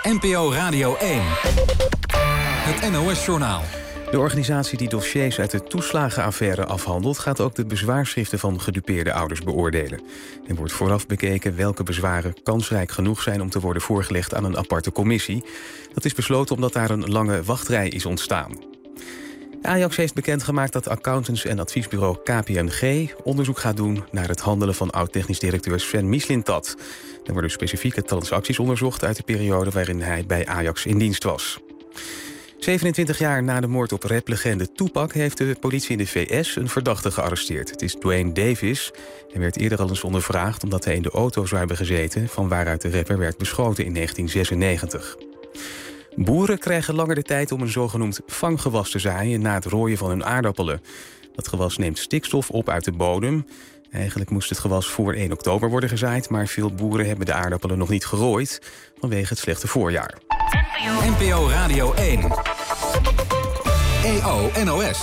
NPO Radio 1. Het NOS-journaal. De organisatie die dossiers uit de toeslagenaffaire afhandelt, gaat ook de bezwaarschriften van gedupeerde ouders beoordelen. Er wordt vooraf bekeken welke bezwaren kansrijk genoeg zijn om te worden voorgelegd aan een aparte commissie. Dat is besloten omdat daar een lange wachtrij is ontstaan. Ajax heeft bekendgemaakt dat accountants- en adviesbureau KPMG onderzoek gaat doen naar het handelen van oud-technisch directeur Sven Mislintat. Er worden specifieke transacties onderzocht uit de periode waarin hij bij Ajax in dienst was. 27 jaar na de moord op raplegende Tupac heeft de politie in de VS een verdachte gearresteerd. Het is Dwayne Davis. Hij werd eerder al eens ondervraagd omdat hij in de auto zou hebben gezeten van waaruit de rapper werd beschoten in 1996. Boeren krijgen langer de tijd om een zogenoemd vanggewas te zaaien na het rooien van hun aardappelen. Dat gewas neemt stikstof op uit de bodem. Eigenlijk moest het gewas voor 1 oktober worden gezaaid, maar veel boeren hebben de aardappelen nog niet gerooid vanwege het slechte voorjaar. NPO Radio 1. EO NOS.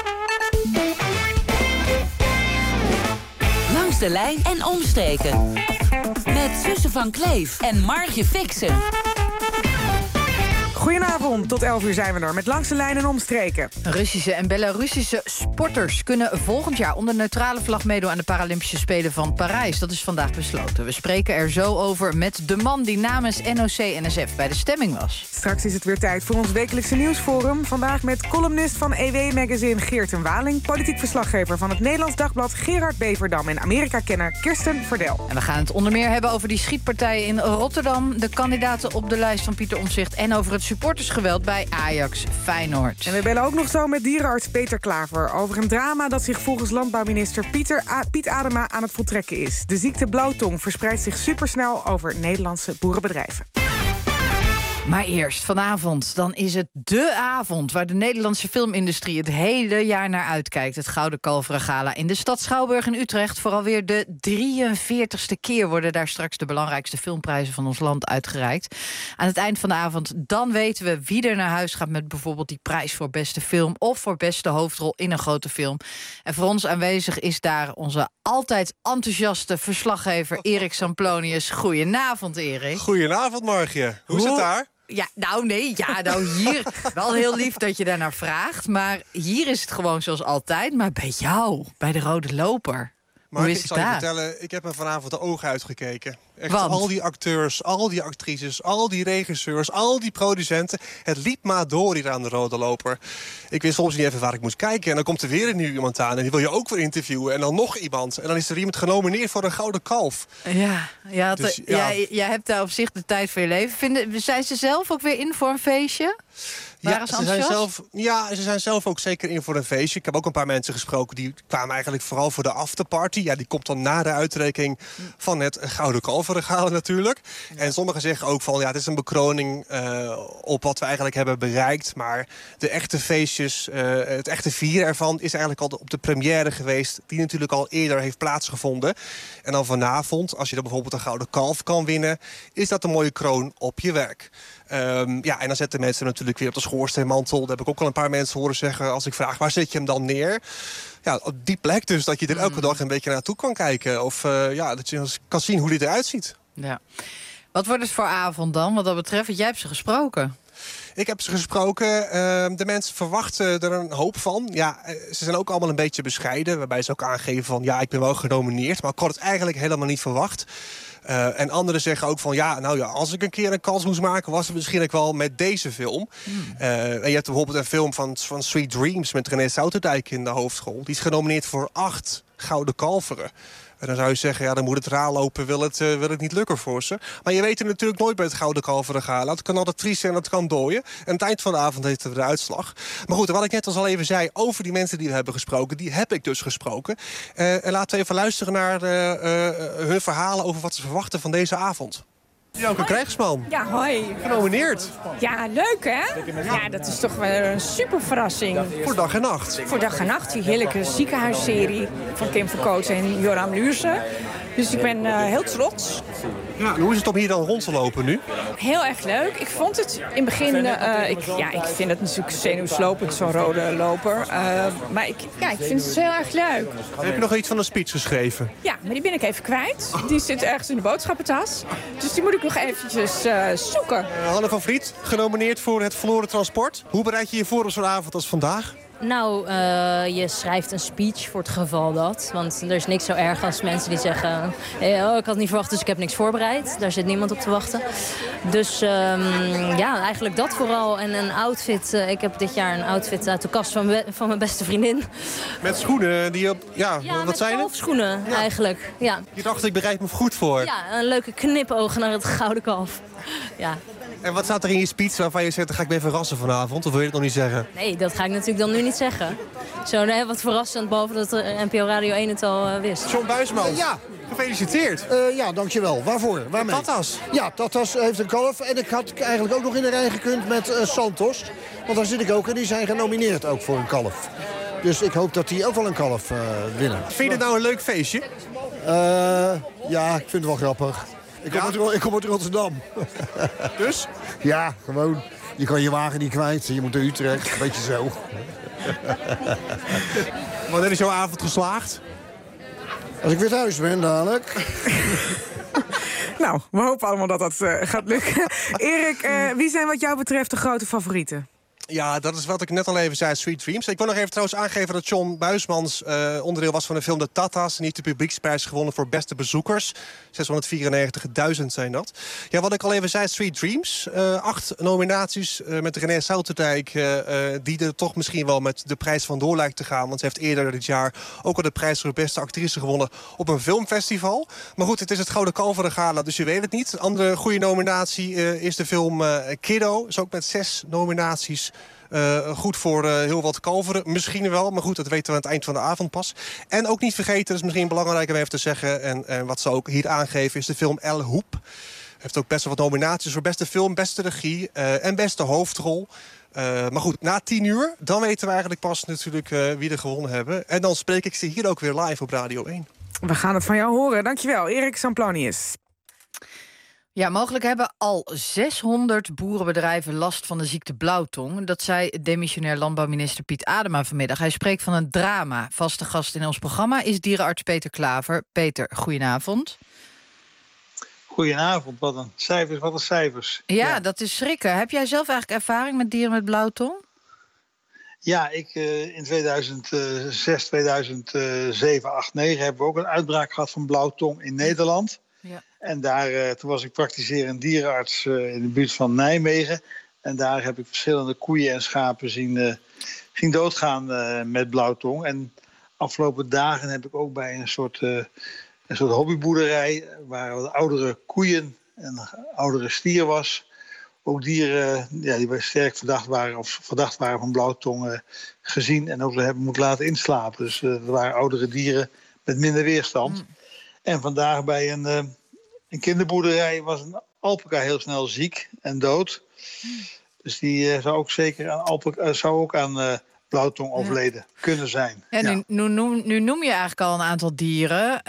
Langs de lijn en omstreken. Met Susse van Kleef en Margje Fixen. Goedenavond, tot 11 uur zijn we er met Langs de Lijn en Omstreken. Russische en Belarusische sporters kunnen volgend jaar onder neutrale vlag meedoen aan de Paralympische Spelen van Parijs. Dat is vandaag besloten. We spreken er zo over met de man die namens NOC-NSF bij de stemming was. Straks is het weer tijd voor ons wekelijkse nieuwsforum. Vandaag met columnist van EW-magazine Geert en Waling, politiek verslaggever van het Nederlands Dagblad Gerard Beverdam en Amerika-kenner Kirsten Verdel. En we gaan het onder meer hebben over die schietpartijen in Rotterdam, de kandidaten op de lijst van Pieter Omtzigt en over het supportersgeweld bij Ajax Feyenoord. En we bellen ook nog zo met dierenarts Peter Klaver over een drama dat zich volgens landbouwminister Piet Adema aan het voltrekken is. De ziekte blauwtong verspreidt zich supersnel over Nederlandse boerenbedrijven. Maar eerst, vanavond, dan is het dé avond waar de Nederlandse filmindustrie het hele jaar naar uitkijkt. Het Gouden Kalveren Gala in de stad Schouwburg in Utrecht. Voor alweer de 43ste keer worden daar straks de belangrijkste filmprijzen van ons land uitgereikt. Aan het eind van de avond, dan weten we wie er naar huis gaat met bijvoorbeeld die prijs voor beste film of voor beste hoofdrol in een grote film. En voor ons aanwezig is daar onze altijd enthousiaste verslaggever Erik Samplonius. Goedenavond, Erik. Goedenavond, Margje. Hoe is het daar? Ja, hier wel heel lief dat je daarnaar vraagt. Maar hier is het gewoon zoals altijd. Maar bij jou, bij de Rode Loper, hoe is het daar? Ik zal je vertellen, ik heb me vanavond de ogen uitgekeken. Echt, Want? al die acteurs, al die actrices, al die regisseurs, al die producenten. Het liep maar door hier aan de Rode Loper. Ik wist soms niet even waar ik moest kijken. En dan komt er weer een nieuw iemand aan en die wil je ook weer interviewen. En dan nog iemand. En dan is er iemand genomineerd voor een Gouden Kalf. Ja, Dus, jij hebt daar op zich de tijd voor je leven. Zijn ze zelf ook weer in voor een feestje? Ja, ze zijn zelf ook zeker in voor een feestje. Ik heb ook een paar mensen gesproken die kwamen eigenlijk vooral voor de afterparty. Ja, die komt dan na de uitreiking van het Gouden Kalverengala natuurlijk. Ja. En sommigen zeggen ook van, ja, het is een bekroning op wat we eigenlijk hebben bereikt. Maar de echte feestjes, het echte vieren ervan is eigenlijk al op de première geweest, die natuurlijk al eerder heeft plaatsgevonden. En dan vanavond, als je dan bijvoorbeeld een Gouden Kalf kan winnen, is dat een mooie kroon op je werk. En dan zetten mensen natuurlijk weer op de schoorsteenmantel. Dat heb ik ook al een paar mensen horen zeggen als ik vraag, waar zet je hem dan neer? Ja, op die plek dus, dat je er elke dag een beetje naartoe kan kijken. Of dat je kan zien hoe die eruit ziet. Ja. Wat wordt het voor avond dan, wat dat betreft? Want jij hebt ze gesproken. Ik heb ze gesproken. De mensen verwachten er een hoop van. Ja, ze zijn ook allemaal een beetje bescheiden. Waarbij ze ook aangeven van, ja, ik ben wel genomineerd. Maar ik had het eigenlijk helemaal niet verwacht. En anderen zeggen ook van, als ik een keer een kans moest maken, was het misschien ook wel met deze film. En je hebt bijvoorbeeld een film van Sweet Dreams met René Souterdijk in de hoofdrol. Die is genomineerd voor 8 Gouden Kalveren. En dan zou je zeggen, ja, dan moet het raar lopen, wil het niet lukken voor ze. Maar je weet het natuurlijk nooit bij het Gouden Kalverengala. Het kan altijd triest zijn en het kan dooien. En aan het eind van de avond heeft het de uitslag. Maar goed, wat ik net al even zei over die mensen die we hebben gesproken, die heb ik dus gesproken. En laten we even luisteren naar hun verhalen over wat ze verwachten van deze avond. Jouke Krijgsman. Ja, hoi. Genomineerd. Ja, leuk hè? Ja, dat is toch wel een super verrassing. Voor Dag en Nacht. Voor Dag en Nacht, die heerlijke ziekenhuisserie van Kim Verkoot en Joram Luursen. Dus ik ben heel trots. Ja, en hoe is het om hier dan rond te lopen nu? Heel erg leuk. Ik vond het in het begin... ik vind het natuurlijk zenuwslopend, zo'n rode loper. Maar ik vind het heel erg leuk. Heb je nog iets van een speech geschreven? Ja, maar die ben ik even kwijt. Die zit ergens in de boodschappentas. Dus die moet ik nog eventjes zoeken. Hanne van Vliet, genomineerd voor Het Verloren Transport. Hoe bereid je je voor op zo'n avond als vandaag? Nou, je schrijft een speech voor het geval dat. Want er is niks zo erg als mensen die zeggen... ik had niet verwacht, dus ik heb niks voorbereid. Daar zit niemand op te wachten. Dus eigenlijk dat vooral. En een outfit. Ik heb dit jaar een outfit uit de kast van mijn beste vriendin. Met schoenen die op... wat zijn het? Kalfschoenen eigenlijk. Ja. Je dacht, ik bereid me goed voor. Ja, een leuke knipoog naar het gouden kalf. Ja. En wat staat er in je speech waarvan je zegt, dan ga ik me even verrassen vanavond? Of wil je het nog niet zeggen? Nee, dat ga ik natuurlijk dan nu niet zeggen. Zo wat verrassend, behalve dat NPO Radio 1 het al wist. John Buijsmans, gefeliciteerd. Ja, dankjewel. Waarvoor? Waarmee? Tatas. Ja, Tatas heeft een kalf. En ik had eigenlijk ook nog in de rij gekund met Santos. Want daar zit ik ook en die zijn genomineerd ook voor een kalf. Dus ik hoop dat die ook wel een kalf winnen. Vind je het nou een leuk feestje? Ja, ik vind het wel grappig. Ik kom uit Rotterdam. Dus? Ja, gewoon. Je kan je wagen niet kwijt. Je moet naar Utrecht. Een beetje zo. Wanneer is jouw avond geslaagd? Als ik weer thuis ben dadelijk. Nou, we hopen allemaal dat dat gaat lukken. Erik, wie zijn wat jou betreft de grote favorieten? Ja, dat is wat ik net al even zei, Sweet Dreams. Ik wil nog even trouwens aangeven dat John Buijsmans onderdeel was van de film De Tatas. En heeft de publieksprijs gewonnen voor beste bezoekers. 694.000 zijn dat. Ja, wat ik al even zei, Sweet Dreams. 8 nominaties met René Souterdijk. Die er toch misschien wel met de prijs vandoor lijkt te gaan. Want ze heeft eerder dit jaar ook al de prijs voor de beste actrice gewonnen op een filmfestival. Maar goed, het is het Gouden Kalveren Gala, dus je weet het niet. Een andere goede nominatie is de film Kiddo. Is ook met 6 nominaties. Goed voor heel wat kalveren, misschien wel. Maar goed, dat weten we aan het eind van de avond pas. En ook niet vergeten, dat is misschien belangrijk om even te zeggen... en wat ze ook hier aangeven, is de film El Hoep. Heeft ook best wel wat nominaties voor beste film, beste regie... en beste hoofdrol. Maar goed, na 10 uur, dan weten we eigenlijk pas natuurlijk wie er gewonnen hebben. En dan spreek ik ze hier ook weer live op Radio 1. We gaan het van jou horen. Dankjewel, Erik Samplonius. Ja, mogelijk hebben al 600 boerenbedrijven last van de ziekte blauwtong. Dat zei demissionair landbouwminister Piet Adema vanmiddag. Hij spreekt van een drama. Vaste gast in ons programma is dierenarts Peter Klaver. Peter, goedenavond. Goedenavond, wat een cijfers. Ja, dat is schrikken. Heb jij zelf eigenlijk ervaring met dieren met blauwtong? Ja, ik in 2006, 2007, 8, 9 hebben we ook een uitbraak gehad van blauwtong in Nederland. Ja. En toen was ik praktiserend dierenarts in de buurt van Nijmegen. En daar heb ik verschillende koeien en schapen zien doodgaan met blauwtong. En afgelopen dagen heb ik ook bij een soort hobbyboerderij... waar wat oudere koeien en oudere stier was... ook dieren die sterk verdacht waren van blauwtong gezien... en ook hebben moeten laten inslapen. Dus er waren oudere dieren met minder weerstand. En vandaag bij een kinderboerderij was een alpaca heel snel ziek en dood. Dus die zou ook aan blauwtong overleden kunnen zijn. Ja, nu noem je eigenlijk al een aantal dieren.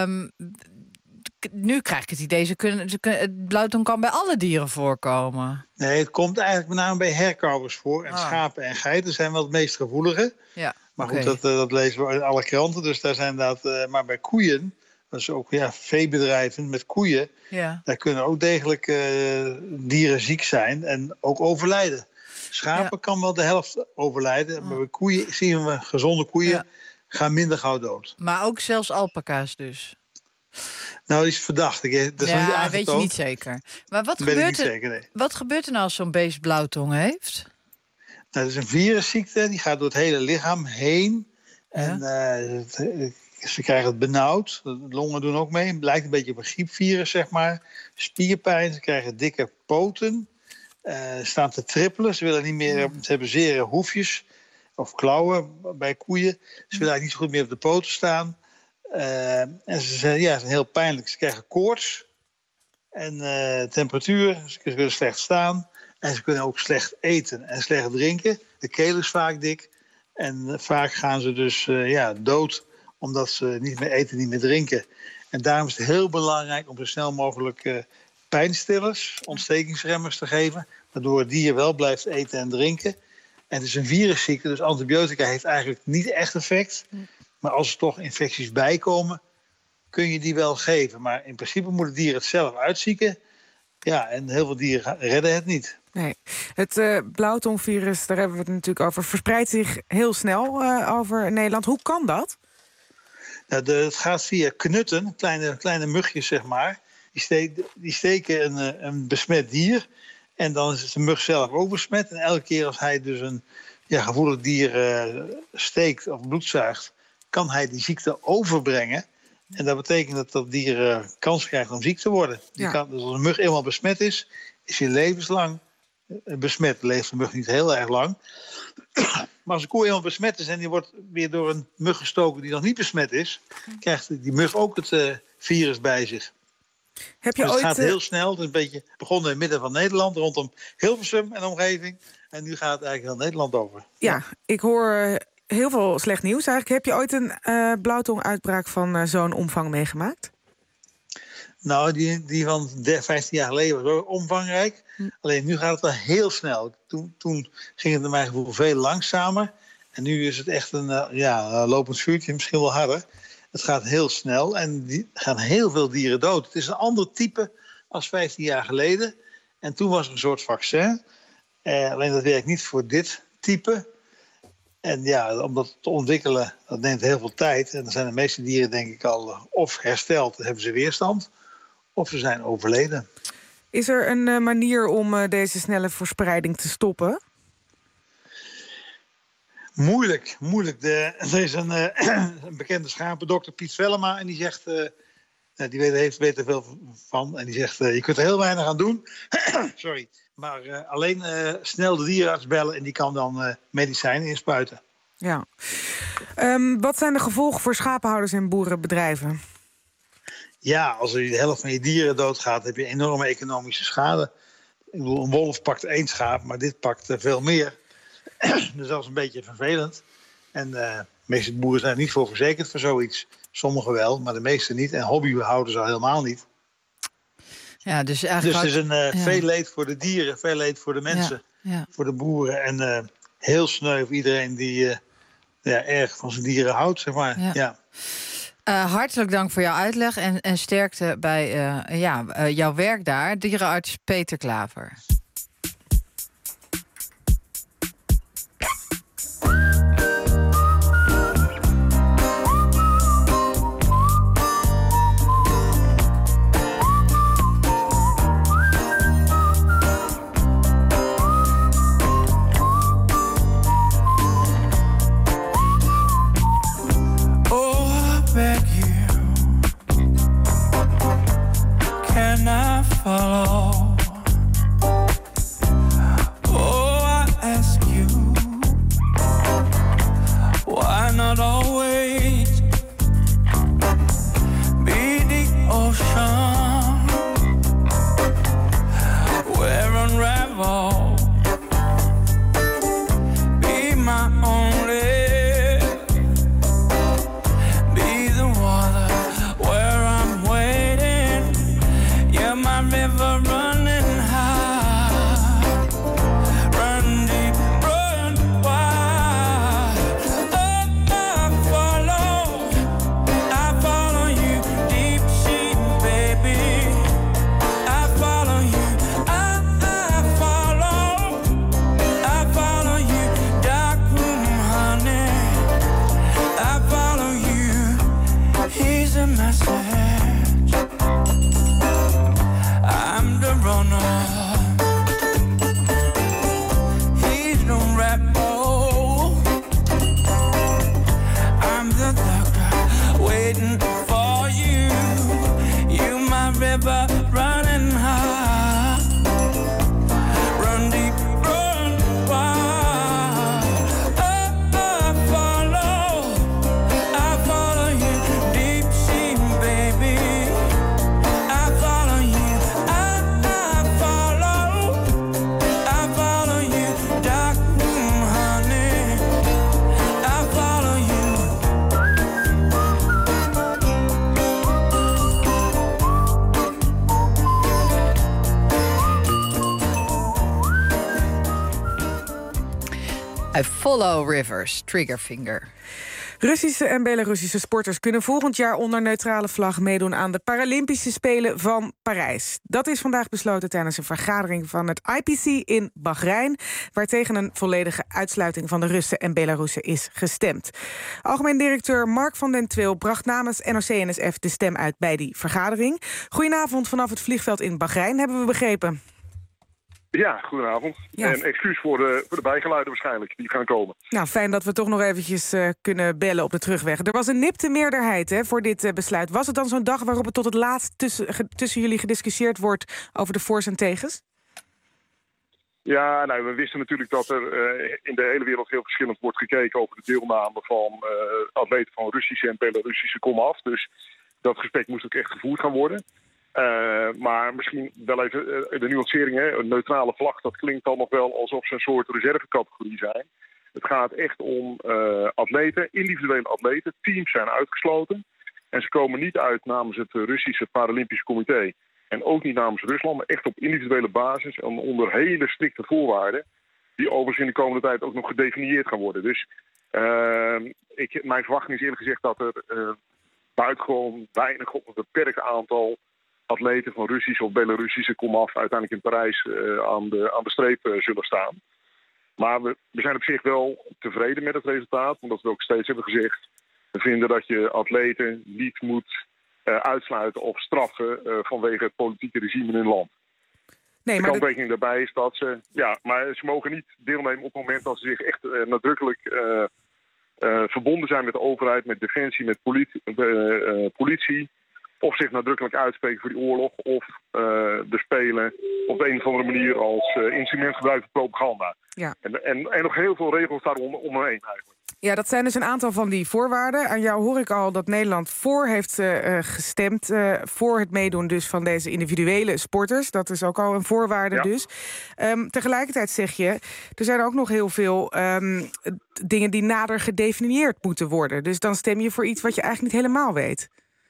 Nu krijg ik het idee, blauwtong kan bij alle dieren voorkomen. Nee, het komt eigenlijk met name bij herkauwers voor. En schapen en geiten zijn wel het meest gevoelige. Ja, maar goed, dat lezen we in alle kranten. Dus daar zijn dat. Maar bij koeien, dat is ook veebedrijven met koeien... Ja. Daar kunnen ook degelijk dieren ziek zijn en ook overlijden. Schapen kan wel de helft overlijden. Maar bij koeien zien we gezonde koeien gaan minder gauw dood. Maar ook zelfs alpaca's dus? Nou, die is verdacht. Dat is nog niet aangetoond. Weet je niet zeker. Maar wat gebeurt er nou als zo'n beest blauwtong heeft? Nou, dat is een virusziekte. Die gaat door het hele lichaam heen. Ja. En ze krijgen het benauwd. De longen doen ook mee. Het lijkt een beetje op een griepvirus, zeg maar. Spierpijn. Ze krijgen dikke poten. Staan te trippelen. Ze willen niet meer. Ze hebben zere hoefjes of klauwen bij koeien. Ze willen eigenlijk niet zo goed meer op de poten staan. En ze zijn heel pijnlijk. Ze krijgen koorts en temperatuur. Ze kunnen slecht staan. En ze kunnen ook slecht eten en slecht drinken. De keel is vaak dik. En vaak gaan ze dus dood omdat ze niet meer eten, niet meer drinken. En daarom is het heel belangrijk om zo snel mogelijk pijnstillers, ontstekingsremmers te geven, waardoor het dier wel blijft eten en drinken. En het is een virusziekte, dus antibiotica heeft eigenlijk niet echt effect. Maar als er toch infecties bijkomen, kun je die wel geven. Maar in principe moet het dier het zelf uitzieken. Ja, en heel veel dieren redden het niet. Nee. Het blauwtongvirus, daar hebben we het natuurlijk over, verspreidt zich heel snel over Nederland. Hoe kan dat? Nou, het gaat via knutten, kleine mugjes, zeg maar. Die steken een besmet dier. En dan is het de mug zelf ook besmet. En elke keer als hij dus een gevoelig dier steekt of bloedzuigt, kan hij die ziekte overbrengen. En dat betekent dat dat dier kans krijgt om ziek te worden. Dus als een mug eenmaal besmet is hij levenslang besmet. Leeft de mug niet heel erg lang. Maar als een koe eenmaal besmet is en die wordt weer door een mug gestoken die nog niet besmet is, krijgt die mug ook het virus bij zich. Heb je dus het ooit, gaat heel snel. Het is een beetje begonnen in het midden van Nederland, rondom Hilversum en omgeving. En nu gaat het eigenlijk heel Nederland over. Ja, ik hoor heel veel slecht nieuws eigenlijk. Heb je ooit een blauwtonguitbraak van zo'n omvang meegemaakt? Nou, die van 15 jaar geleden was ook omvangrijk. Alleen nu gaat het wel heel snel. Toen ging het naar mijn gevoel veel langzamer. En nu is het echt een lopend vuurtje, misschien wel harder. Het gaat heel snel en er gaan heel veel dieren dood. Het is een ander type als 15 jaar geleden. En toen was er een soort vaccin. Alleen dat werkt niet voor dit type. En ja, om dat te ontwikkelen, dat neemt heel veel tijd. En dan zijn de meeste dieren denk ik al of hersteld, dan hebben ze weerstand, of ze zijn overleden. Is er een manier om deze snelle verspreiding te stoppen? Moeilijk. Er is een bekende schapendokter, Piet Vellema, en die zegt, die weet er veel van, en die zegt, je kunt er heel weinig aan doen. Sorry. Maar alleen snel de dierenarts bellen en die kan dan medicijnen inspuiten. Ja. Wat zijn de gevolgen voor schapenhouders en boerenbedrijven? Ja, als de helft van je dieren doodgaat, heb je enorme economische schade. Ik bedoel, een wolf pakt 1 schaap, maar dit pakt veel meer. Dus dat is een beetje vervelend. En de meeste boeren zijn er niet voor verzekerd voor zoiets. Sommigen wel, maar de meeste niet. En hobbyhouders al helemaal niet. Ja, dus eigenlijk het is veel leed voor de dieren, veel leed voor de mensen, voor de boeren. En heel sneu voor iedereen die erg van zijn dieren houdt, zeg maar. Ja. Hartelijk dank voor jouw uitleg en sterkte bij jouw werk daar. Dierenarts Peter Klaver. Follow I follow rivers, Triggerfinger. Russische en Belarussische sporters kunnen volgend jaar onder neutrale vlag meedoen aan de Paralympische Spelen van Parijs. Dat is vandaag besloten tijdens een vergadering van het IPC in Bahrein, waar tegen een volledige uitsluiting van de Russen en Belarussen is gestemd. Algemeen directeur Mark van den Twil bracht namens NOC-NSF de stem uit bij die vergadering. Goedenavond vanaf het vliegveld in Bahrein, hebben we begrepen. Ja, goedenavond. Ja. En excuus voor de bijgeluiden waarschijnlijk, die gaan komen. Nou, fijn dat we toch nog eventjes kunnen bellen op de terugweg. Er was een nipte meerderheid voor dit besluit. Was het dan zo'n dag waarop het tot het laatst tussen jullie gediscussieerd wordt over de voor's en tegens? Ja, nou, we wisten natuurlijk dat er in de hele wereld heel verschillend wordt gekeken over de deelname van atleten van Russische en Belarussische komaf. Dus dat gesprek moest ook echt gevoerd gaan worden. Maar misschien wel even de nuancering, hè? Een neutrale vlag, dat klinkt dan nog wel alsof ze een soort reservecategorie zijn. Het gaat echt om atleten, individuele atleten. Teams zijn uitgesloten. En ze komen niet uit namens het Russische Paralympische Comité. En ook niet namens Rusland, maar echt op individuele basis en onder hele strikte voorwaarden. Die overigens in de komende tijd ook nog gedefinieerd gaan worden. Dus mijn verwachting is eerlijk gezegd dat er buitengewoon weinig op een beperkt aantal atleten van Russische of Belarussische komaf uiteindelijk in Parijs aan de streep zullen staan. Maar we zijn op zich wel tevreden met het resultaat, omdat we ook steeds hebben gezegd, we vinden dat je atleten niet moet uitsluiten of straffen vanwege het politieke regime in hun land. Nee, de kanttekening daarbij is dat ze mogen niet deelnemen op het moment dat ze zich echt nadrukkelijk verbonden zijn met de overheid, met defensie, met politie. Of zich nadrukkelijk uitspreken voor die oorlog. Of de Spelen op de een of andere manier als instrument gebruiken voor propaganda. Ja. En nog heel veel regels daaronder omheen eigenlijk. Ja, dat zijn dus een aantal van die voorwaarden. Aan jou hoor ik al dat Nederland voor heeft gestemd. Voor het meedoen dus van deze individuele sporters. Dat is ook al een voorwaarde dus. Tegelijkertijd zeg je, er zijn ook nog heel veel dingen die nader gedefinieerd moeten worden. Dus dan stem je voor iets wat je eigenlijk niet helemaal weet.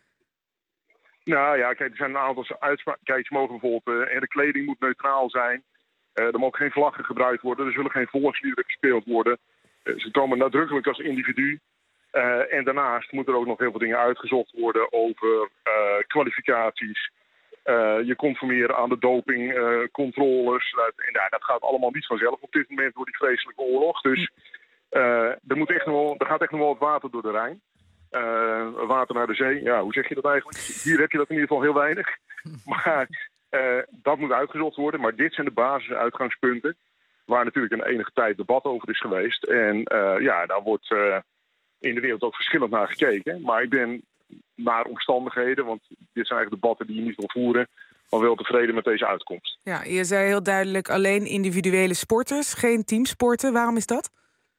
Nou ja, kijk, er zijn een aantal uitspraken. Kijk, ze mogen bijvoorbeeld, de kleding moet neutraal zijn. Er mogen geen vlaggen gebruikt worden. Er zullen geen volksliederen gespeeld worden. Ze komen nadrukkelijk als individu. En daarnaast moeten er ook nog heel veel dingen uitgezocht worden over kwalificaties. Je conformeren aan de dopingcontroles. Dat gaat allemaal niet vanzelf op dit moment door die vreselijke oorlog. Dus er gaat echt nog wel wat water door de Rijn. Water naar de zee, ja, hoe zeg je dat eigenlijk? Hier heb je dat in ieder geval heel weinig. Maar dat moet uitgezocht worden. Maar dit zijn de basisuitgangspunten waar natuurlijk een enige tijd debat over is geweest. En daar wordt in de wereld ook verschillend naar gekeken. Maar ik ben naar omstandigheden, want dit zijn eigenlijk debatten die je niet wil voeren, maar wel tevreden met deze uitkomst. Ja, je zei heel duidelijk alleen individuele sporters, geen teamsporten. Waarom is dat?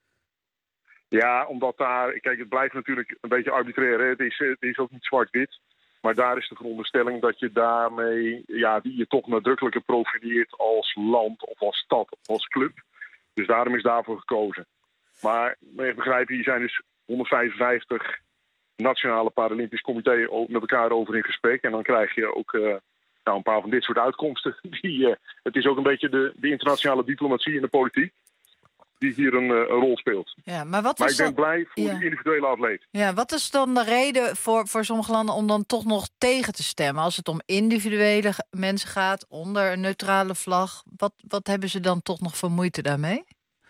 Ja, omdat kijk, het blijft natuurlijk een beetje arbitrair. Hè? Het is ook niet zwart-wit. Maar daar is de veronderstelling dat je daarmee die je toch nadrukkelijker profileert als land of als stad of als club. Dus daarom is daarvoor gekozen. Maar even begrijpen, hier zijn dus 155 nationale Paralympisch Comité met elkaar over in gesprek. En dan krijg je ook een paar van dit soort uitkomsten. Het is ook een beetje de internationale diplomatie en de politiek die hier een rol speelt. Ja, maar ik ben blij voor die individuele atleet. Ja, wat is dan de reden voor sommige landen om dan toch nog tegen te stemmen? Als het om individuele mensen gaat, onder een neutrale vlag, wat hebben ze dan toch nog voor moeite daarmee?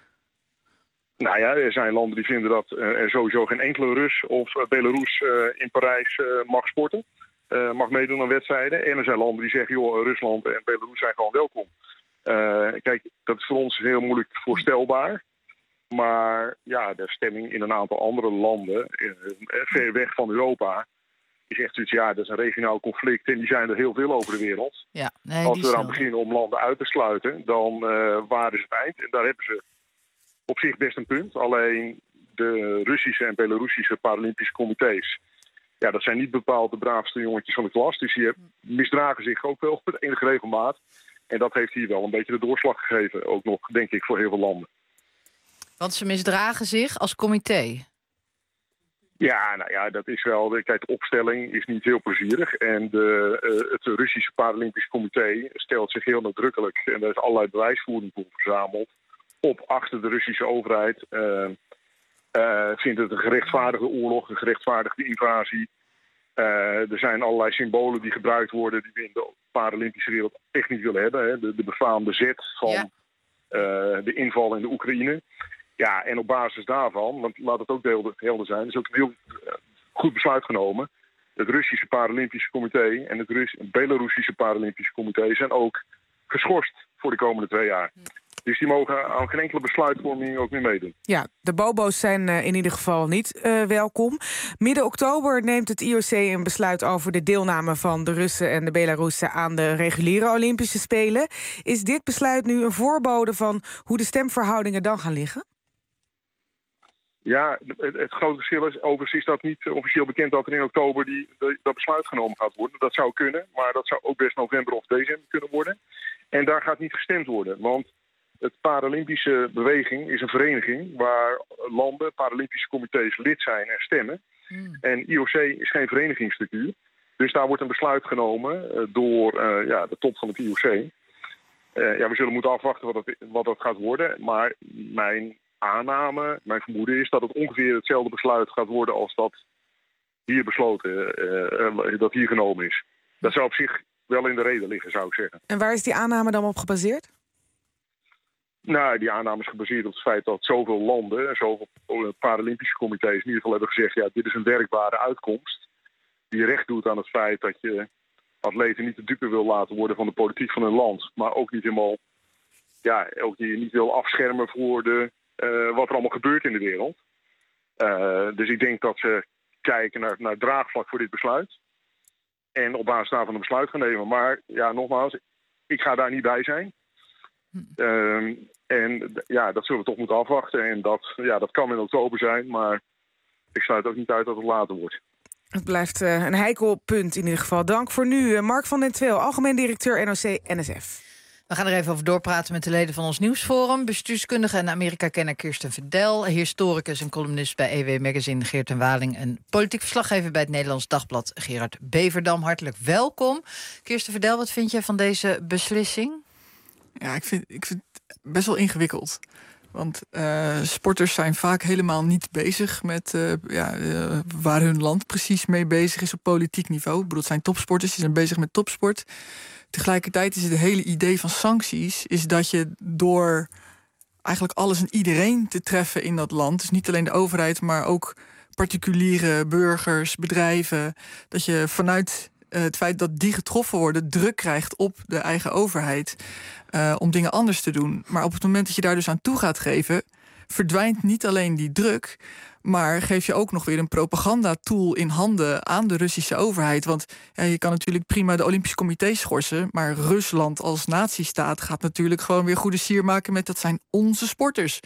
Nou ja, er zijn landen die vinden dat er sowieso geen enkele Rus of Belarus in Parijs mag sporten. Mag meedoen aan wedstrijden. En er zijn landen die zeggen, joh, Rusland en Belarus zijn gewoon welkom. Kijk, dat is voor ons heel moeilijk voorstelbaar. Maar ja, de stemming in een aantal andere landen, ver weg van Europa, is echt zoiets, dat is een regionaal conflict en die zijn er heel veel over de wereld. Ja, als we eraan beginnen om landen uit te sluiten, dan waren ze het eind. En daar hebben ze op zich best een punt. Alleen de Russische en Belarussische Paralympische comité's, dat zijn niet bepaald de braafste jongetjes van de klas. Dus die misdragen zich ook wel met enige regelmaat. En dat heeft hier wel een beetje de doorslag gegeven. Ook nog, denk ik, voor heel veel landen. Want ze misdragen zich als comité? Ja, nou ja, dat is wel. Kijk, de opstelling is niet heel plezierig. En het Russische Paralympisch Comité stelt zich heel nadrukkelijk, en daar is allerlei bewijsvoering voor verzameld, achter de Russische overheid. Vindt het een gerechtvaardigde oorlog, een gerechtvaardigde invasie. Er zijn allerlei symbolen die gebruikt worden die we in de Paralympische wereld echt niet willen hebben. Hè. De befaamde zet van de inval in de Oekraïne. Ja, en op basis daarvan, want laat het ook helder zijn, is ook een heel goed besluit genomen. Het Russische Paralympische Comité en het Belarussische Paralympische Comité zijn ook geschorst voor de komende 2 jaar. Dus die mogen aan geen enkele besluitvorming ook meer meedoen. Ja, de bobo's zijn in ieder geval niet welkom. Midden oktober neemt het IOC een besluit over de deelname van de Russen en de Belarussen aan de reguliere Olympische Spelen. Is dit besluit nu een voorbode van hoe de stemverhoudingen dan gaan liggen? Ja, het grote verschil is, overigens is dat niet officieel bekend dat er in oktober dat besluit genomen gaat worden. Dat zou kunnen, maar dat zou ook best november of december kunnen worden. En daar gaat niet gestemd worden, want het Paralympische beweging is een vereniging waar landen, Paralympische comité's lid zijn en stemmen. En IOC is geen verenigingsstructuur. Dus daar wordt een besluit genomen door de top van het IOC. We zullen moeten afwachten wat dat gaat worden. Maar mijn vermoeden is dat het ongeveer hetzelfde besluit gaat worden als dat hier besloten, dat hier genomen is. Dat zou op zich wel in de reden liggen, zou ik zeggen. En waar is die aanname dan op gebaseerd? Nou, die aanname is gebaseerd op het feit dat zoveel landen, zoveel Paralympische comité's in ieder geval hebben gezegd, ja, dit is een werkbare uitkomst die recht doet aan het feit dat je atleten niet de dupe wil laten worden van de politiek van hun land, maar ook niet helemaal, ook die je niet wil afschermen voor wat er allemaal gebeurt in de wereld. Dus ik denk dat ze kijken naar draagvlak voor dit besluit en op basis daarvan een besluit gaan nemen. Maar ja, nogmaals, ik ga daar niet bij zijn. Dat zullen we toch moeten afwachten. En dat kan in oktober zijn, maar ik sluit ook niet uit dat het later wordt. Het blijft een heikel punt in ieder geval. Dank voor nu, Mark van den Tweel, algemeen directeur NOC-NSF. We gaan er even over doorpraten met de leden van ons nieuwsforum. Bestuurskundige en Amerika-kenner Kirsten Verdel, historicus en columnist bij EW Magazine Geert ten Waling en politiek verslaggever bij het Nederlands Dagblad Gerard Beverdam. Hartelijk welkom. Kirsten Verdel, wat vind jij van deze beslissing? Ja, ik vind het best wel ingewikkeld. Want sporters zijn vaak helemaal niet bezig met waar hun land precies mee bezig is op politiek niveau. Ik bedoel, het zijn topsporters, die zijn bezig met topsport. Tegelijkertijd is het hele idee van sancties is dat je door eigenlijk alles en iedereen te treffen in dat land, dus niet alleen de overheid, maar ook particuliere burgers, bedrijven, dat je vanuit het feit dat die getroffen worden druk krijgt op de eigen overheid om dingen anders te doen. Maar op het moment dat je daar dus aan toe gaat geven, verdwijnt niet alleen die druk, maar geef je ook nog weer een propagandatool in handen aan de Russische overheid. Want je kan natuurlijk prima de Olympische Comité schorsen, maar Rusland als natiestaat gaat natuurlijk gewoon weer goede sier maken met dat zijn onze sporters.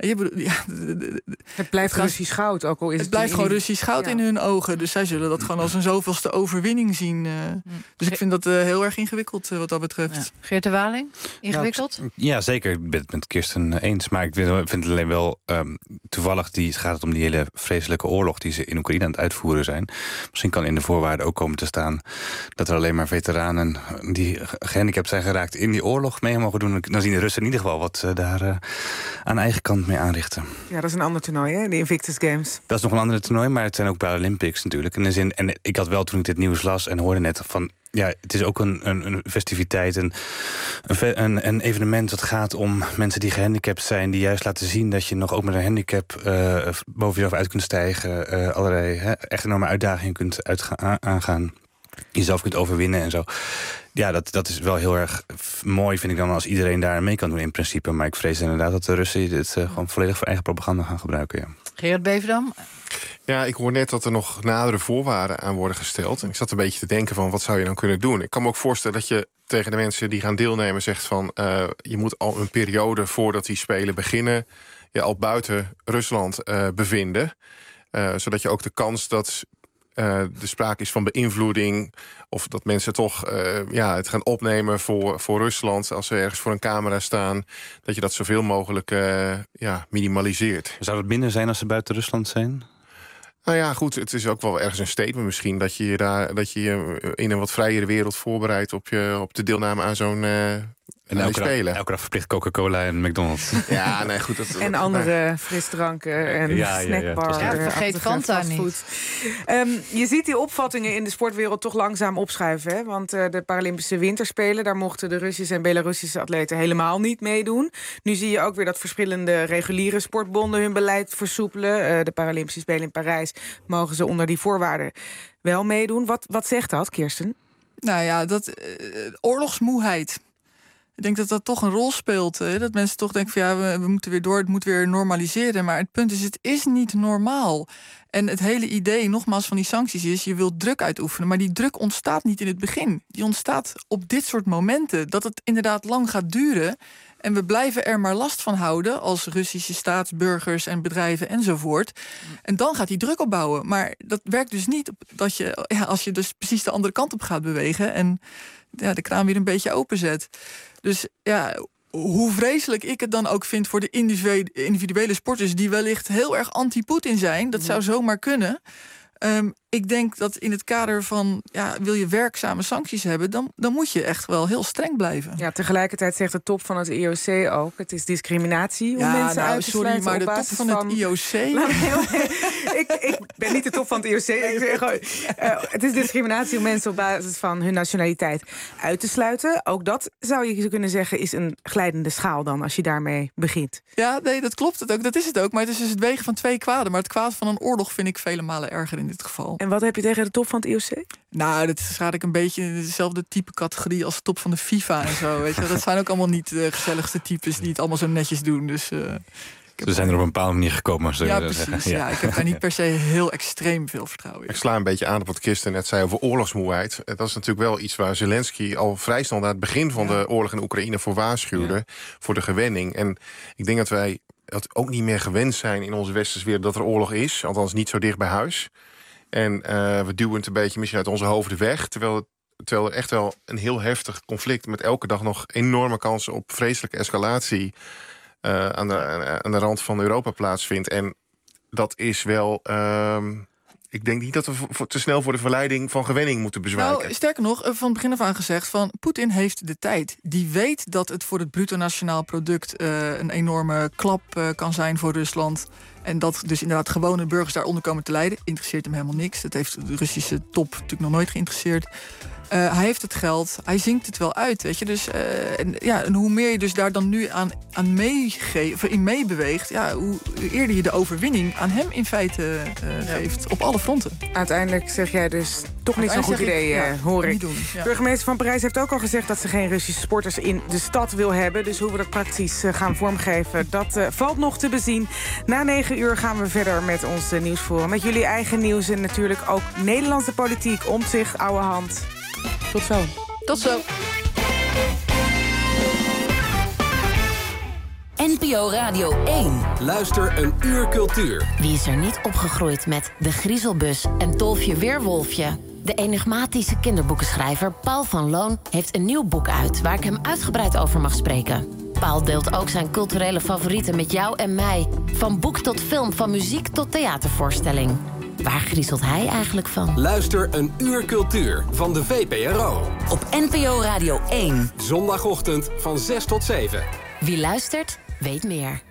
Het blijft Russisch goud, ook al is het blijft gewoon Russisch goud in hun ogen. Dus zij zullen dat gewoon als een zoveelste overwinning zien. Dus ik vind dat heel erg ingewikkeld wat dat betreft. Ja. Geert de Waling, ingewikkeld? Ja, zeker. Ik ben het met Kirsten eens. Maar ik vind het alleen wel toevallig gaat het om die hele vreselijke oorlog die ze in Oekraïne aan het uitvoeren zijn. Misschien kan in de voorwaarden ook komen te staan dat er alleen maar veteranen die gehandicapt zijn geraakt in die oorlog mee mogen doen. Dan zien de Russen in ieder geval wat ze daar aan eigen kant mee aanrichten. Ja, dat is een ander toernooi, hè? De Invictus Games. Dat is nog een ander toernooi, maar het zijn ook Paralympics natuurlijk. En ik had wel, toen ik dit nieuws las en hoorde net van, ja, het is ook een festiviteit, een evenement dat gaat om mensen die gehandicapt zijn, die juist laten zien dat je nog ook met een handicap boven jezelf uit kunt stijgen, allerlei echt enorme uitdagingen kunt aangaan, jezelf kunt overwinnen en zo. Ja, dat is wel heel erg mooi, vind ik dan, als iedereen daar mee kan doen in principe. Maar ik vrees inderdaad dat de Russen dit gewoon volledig voor eigen propaganda gaan gebruiken. Ja. Gerard Beverdam? Ja, ik hoor net dat er nog nadere voorwaarden aan worden gesteld. En ik zat een beetje te denken van, wat zou je dan kunnen doen? Ik kan me ook voorstellen dat je tegen de mensen die gaan deelnemen zegt van, je moet al een periode voordat die Spelen beginnen je al buiten Rusland bevinden. Zodat je ook de kans dat er sprake is van beïnvloeding, of dat mensen toch het gaan opnemen voor Rusland als ze ergens voor een camera staan, dat je dat zoveel mogelijk minimaliseert. Zou het minder zijn als ze buiten Rusland zijn? Nou ja, goed, het is ook wel ergens een statement misschien dat je je in een wat vrijere wereld voorbereidt op de deelname aan En elke dag verplicht Coca-Cola en McDonald's. Ja, nee, goed. En andere frisdranken en snackbar. Ja, vergeet Fanta niet. Je ziet die opvattingen in de sportwereld toch langzaam opschuiven. Hè? Want de Paralympische Winterspelen, daar mochten de Russische en Belarusische atleten helemaal niet meedoen. Nu zie je ook weer dat verschillende reguliere sportbonden hun beleid versoepelen. De Paralympische Spelen in Parijs mogen ze onder die voorwaarden wel meedoen. Wat zegt dat, Kirsten? Nou ja, oorlogsmoeheid. Ik denk dat dat toch een rol speelt. Dat mensen toch denken van we moeten weer door, het moet weer normaliseren. Maar het punt is, het is niet normaal. En het hele idee, nogmaals, van die sancties is, je wilt druk uitoefenen. Maar die druk ontstaat niet in het begin. Die ontstaat op dit soort momenten. Dat het inderdaad lang gaat duren. En we blijven er maar last van houden als Russische staatsburgers en bedrijven enzovoort. En dan gaat die druk opbouwen. Maar dat werkt dus niet dat als je dus precies de andere kant op gaat bewegen en de kraan weer een beetje openzet. Dus hoe vreselijk ik het dan ook vind voor de individuele sporters die wellicht heel erg anti-Poetin zijn, dat zou zomaar kunnen. Ik denk dat in het kader van wil je werkzame sancties hebben, dan moet je echt wel heel streng blijven. Ja, tegelijkertijd zegt de top van het IOC ook, het is discriminatie om mensen uit te sluiten. Maar de top van het IOC... Ik ben niet de top van het IOC. Het is discriminatie om mensen op basis van hun nationaliteit uit te sluiten. Ook dat zou je kunnen zeggen is een glijdende schaal dan, als je daarmee begint. Ja, nee, dat klopt het ook. Dat is het ook. Maar het is dus het wegen van twee kwaden. Maar het kwaad van een oorlog vind ik vele malen erger in dit geval. En wat heb je tegen de top van het IOC? Nou, dat schat ik een beetje in dezelfde type categorie als de top van de FIFA en zo. Weet je? Dat zijn ook allemaal niet de gezelligste types die het allemaal zo netjes doen. Dus, ze zijn er op een bepaalde manier gekomen. Precies. Ja, ik heb daar niet per se heel extreem veel vertrouwen in. Ik sla een beetje aan op wat Kirsten net zei over oorlogsmoeheid. Dat is natuurlijk wel iets waar Zelensky al vrij snel na het begin van de oorlog in Oekraïne voor waarschuwde. Voor de gewenning. En ik denk dat wij het ook niet meer gewend zijn in onze westerse wereld dat er oorlog is. Althans niet zo dicht bij huis. En we duwen het een beetje misschien uit onze hoofden weg. Terwijl er echt wel een heel heftig conflict met elke dag nog enorme kansen op vreselijke escalatie aan de rand van Europa plaatsvindt. En dat is wel... ik denk niet dat we te snel voor de verleiding van gewenning moeten bezwijken. Nou, sterker nog, van het begin af aan gezegd van Poetin heeft de tijd. Die weet dat het voor het bruto nationaal product een enorme klap kan zijn voor Rusland. En dat dus inderdaad gewone burgers daaronder komen te lijden. Interesseert hem helemaal niks. Dat heeft de Russische top natuurlijk nog nooit geïnteresseerd. Hij heeft het geld, hij zingt het wel uit, weet je. Dus, en hoe meer je dus daar dan nu aan meebeweegt, hoe eerder je de overwinning aan hem in feite geeft. Op alle fronten. Uiteindelijk zeg jij dus toch niet zo'n goed idee, hoor ik. Ja. Burgemeester van Parijs heeft ook al gezegd dat ze geen Russische sporters in de stad wil hebben. Dus hoe we dat praktisch gaan vormgeven, dat valt nog te bezien. Na 9 uur gaan we verder met ons nieuwsforum. Met jullie eigen nieuws en natuurlijk ook Nederlandse politiek. Omtzigt, oude hand. Tot zo. Tot zo. NPO Radio 1. Luister een uur cultuur. Wie is er niet opgegroeid met De Griezelbus en Dolfje Weerwolfje? De enigmatische kinderboekenschrijver Paul van Loon heeft een nieuw boek uit waar ik hem uitgebreid over mag spreken. Paul deelt ook zijn culturele favorieten met jou en mij. Van boek tot film, van muziek tot theatervoorstelling. Waar griezelt hij eigenlijk van? Luister een uur cultuur van de VPRO. Op NPO Radio 1. Zondagochtend van 6 tot 7. Wie luistert, weet meer.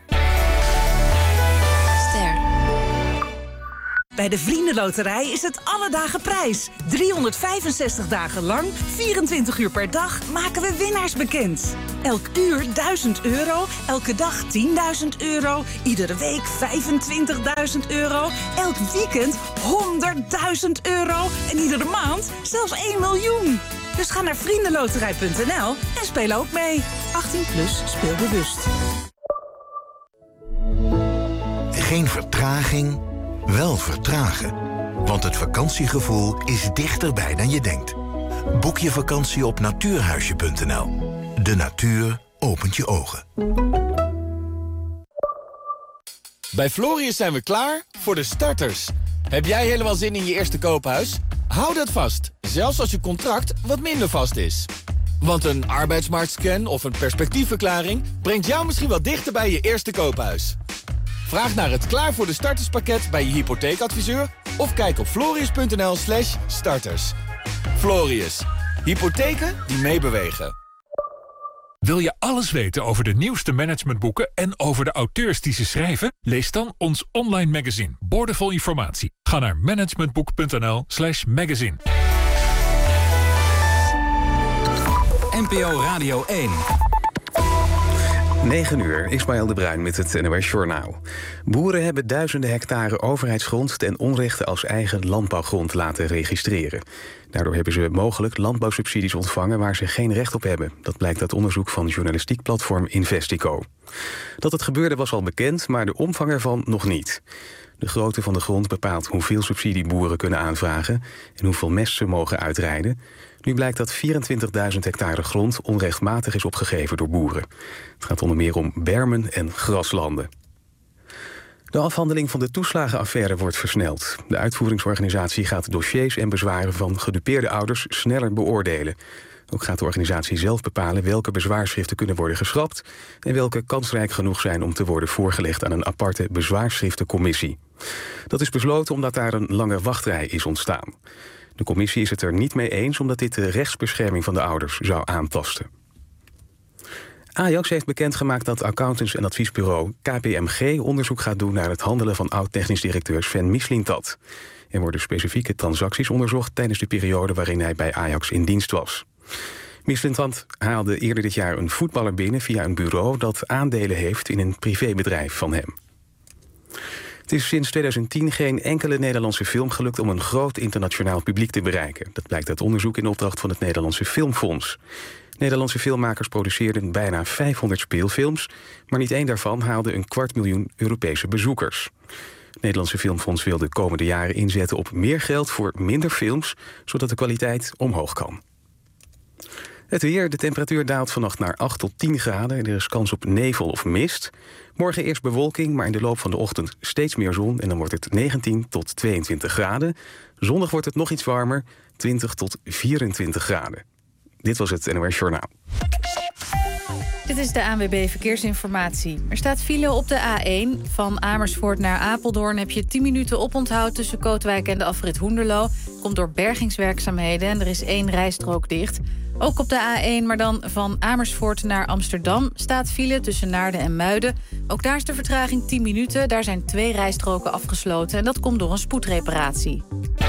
Bij de Vriendenloterij is het alle dagen prijs. 365 dagen lang, 24 uur per dag maken we winnaars bekend. Elk uur 1000 euro, elke dag 10.000 euro, iedere week 25.000 euro, elk weekend 100.000 euro en iedere maand zelfs 1 miljoen. Dus ga naar vriendenloterij.nl en speel ook mee. 18+ speelbewust. Geen vertraging, wel vertragen. Want het vakantiegevoel is dichterbij dan je denkt. Boek je vakantie op natuurhuisje.nl. De natuur opent je ogen. Bij Florius zijn we klaar voor de starters. Heb jij helemaal zin in je eerste koophuis? Hou dat vast, zelfs als je contract wat minder vast is. Want een arbeidsmarktscan of een perspectiefverklaring brengt jou misschien wel dichter bij je eerste koophuis. Vraag naar het Klaar voor de Starterspakket bij je hypotheekadviseur of kijk op florius.nl/starters. Florius, hypotheken die meebewegen. Wil je alles weten over de nieuwste managementboeken en over de auteurs die ze schrijven? Lees dan ons online magazine, Boordevol Informatie. Ga naar managementboek.nl/magazine. NPO Radio 1. 9 uur, Ismaël de Bruin met het NOS Journaal. Boeren hebben duizenden hectare overheidsgrond ten onrechte als eigen landbouwgrond laten registreren. Daardoor hebben ze mogelijk landbouwsubsidies ontvangen waar ze geen recht op hebben. Dat blijkt uit onderzoek van journalistiek platform Investico. Dat het gebeurde was al bekend, maar de omvang ervan nog niet. De grootte van de grond bepaalt hoeveel subsidie boeren kunnen aanvragen en hoeveel mest ze mogen uitrijden. Nu blijkt dat 24.000 hectare grond onrechtmatig is opgegeven door boeren. Het gaat onder meer om bermen en graslanden. De afhandeling van de toeslagenaffaire wordt versneld. De uitvoeringsorganisatie gaat dossiers en bezwaren van gedupeerde ouders sneller beoordelen. Ook gaat de organisatie zelf bepalen welke bezwaarschriften kunnen worden geschrapt en welke kansrijk genoeg zijn om te worden voorgelegd aan een aparte bezwaarschriftencommissie. Dat is besloten omdat daar een lange wachtrij is ontstaan. De commissie is het er niet mee eens omdat dit de rechtsbescherming van de ouders zou aantasten. Ajax heeft bekendgemaakt dat accountants- en adviesbureau KPMG onderzoek gaat doen naar het handelen van oud-technisch directeur Sven Mislintat. Er worden specifieke transacties onderzocht tijdens de periode waarin hij bij Ajax in dienst was. Mislintat haalde eerder dit jaar een voetballer binnen via een bureau dat aandelen heeft in een privébedrijf van hem. Het is sinds 2010 geen enkele Nederlandse film gelukt om een groot internationaal publiek te bereiken. Dat blijkt uit onderzoek in opdracht van het Nederlandse Filmfonds. Nederlandse filmmakers produceerden bijna 500 speelfilms, maar niet één daarvan haalde 250.000 Europese bezoekers. Het Nederlandse Filmfonds wil de komende jaren inzetten op meer geld voor minder films, zodat de kwaliteit omhoog kan. Het weer, de temperatuur daalt vannacht naar 8 tot 10 graden. Er is kans op nevel of mist. Morgen eerst bewolking, maar in de loop van de ochtend steeds meer zon. En dan wordt het 19 tot 22 graden. Zondag wordt het nog iets warmer, 20 tot 24 graden. Dit was het NOS Journaal. Dit is de ANWB Verkeersinformatie. Er staat file op de A1. Van Amersfoort naar Apeldoorn heb je 10 minuten oponthoud tussen Kootwijk en de afrit Hoenderloo. Komt door bergingswerkzaamheden en er is 1 rijstrook dicht. Ook op de A1, maar dan van Amersfoort naar Amsterdam staat file tussen Naarden en Muiden. Ook daar is de vertraging 10 minuten. Daar zijn 2 rijstroken afgesloten en dat komt door een spoedreparatie.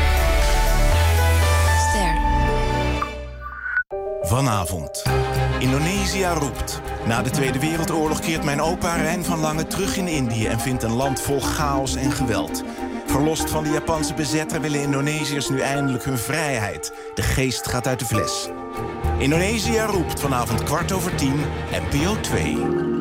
Vanavond. Indonesië roept. Na de Tweede Wereldoorlog keert mijn opa Rijn van Lange terug in Indië en vindt een land vol chaos en geweld. Verlost van de Japanse bezetter willen Indonesiërs nu eindelijk hun vrijheid. De geest gaat uit de fles. Indonesië roept vanavond 10:15, NPO 2.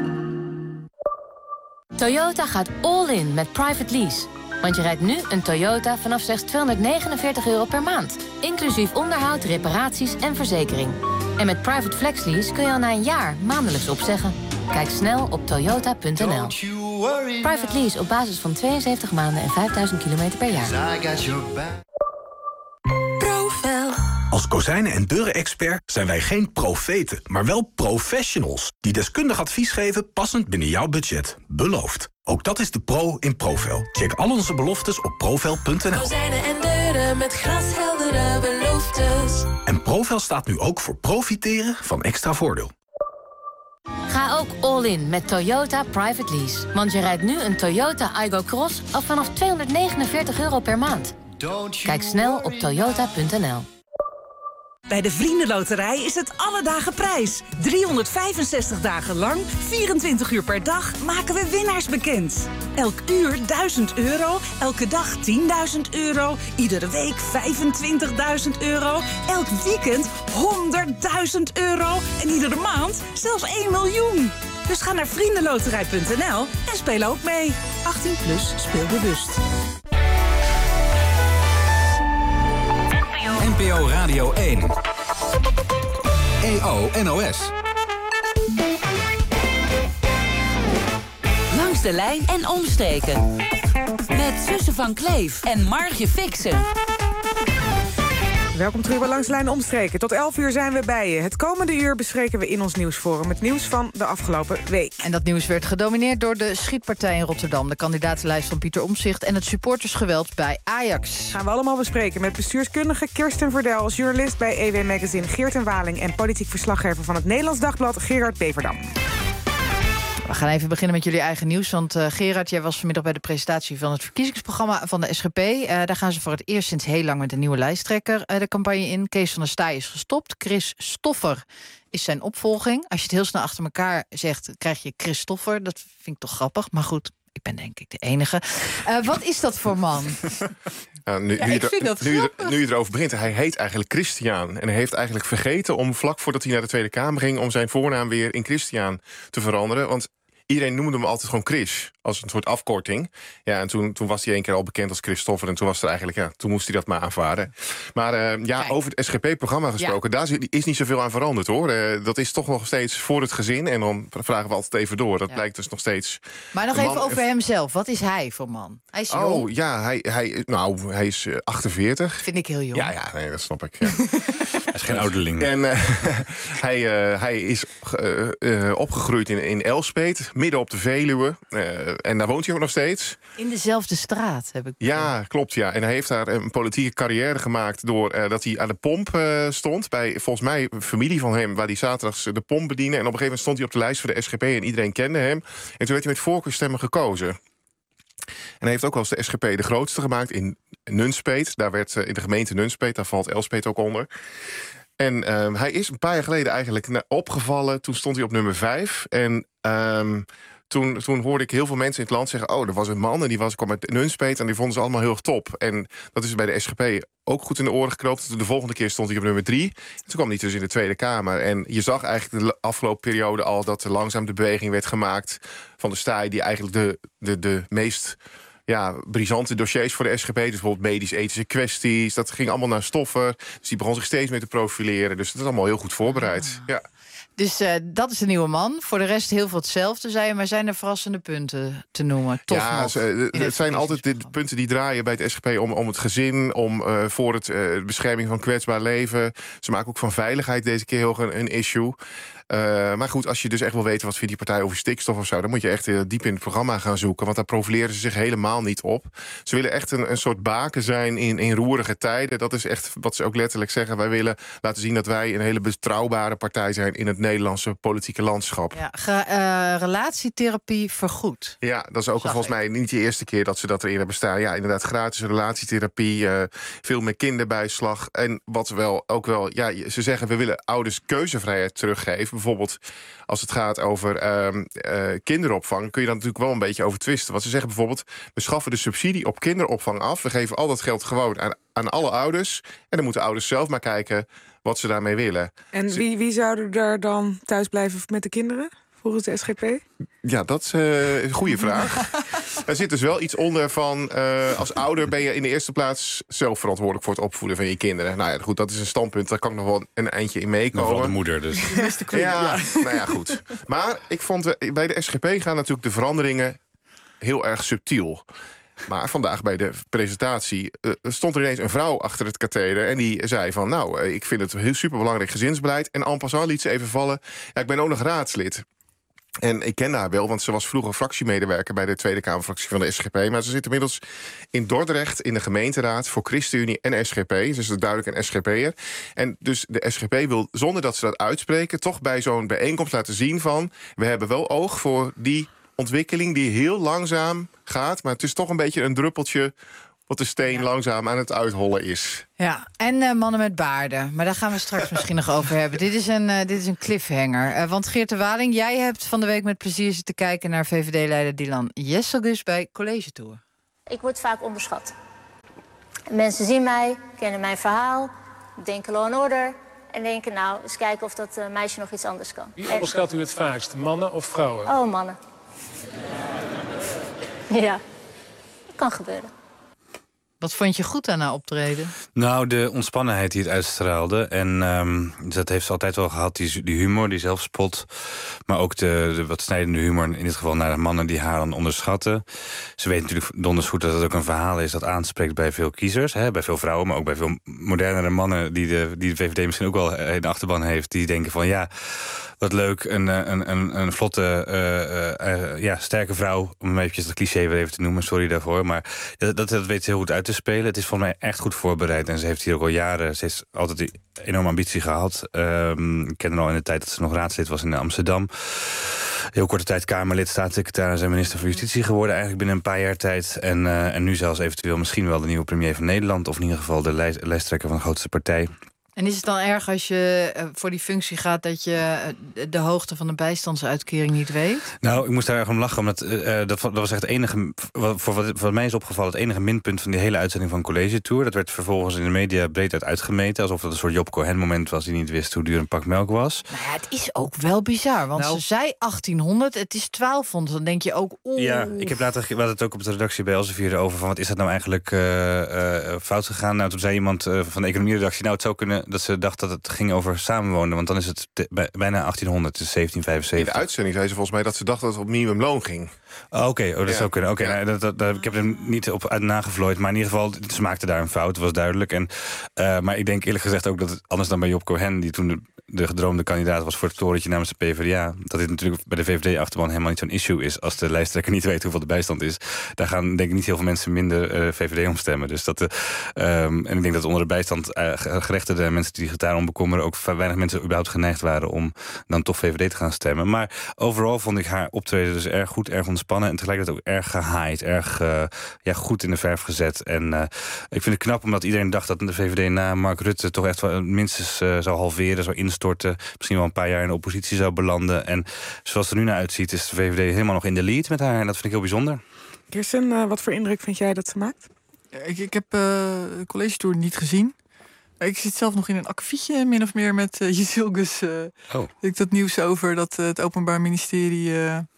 Toyota gaat all in met private lease. Want je rijdt nu een Toyota vanaf slechts €249 per maand. Inclusief onderhoud, reparaties en verzekering. En met private flex lease kun je al na een jaar maandelijks opzeggen. Kijk snel op toyota.nl. Private lease op basis van 72 maanden en 5000 kilometer per jaar. Profel. Als kozijnen- en deuren-expert zijn wij geen profeten, maar wel professionals. Die deskundig advies geven passend binnen jouw budget. Beloofd. Ook dat is de pro in Profel. Check al onze beloftes op profel.nl. Kozijnen en deuren met glasheldere beloftes. En Profel staat nu ook voor profiteren van extra voordeel. Ga ook all in met Toyota Private Lease. Want je rijdt nu een Toyota Aygo Cross al vanaf €249 per maand. Kijk snel op toyota.nl. Bij de Vriendenloterij is het alle dagen prijs. 365 dagen lang, 24 uur per dag maken we winnaars bekend. Elk uur €1000, elke dag €10.000, iedere week €25.000, elk weekend €100.000 en iedere maand zelfs 1 miljoen. Dus ga naar vriendenloterij.nl en speel ook mee. 18 plus, speel bewust. NPO Radio 1. EO NOS. Langs de lijn en omstreken. Met Suze van Kleef en Margje Fixen. Welkom terug bij Langs de Lijn Omstreken. Tot 11 uur zijn we bij je. Het komende uur bespreken we in ons nieuwsforum het nieuws van de afgelopen week. En dat nieuws werd gedomineerd door de schietpartij in Rotterdam, de kandidatenlijst van Pieter Omtzigt en het supportersgeweld bij Ajax. Gaan we allemaal bespreken met bestuurskundige Kirsten Verdel, journalist bij EW Magazine Geert en Waling en politiek verslaggever van het Nederlands Dagblad Gerard Beverdam. We gaan even beginnen met jullie eigen nieuws. Want Gerard, jij was vanmiddag bij de presentatie van het verkiezingsprogramma van de SGP. Daar gaan ze voor het eerst sinds heel lang met een nieuwe lijsttrekker de campagne in. Kees van der Staaij is gestopt. Chris Stoffer is zijn opvolging. Als je het heel snel achter elkaar zegt, krijg je Chris Stoffer. Dat vind ik toch grappig, maar goed. Ik ben denk ik de enige. Wat is dat voor man? Nu je erover begint, hij heet eigenlijk Christian. En hij heeft eigenlijk vergeten om vlak voordat hij naar de Tweede Kamer ging om zijn voornaam weer in Christian te veranderen. Want iedereen noemde hem altijd gewoon Chris, als een soort afkorting. Ja, en toen was hij 1 keer al bekend als Christoffer. En toen was er eigenlijk, toen moest hij dat maar aanvaarden. Maar over het SGP-programma gesproken, daar is niet zoveel aan veranderd, hoor. Dat is toch nog steeds voor het gezin. En dan vragen we altijd even door. Dat lijkt dus nog steeds. Maar nog even over hemzelf. Wat is hij voor man? Hij is jong. Oh, ja, hij is 48. Vind ik heel jong. Ja, nee, dat snap ik. Ja. Hij is geen ouderling. En hij is opgegroeid in Elspeet, midden op de Veluwe. En daar woont hij ook nog steeds. In dezelfde straat, heb ik Ja, klopt, ja. En hij heeft daar een politieke carrière gemaakt doordat hij aan de pomp stond. Bij, volgens mij, een familie van hem, waar hij zaterdags de pomp bediende. En op een gegeven moment stond hij op de lijst voor de SGP en iedereen kende hem. En toen werd hij met voorkeurstemmen gekozen. En hij heeft ook wel eens de SGP de grootste gemaakt in Nunspeet. Daar werd in de gemeente Nunspeet, daar valt Elspeet ook onder. En hij is een paar jaar geleden eigenlijk opgevallen. Toen stond hij op nummer 5. En toen hoorde ik heel veel mensen in het land zeggen, er was een man en die kwam uit Nunspeet en die vonden ze allemaal heel erg top. En dat is bij de SGP ook goed in de oren geknoopt. De volgende keer stond hij op nummer 3. Toen kwam hij dus in de Tweede Kamer. En je zag eigenlijk de afgelopen periode al dat er langzaam de beweging werd gemaakt van de Staaij, die eigenlijk de meest brisante dossiers voor de SGP. Dus bijvoorbeeld medisch-ethische kwesties. Dat ging allemaal naar Stoffer. Dus die begon zich steeds meer te profileren. Dus dat is allemaal heel goed voorbereid. Ja. Dus dat is de nieuwe man. Voor de rest heel veel hetzelfde, zei je. Maar zijn er verrassende punten te noemen? Het zijn altijd de punten die draaien bij het SGP om het gezin, om voor de bescherming van kwetsbaar leven. Ze maken ook van veiligheid deze keer heel een issue. Maar goed, als je dus echt wil weten wat vindt die partij over stikstof of zo, dan moet je echt diep in het programma gaan zoeken. Want daar profileren ze zich helemaal niet op. Ze willen echt een soort baken zijn in roerige tijden. Dat is echt wat ze ook letterlijk zeggen. Wij willen laten zien dat wij een hele betrouwbare partij zijn in het Nederlandse politieke landschap. Ja, relatietherapie vergoed. Ja, dat is ook volgens mij niet de eerste keer dat ze dat erin hebben staan. Ja, inderdaad, gratis relatietherapie, veel meer kinderbijslag. En wat ze zeggen, we willen ouders keuzevrijheid teruggeven. Bijvoorbeeld als het gaat over kinderopvang, kun je daar natuurlijk wel een beetje over twisten. Want ze zeggen bijvoorbeeld, we schaffen de subsidie op kinderopvang af. We geven al dat geld gewoon aan alle ouders. En dan moeten ouders zelf maar kijken wat ze daarmee willen. En wie zouden er dan thuis blijven met de kinderen, volgens de SGP? Ja, dat is een goede vraag. Er zit dus wel iets onder van, als ouder ben je in de eerste plaats zelf verantwoordelijk voor het opvoeden van je kinderen. Nou ja, goed, dat is een standpunt, daar kan ik nog wel een eindje in meekomen. Vooral de moeder dus. Nou ja, goed. Maar ik vond, bij de SGP gaan natuurlijk de veranderingen heel erg subtiel. Maar vandaag bij de presentatie stond er ineens een vrouw achter het katheder en die zei van, ik vind het heel superbelangrijk gezinsbeleid. En en passant liet ze even vallen, ik ben ook nog raadslid. En ik ken haar wel, want ze was vroeger fractiemedewerker bij de Tweede Kamerfractie van de SGP. Maar ze zit inmiddels in Dordrecht in de gemeenteraad voor ChristenUnie en SGP. Ze is duidelijk een SGP'er. En dus de SGP wil, zonder dat ze dat uitspreken, toch bij zo'n bijeenkomst laten zien van, we hebben wel oog voor die ontwikkeling die heel langzaam gaat. Maar het is toch een beetje een druppeltje wat de steen langzaam aan het uithollen is. Ja, en mannen met baarden. Maar daar gaan we straks misschien nog over hebben. Dit is een cliffhanger. Want Geert de Waling, jij hebt van de week met plezier zitten kijken naar VVD-leider Dylan Jesselgus bij College Tour. Ik word vaak onderschat. Mensen zien mij, kennen mijn verhaal, denken Law & Order en denken, eens kijken of dat meisje nog iets anders kan. Wie onderschat u het vaakst, mannen of vrouwen? Oh, mannen. Ja, dat kan gebeuren. Wat vond je goed aan haar optreden? Nou, de ontspannenheid die het uitstraalde. En dat heeft ze altijd wel gehad, die humor, die zelfspot. Maar ook de wat snijdende humor, in dit geval naar de mannen die haar dan onderschatten. Ze weet natuurlijk donders goed dat het ook een verhaal is dat aanspreekt bij veel kiezers. Hè, bij veel vrouwen, maar ook bij veel modernere mannen die de VVD misschien ook wel in de achterban heeft. Die denken van ja, wat leuk, een vlotte, sterke vrouw. Om eventjes het cliché weer even te noemen, sorry daarvoor. Maar dat weet ze heel goed uit te spelen. Het is volgens mij echt goed voorbereid. En ze heeft hier ook al jaren, ze heeft altijd die enorme ambitie gehad. Ik ken haar al in de tijd dat ze nog raadslid was in Amsterdam. Heel korte tijd Kamerlid, staatssecretaris en minister van Justitie geworden. Eigenlijk binnen een paar jaar tijd. En nu zelfs eventueel misschien wel de nieuwe premier van Nederland. Of in ieder geval de lijsttrekker van de grootste partij. En is het dan erg als je voor die functie gaat dat je de hoogte van de bijstandsuitkering niet weet? Nou, ik moest daar erg om lachen, omdat dat was echt het enige, wat mij is opgevallen, het enige minpunt van die hele uitzending van College Tour. Dat werd vervolgens in de media breed uitgemeten, alsof het een soort Job Cohen moment was die niet wist hoe duur een pak melk was. Nou ja, het is ook wel bizar, want ze zei 1800, het is 1200. Dan denk je ook, Ja, we hadden het ook op de redactie bij Elsevier over van wat is dat nou eigenlijk fout gegaan? Nou, toen zei iemand van de economieredactie, nou het zou kunnen dat ze dacht dat het ging over samenwonen, want dan is het bijna 1800, dus 1775. In de uitzending zei ze volgens mij dat ze dacht dat het op minimumloon ging. Oké, dat zou kunnen. Nou, ik heb er niet op uit nagevlooid, maar in ieder geval, ze maakte daar een fout, dat was duidelijk. Maar ik denk eerlijk gezegd ook dat het anders dan bij Job Cohen, die toen de gedroomde kandidaat was voor het torentje namens de PvdA, dat dit natuurlijk bij de VVD-achterban helemaal niet zo'n issue is. Als de lijsttrekker niet weet hoeveel de bijstand is, daar gaan denk ik niet heel veel mensen minder VVD om stemmen. Dus en ik denk dat onder de bijstand gerechtigde mensen die zich daarom bekommeren ook weinig mensen überhaupt geneigd waren om dan toch VVD te gaan stemmen. Maar overal vond ik haar optreden dus erg goed, erg ontspannen en tegelijkertijd ook erg gehaaid, erg goed in de verf gezet. En ik vind het knap omdat iedereen dacht dat de VVD na Mark Rutte toch echt wel minstens zou halveren, zou instorten, misschien wel een paar jaar in de oppositie zou belanden. En zoals het er nu naar uitziet is de VVD helemaal nog in de lead met haar en dat vind ik heel bijzonder. Kirsten, wat voor indruk vind jij dat ze maakt? Ik heb de College Tour niet gezien. Ik zit zelf nog in een akkefietje, min of meer, met Jezilgus. Ik dat nieuws over dat het Openbaar Ministerie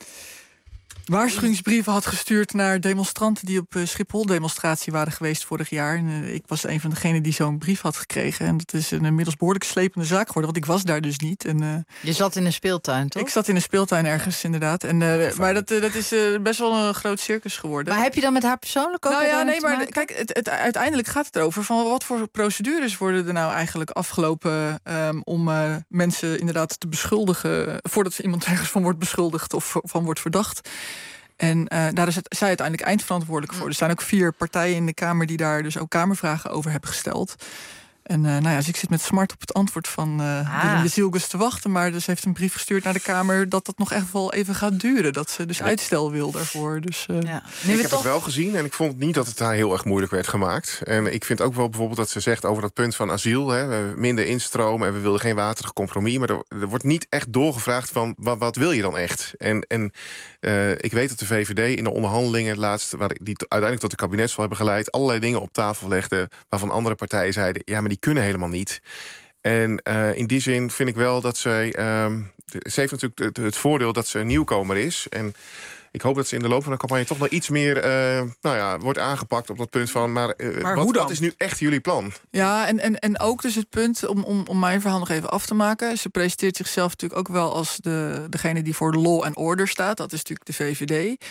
waarschuwingsbrieven had gestuurd naar demonstranten die op Schiphol-demonstratie waren geweest vorig jaar. En, ik was een van degenen die zo'n brief had gekregen. En dat is een inmiddels behoorlijk slepende zaak geworden, want ik was daar dus niet. En, je zat in een speeltuin, toch? Ik zat in een speeltuin ergens, inderdaad. En, maar dat is best wel een groot circus geworden. Maar heb je dan met haar persoonlijk ook? Nou ja, nee, maar kijk, uiteindelijk gaat het erover van wat voor procedures worden er nou eigenlijk afgelopen om mensen inderdaad te beschuldigen, voordat iemand ergens van wordt beschuldigd of van wordt verdacht. En daar is zij uiteindelijk eindverantwoordelijk voor. Er zijn ook 4 partijen in de Kamer die daar dus ook Kamervragen over hebben gesteld. En dus ik zit met smart op het antwoord van de Jezilgus te wachten. Maar dus heeft een brief gestuurd naar de Kamer dat nog echt wel even gaat duren. Dat ze dus uitstel wil daarvoor. Dus, ik heb het wel gezien en ik vond niet dat het daar heel erg moeilijk werd gemaakt. En ik vind ook wel bijvoorbeeld dat ze zegt over dat punt van asiel. Hè, minder instromen en we wilden geen waterig compromis. Maar er wordt niet echt doorgevraagd van wat wil je dan echt? En ik weet dat de VVD in de onderhandelingen laatst, die uiteindelijk tot de kabinetsval hebben geleid, allerlei dingen op tafel legde waarvan andere partijen zeiden, ja, maar die kunnen helemaal niet. En in die zin vind ik wel dat ze heeft natuurlijk het voordeel dat ze een nieuwkomer is. En ik hoop dat ze in de loop van de campagne toch nog iets meer wordt aangepakt op dat punt van, maar wat is nu echt jullie plan? Ja, en ook dus het punt, om mijn verhaal nog even af te maken. Ze presenteert zichzelf natuurlijk ook wel als degene die voor law and order staat. Dat is natuurlijk de VVD.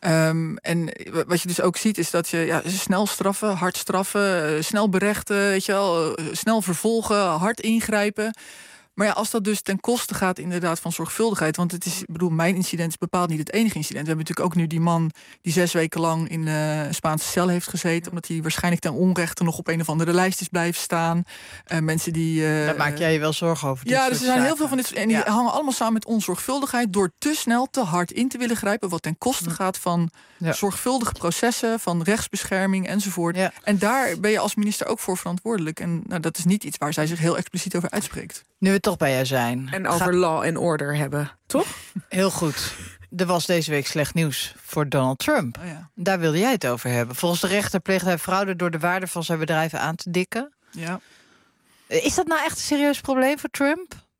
En wat je dus ook ziet is dat je snel straffen, hard straffen, snel berechten, weet je wel, snel vervolgen, hard ingrijpen. Maar ja, als dat dus ten koste gaat inderdaad van zorgvuldigheid, want het is, mijn incident is bepaald niet het enige incident. We hebben natuurlijk ook nu die man die 6 weken lang in een Spaanse cel heeft gezeten, omdat hij waarschijnlijk ten onrechte nog op een of andere lijst is blijven staan. Mensen die daar maak jij je wel zorgen over. Ja, dus er zijn heel veel van dit en die hangen allemaal samen met onzorgvuldigheid door te snel, te hard in te willen grijpen, wat ten koste gaat van zorgvuldige processen, van rechtsbescherming enzovoort. Ja. En daar ben je als minister ook voor verantwoordelijk. En dat is niet iets waar zij zich heel expliciet over uitspreekt. Nu we toch bij jou zijn. En over law and order hebben, toch? Heel goed. Er was deze week slecht nieuws voor Donald Trump. Oh ja. Daar wilde jij het over hebben. Volgens de rechter pleegde hij fraude door de waarde van zijn bedrijven aan te dikken. Ja. Is dat nou echt een serieus probleem voor Trump?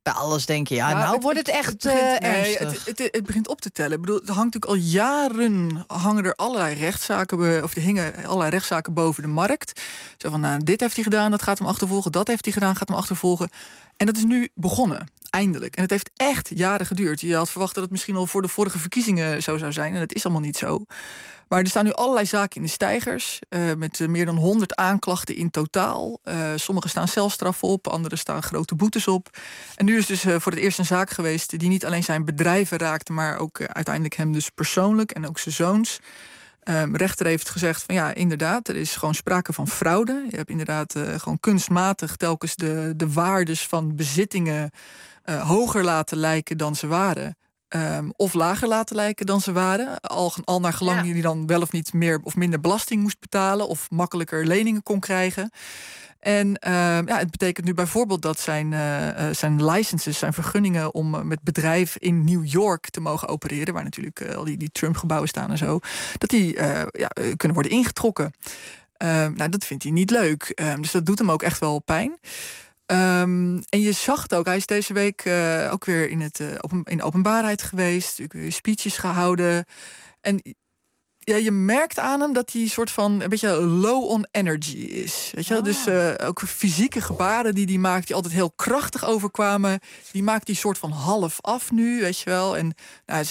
Bij alles denk je, nou wordt het echt ernstig. Het begint op te tellen. Ik bedoel, er hangt natuurlijk al jaren hangen er allerlei rechtszaken, of er hingen allerlei rechtszaken boven de markt. Zo van, nou, dit heeft hij gedaan, dat gaat hem achtervolgen. Dat heeft hij gedaan, gaat hem achtervolgen. En dat is nu begonnen, eindelijk. En het heeft echt jaren geduurd. Je had verwacht dat het misschien al voor de vorige verkiezingen zo zou zijn. En dat is allemaal niet zo. Maar er staan nu allerlei zaken in de steigers. Met meer dan 100 aanklachten in totaal. Sommige staan celstraf op, andere staan grote boetes op. En nu is dus voor het eerst een zaak geweest die niet alleen zijn bedrijven raakte, maar ook uiteindelijk hem dus persoonlijk en ook zijn zoons. De rechter heeft gezegd van ja, inderdaad, er is gewoon sprake van fraude. Je hebt inderdaad gewoon kunstmatig telkens de waardes van bezittingen hoger laten lijken dan ze waren. Of lager laten lijken dan ze waren. Al naar gelang je dan wel of niet meer of minder belasting moest betalen, of makkelijker leningen kon krijgen. En het betekent nu bijvoorbeeld dat zijn licenses, zijn vergunningen om met bedrijf in New York te mogen opereren, waar natuurlijk al die Trump-gebouwen staan en zo, dat die kunnen worden ingetrokken. Dat vindt hij niet leuk. Dus dat doet hem ook echt wel pijn. En je zag het ook, hij is deze week ook weer in openbaarheid geweest, weer speeches gehouden. En ja, je merkt aan hem dat hij soort van een beetje low on energy is. Weet je wel? Dus ook fysieke gebaren die hij maakt, die altijd heel krachtig overkwamen, die maakt hij soort van half af nu, weet je wel. En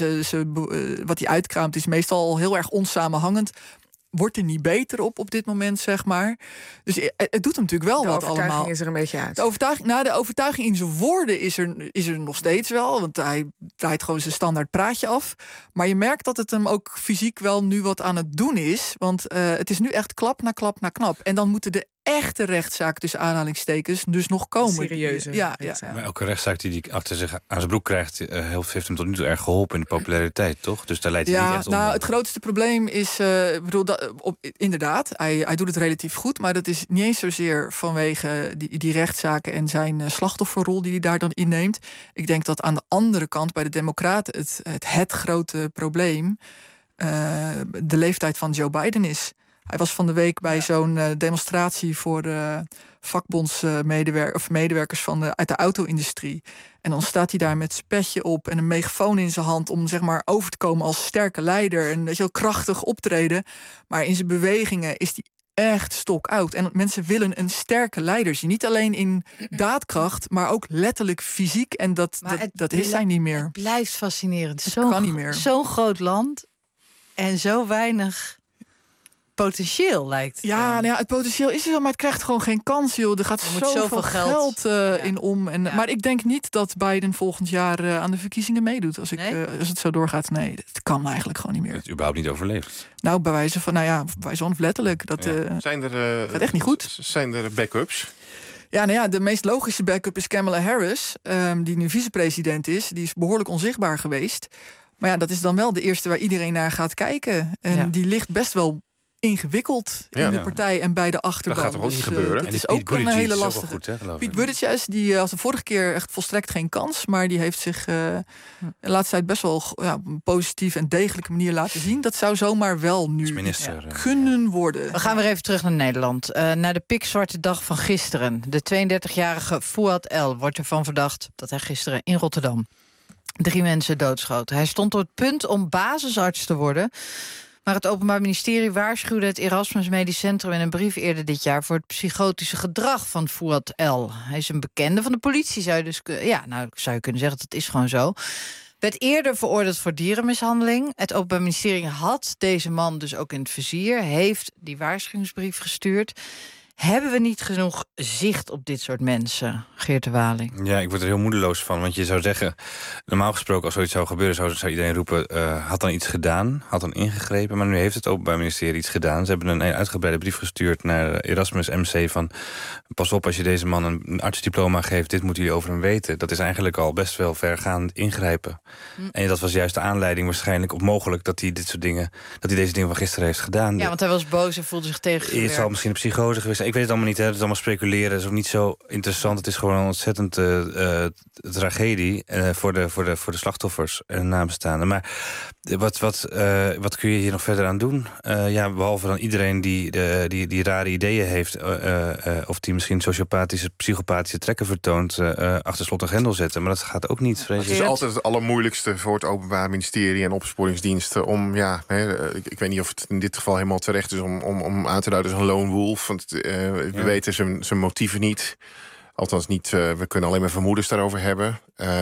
wat hij uitkraamt is meestal heel erg onsamenhangend. Wordt er niet beter op dit moment, zeg maar. Dus het doet hem natuurlijk wel wat allemaal. De overtuiging is er een beetje uit. De overtuiging in zijn woorden is er nog steeds wel. Want hij draait gewoon zijn standaard praatje af. Maar je merkt dat het hem ook fysiek wel nu wat aan het doen is. Want het is nu echt klap na klap na klap. En dan moeten de echte rechtszaak tussen aanhalingstekens dus nog komen. Serieuze. Ja. Maar elke rechtszaak die hij achter zich aan zijn broek krijgt, heeft hem tot nu toe erg geholpen in de populariteit, toch? Dus daar leidt hij niet echt om. Het grootste probleem is, inderdaad, hij doet het relatief goed, maar dat is niet eens zozeer vanwege die rechtszaken en zijn slachtofferrol die hij daar dan inneemt. Ik denk dat aan de andere kant bij de Democraten het grote probleem de leeftijd van Joe Biden is. Hij was van de week bij zo'n demonstratie voor vakbondsmedewerkers uit de auto-industrie. En dan staat hij daar met zijn petje op en een megafoon in zijn hand om zeg maar over te komen als sterke leider en heel krachtig optreden. Maar in zijn bewegingen is hij echt stokoud. En mensen willen een sterke leider zien. Niet alleen in daadkracht, maar ook letterlijk fysiek. En dat is hij niet meer. Het blijft fascinerend. Het kan niet meer. Zo'n groot land en zo weinig potentieel lijkt. Het potentieel is er wel, maar het krijgt gewoon geen kans, joh. Er gaat zoveel geld in om. Maar ik denk niet dat Biden volgend jaar aan de verkiezingen meedoet. Als het zo doorgaat. Nee, het kan eigenlijk gewoon niet meer. Het überhaupt niet overleeft. Nou, bij wijze van letterlijk. Dat gaat echt niet goed. Zijn er backups? De meest logische backup is Kamala Harris, die nu vicepresident is. Die is behoorlijk onzichtbaar geweest. Maar ja, dat is dan wel de eerste waar iedereen naar gaat kijken. En die ligt best wel ingewikkeld in de partij en bij de achterban. Dat gaat toch ook niet gebeuren? Dat is ook een hele lastige. Piet Buttigieg, die had de vorige keer echt volstrekt geen kans, maar die heeft zich de laatste tijd best wel op een positieve en degelijke manier laten zien. Dat zou zomaar wel nu kunnen worden. We gaan weer even terug naar Nederland. Naar de pikzwarte dag van gisteren. De 32-jarige Fouad El wordt ervan verdacht dat hij gisteren in Rotterdam 3 mensen doodschoot. Hij stond op het punt om basisarts te worden, maar het Openbaar Ministerie waarschuwde het Erasmus Medisch Centrum in een brief eerder dit jaar voor het psychotische gedrag van Fouad El. Hij is een bekende van de politie, zou je kunnen zeggen, dat is gewoon zo. Werd eerder veroordeeld voor dierenmishandeling. Het Openbaar Ministerie had deze man dus ook in het vizier, heeft die waarschuwingsbrief gestuurd. Hebben we niet genoeg zicht op dit soort mensen, Geert de Waling? Ja, ik word er heel moedeloos van. Want je zou zeggen, normaal gesproken als zoiets zou gebeuren, zou iedereen roepen, had dan iets gedaan, had dan ingegrepen. Maar nu heeft het Openbaar Ministerie iets gedaan. Ze hebben een uitgebreide brief gestuurd naar Erasmus MC van, pas op als je deze man een artsdiploma geeft, dit moeten jullie over hem weten. Dat is eigenlijk al best wel vergaand ingrijpen. En dat was juist de aanleiding waarschijnlijk, of mogelijk, dat hij deze dingen van gisteren heeft gedaan. Ja, want hij was boos en voelde zich tegengewerkt. Het zal misschien een psychose geweest. ik weet het allemaal niet. Hè. Het is allemaal speculeren. Het is ook niet zo interessant. Het is gewoon een ontzettend tragedie voor de slachtoffers en nabestaanden. Maar wat kun je hier nog verder aan doen? Behalve dan iedereen die rare ideeën heeft... of die misschien sociopathische, psychopathische trekken vertoont... achter slot en grendel zetten. Maar dat gaat ook niet. Het is altijd het allermoeilijkste voor het Openbaar Ministerie... en opsporingsdiensten om... ik weet niet of het in dit geval helemaal terecht is... om aan te duiden als een lone wolf. Want we weten zijn motieven niet. Althans niet, we kunnen alleen maar vermoedens daarover hebben.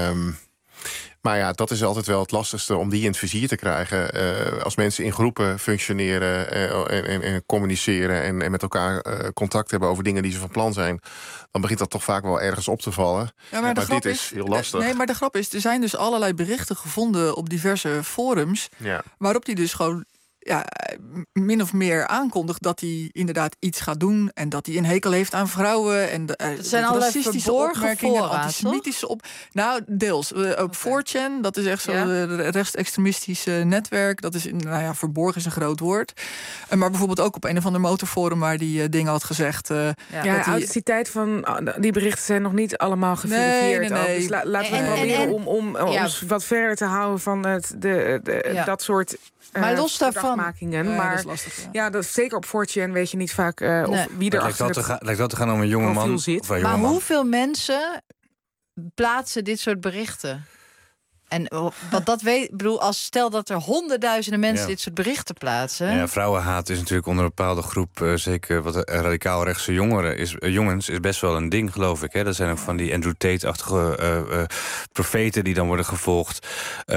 Maar ja, dat is altijd wel het lastigste om die in het vizier te krijgen. Als mensen in groepen functioneren en communiceren... en met elkaar contact hebben over dingen die ze van plan zijn... dan begint dat toch vaak wel ergens op te vallen. Ja, maar dit is heel lastig. Nee, maar de grap is, er zijn dus allerlei berichten gevonden... op diverse forums, waarop die dus gewoon... min of meer aankondigt dat hij inderdaad iets gaat doen... en dat hij een hekel heeft aan vrouwen. En dat zijn allerlei racistische opmerkingen, antisemitische Nou, deels. Ook 4chan, dat is echt zo'n rechtsextremistisch netwerk. Dat is, verborgen is een groot woord. Maar bijvoorbeeld ook op een of ander motorforum... waar die dingen had gezegd. De authenticiteit van die berichten zijn nog niet allemaal geverifieerd. Nee. Dus laten we proberen om ons wat verder te houden... van dat soort... Maar los daarvan... Maar dat is lastig, dat is zeker op 4chan weet je niet vaak of wie er achter het lijkt wel te gaan om een jonge man zit. Maar hoeveel mensen plaatsen dit soort berichten? En wat dat weet, ik bedoel, stel dat er honderdduizenden mensen dit soort berichten plaatsen. Ja, vrouwenhaat is natuurlijk onder een bepaalde groep, zeker wat radicaal rechtse jongens, is best wel een ding, geloof ik. Hè. Dat zijn ook van die Andrew Tate-achtige profeten die dan worden gevolgd.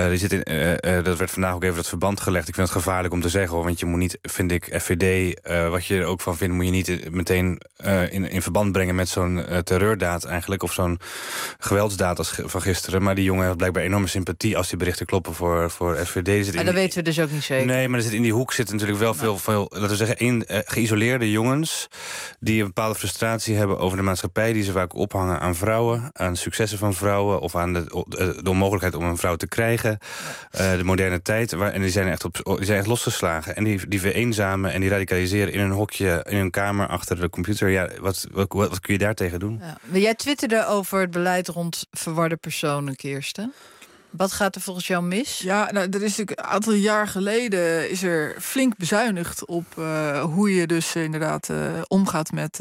Dat werd vandaag ook even dat verband gelegd. Ik vind het gevaarlijk om te zeggen, hoor, want je moet niet, vind ik, FVD, wat je er ook van vindt, moet je niet meteen in verband brengen met zo'n terreurdaad eigenlijk, of zo'n geweldsdaad als van gisteren. Maar die jongen heeft blijkbaar enorme sympathie als die berichten kloppen voor FVD. Maar dat weten we dus ook niet zeker. Nee, maar in die hoek zit natuurlijk wel veel laten we zeggen, geïsoleerde jongens die een bepaalde frustratie hebben over de maatschappij, die ze vaak ophangen aan vrouwen, aan successen van vrouwen of aan de onmogelijkheid om een vrouw te krijgen, de moderne tijd. En die zijn echt losgeslagen. En die vereenzamen en die radicaliseren in een hokje, in een kamer achter de computer. Ja, wat kun je daartegen doen? Ja. Jij twitterde over het beleid rond verwarde personen, Kirsten. Wat gaat er volgens jou mis? Ja, er is natuurlijk een aantal jaar geleden is er flink bezuinigd op hoe je dus inderdaad omgaat met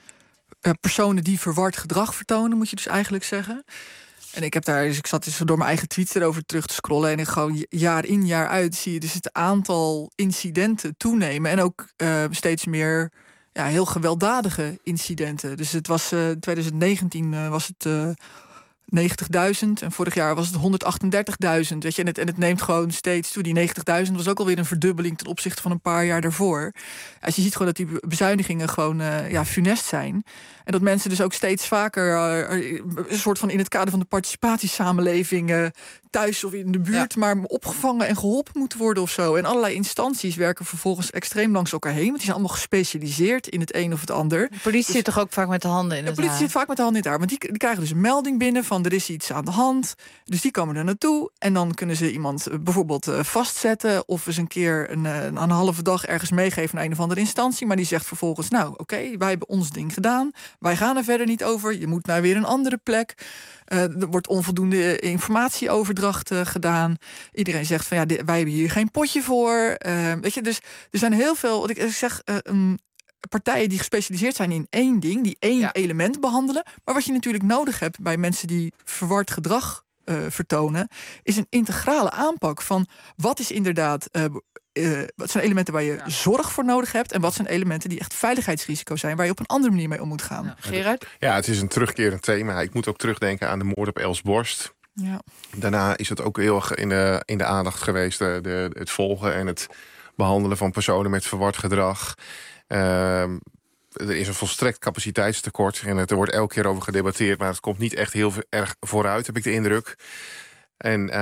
personen die verward gedrag vertonen, moet je dus eigenlijk zeggen. En ik zat dus door mijn eigen tweets erover terug te scrollen. En gewoon jaar in jaar uit zie je dus het aantal incidenten toenemen. En ook steeds meer heel gewelddadige incidenten. Dus het was 2019 was het 90.000 en vorig jaar was het 138.000. Weet je, en het neemt gewoon steeds toe. Die 90.000 was ook alweer een verdubbeling ten opzichte van een paar jaar daarvoor. Als je ziet gewoon dat die bezuinigingen gewoon funest zijn. En dat mensen dus ook steeds vaker een soort van in het kader van de participatiesamenleving thuis of in de buurt maar opgevangen en geholpen moeten worden of zo. En allerlei instanties werken vervolgens extreem langs elkaar heen. Want die zijn allemaal gespecialiseerd in het een of het ander. De politie zit toch ook vaak met de handen in het haar? De politie zit vaak met de handen in het haar. Want die krijgen dus een melding binnen van er is iets aan de hand. Dus die komen er naartoe. En dan kunnen ze iemand bijvoorbeeld vastzetten. Of eens een keer een halve dag ergens meegeven naar een of andere instantie. Maar die zegt vervolgens, oké, wij hebben ons ding gedaan. Wij gaan er verder niet over. Je moet naar weer een andere plek. Er wordt onvoldoende informatieoverdracht gedaan. Iedereen zegt van wij hebben hier geen potje voor. Weet je, dus er zijn heel veel, wat ik zeg, partijen die gespecialiseerd zijn in één ding, die één element behandelen. Maar wat je natuurlijk nodig hebt bij mensen die verward gedrag vertonen, is een integrale aanpak van wat is inderdaad. Wat zijn elementen waar je zorg voor nodig hebt en wat zijn elementen die echt veiligheidsrisico's zijn waar je op een andere manier mee om moet gaan. Gerard? Ja, het is een terugkerend thema. Ik moet ook terugdenken aan de moord op Els Borst. Ja. Daarna is het ook heel erg in de aandacht geweest, het volgen en het behandelen van personen met verward gedrag. Er is een volstrekt capaciteitstekort en er wordt elke keer over gedebatteerd, maar het komt niet echt heel erg vooruit, heb ik de indruk. En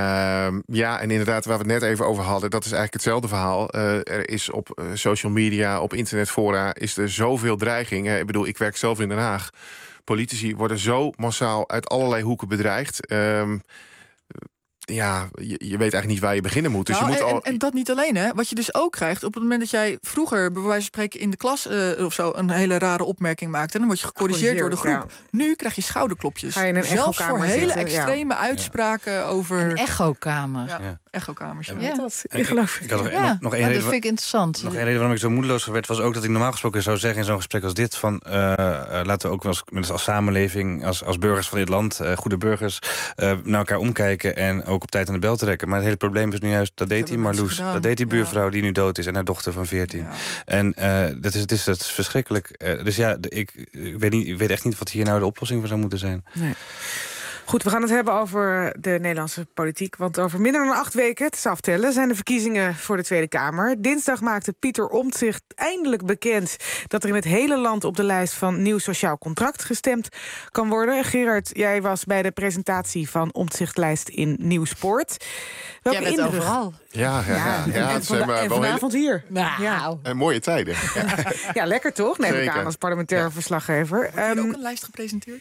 en inderdaad, waar we het net even over hadden, dat is eigenlijk hetzelfde verhaal. Er is op social media, op internetfora, is er zoveel dreiging. Ik bedoel, ik werk zelf in Den Haag. Politici worden zo massaal uit allerlei hoeken bedreigd. je weet eigenlijk niet waar je beginnen moet. Dus Nou, je moet en dat niet alleen, hè. Wat je dus ook krijgt, op het moment dat jij vroeger, bij wijze van spreken in de klas of zo, een hele rare opmerking maakte, en dan word je gecorrigeerd door de groep. Ja. Nu krijg je schouderklopjes. Ga je in een zelfs voor echokamer hele zitten, extreme uitspraken over... Een echokamer. Ja. Echokamers. Ja. Ik geloof ik had nog één reden. Dat vind ik interessant. Nog één reden waarom ik zo moedeloos werd, was ook dat ik normaal gesproken zou zeggen in zo'n gesprek als dit van laten we ook als samenleving, als burgers van dit land, goede burgers, naar elkaar omkijken en ook op tijd aan de bel trekken. Maar het hele probleem is nu juist, dat deed die Marloes. Dat deed die buurvrouw die nu dood is en haar dochter van 14. Ja. En dat is verschrikkelijk. Dus ja, ik weet echt niet wat hier nou de oplossing voor zou moeten zijn. Nee. Goed, we gaan het hebben over de Nederlandse politiek. Want over minder dan 8 weken, het is aftellen, zijn de verkiezingen voor de Tweede Kamer. Dinsdag maakte Pieter Omtzigt eindelijk bekend dat er in het hele land op de lijst van Nieuw Sociaal Contract gestemd kan worden. Gerard, jij was bij de presentatie van Omtzigt-lijst in Nieuwsport. Jij bent overal. Ja, en vanavond hier. En mooie tijden. Ja, lekker toch? Neem ik aan als parlementair verslaggever. Heb je ook een lijst gepresenteerd?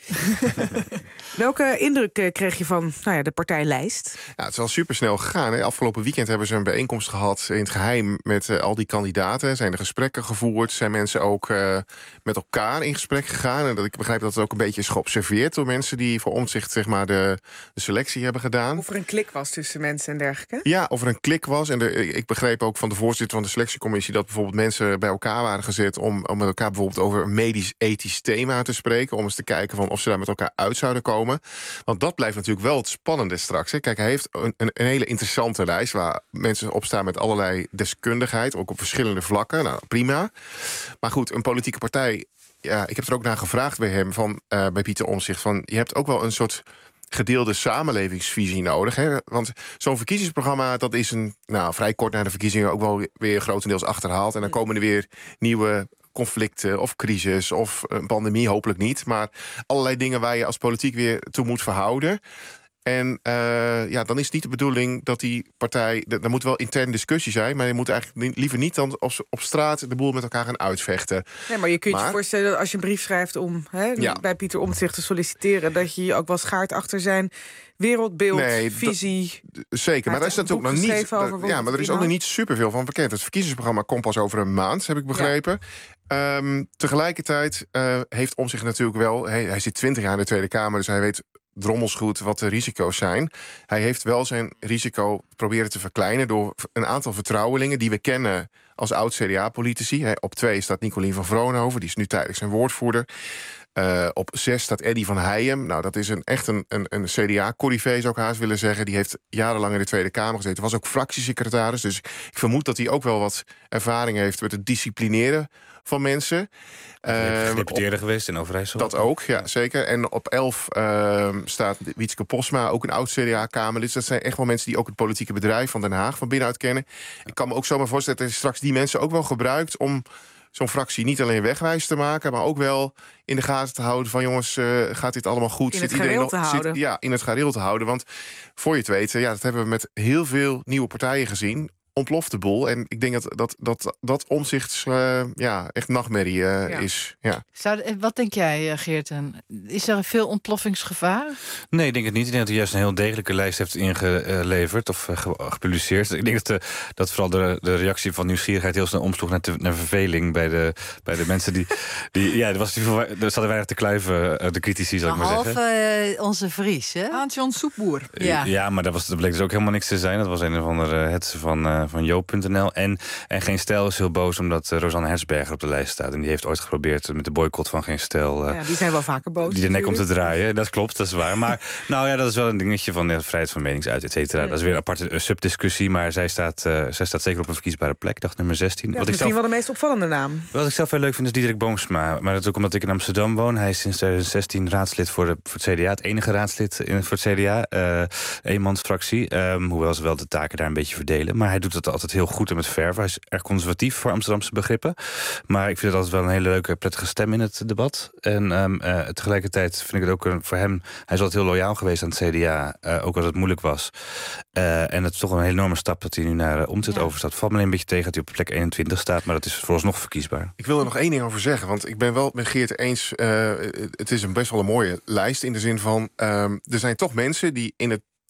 Welke indruk kreeg je van de partijlijst? Ja, het is wel supersnel gegaan. Hè. Afgelopen weekend hebben ze een bijeenkomst gehad in het geheim met al die kandidaten. Zijn er gesprekken gevoerd. Zijn mensen ook met elkaar in gesprek gegaan. En ik begrijp dat het ook een beetje is geobserveerd door mensen die voor Omtzigt de selectie hebben gedaan. Of er een klik was tussen mensen en dergelijke? Ja, of er een klik was. En ik begreep ook van de voorzitter van de selectiecommissie dat bijvoorbeeld mensen bij elkaar waren gezet om met elkaar bijvoorbeeld over een medisch-ethisch thema te spreken. Om eens te kijken van of ze daar met elkaar uit zouden komen. Want dat blijft natuurlijk wel het spannende straks. Hè. Kijk, hij heeft een hele interessante lijst waar mensen op staan met allerlei deskundigheid. Ook op verschillende vlakken. Nou, prima. Maar goed, een politieke partij. Ja, ik heb er ook naar gevraagd bij hem, bij Pieter Omtzigt. Van, je hebt ook wel een soort gedeelde samenlevingsvisie nodig. Hè? Want zo'n verkiezingsprogramma, dat is vrij kort na de verkiezingen ook wel weer grotendeels achterhaald. En dan komen er weer nieuwe conflicten of crisis of een pandemie, hopelijk niet. Maar allerlei dingen waar je als politiek weer toe moet verhouden. En dan is het niet de bedoeling dat die partij... Er moet wel interne discussie zijn, maar je moet eigenlijk liever niet dan op straat de boel met elkaar gaan uitvechten. Nee, maar je kunt je voorstellen dat als je een brief schrijft om bij Pieter Omtzigt te solliciteren, dat je ook wel schaart achter zijn wereldbeeld, visie. Zeker, maar dat is natuurlijk nog niet. Maar er is ook nog niet superveel van bekend. Het verkiezingsprogramma komt pas over een maand, heb ik begrepen. Tegelijkertijd heeft Omtzigt natuurlijk wel. Hij zit 20 jaar in de Tweede Kamer, dus hij weet drommels goed wat de risico's zijn. Hij heeft wel zijn risico proberen te verkleinen door een aantal vertrouwelingen die we kennen als oud-CDA-politici. Op 2 staat Nicolien van Vroonhoven, die is nu tijdelijk zijn woordvoerder. Op 6 staat Eddy van Heijem. Nou, dat is echt een CDA-corrivee, zou ik haast willen zeggen. Die heeft jarenlang in de Tweede Kamer gezeten. Was ook fractiesecretaris. Dus ik vermoed dat hij ook wel wat ervaring heeft met het disciplineren van mensen. Gedeputeerde geweest in Overijssel. Dat ook, ja, zeker. En op 11 staat Wietske Posma, ook een oud-CDA-Kamerlid. Dat zijn echt wel mensen die ook het politieke bedrijf van Den Haag van binnenuit kennen. Ik kan me ook zomaar voorstellen dat hij straks die mensen ook wel gebruikt om zo'n fractie niet alleen wegwijs te maken, maar ook wel in de gaten te houden van jongens, gaat dit allemaal goed? In het gareel te houden. In het gareel te houden. Want voor je het weet, dat hebben we met heel veel nieuwe partijen gezien. Ontploft de boel. En ik denk dat Omtzigt echt nachtmerrie is. Ja. Wat denk jij, Geerten? Is er veel ontploffingsgevaar? Nee, ik denk het niet. Ik denk dat hij juist een heel degelijke lijst heeft ingeleverd of gepubliceerd. Ik denk dat vooral de reactie van nieuwsgierigheid heel snel omsloeg naar verveling bij de mensen die er zaten weinig te kluiven, de critici, zal ik maar zeggen. Behalve onze Vries, hè? Hans-Jan Soepboer. Ja, maar dat bleek dus ook helemaal niks te zijn. Dat was een of andere hetze van Joop.nl. En Geen Stijl is heel boos omdat Rosanne Herzberger op de lijst staat. En die heeft ooit geprobeerd met de boycott van Geen Stijl. Die zijn wel vaker boos. Die de nek om te draaien. Dat klopt, dat is waar. Maar dat is wel een dingetje van vrijheid van meningsuit, et cetera. Dat is weer een aparte subdiscussie. Maar zij staat zeker op een verkiesbare plek. Ik dacht nummer 16. Ja, misschien wel de meest opvallende naam. Wat ik zelf heel leuk vind is Diederik Boomsma. Maar dat is ook omdat ik in Amsterdam woon. Hij is sinds 2016 raadslid voor het CDA. Het enige raadslid voor het CDA. Eenmansfractie. Hoewel ze wel de taken daar een beetje verdelen. Maar hij doet het altijd heel goed en met verve. Hij is erg conservatief voor Amsterdamse begrippen. Maar ik vind het altijd wel een hele leuke, prettige stem in het debat. En tegelijkertijd vind ik het ook voor hem. Hij is altijd heel loyaal geweest aan het CDA. Ook als het moeilijk was. En het is toch een enorme stap dat hij nu naar Omtzigt overstaat. Valt me alleen een beetje tegen dat hij op plek 21 staat. Maar dat is vooralsnog verkiesbaar. Ik wil er nog één ding over zeggen. Want ik ben wel met Geert eens. Het is best wel een mooie lijst. In de zin van, er zijn toch mensen die in het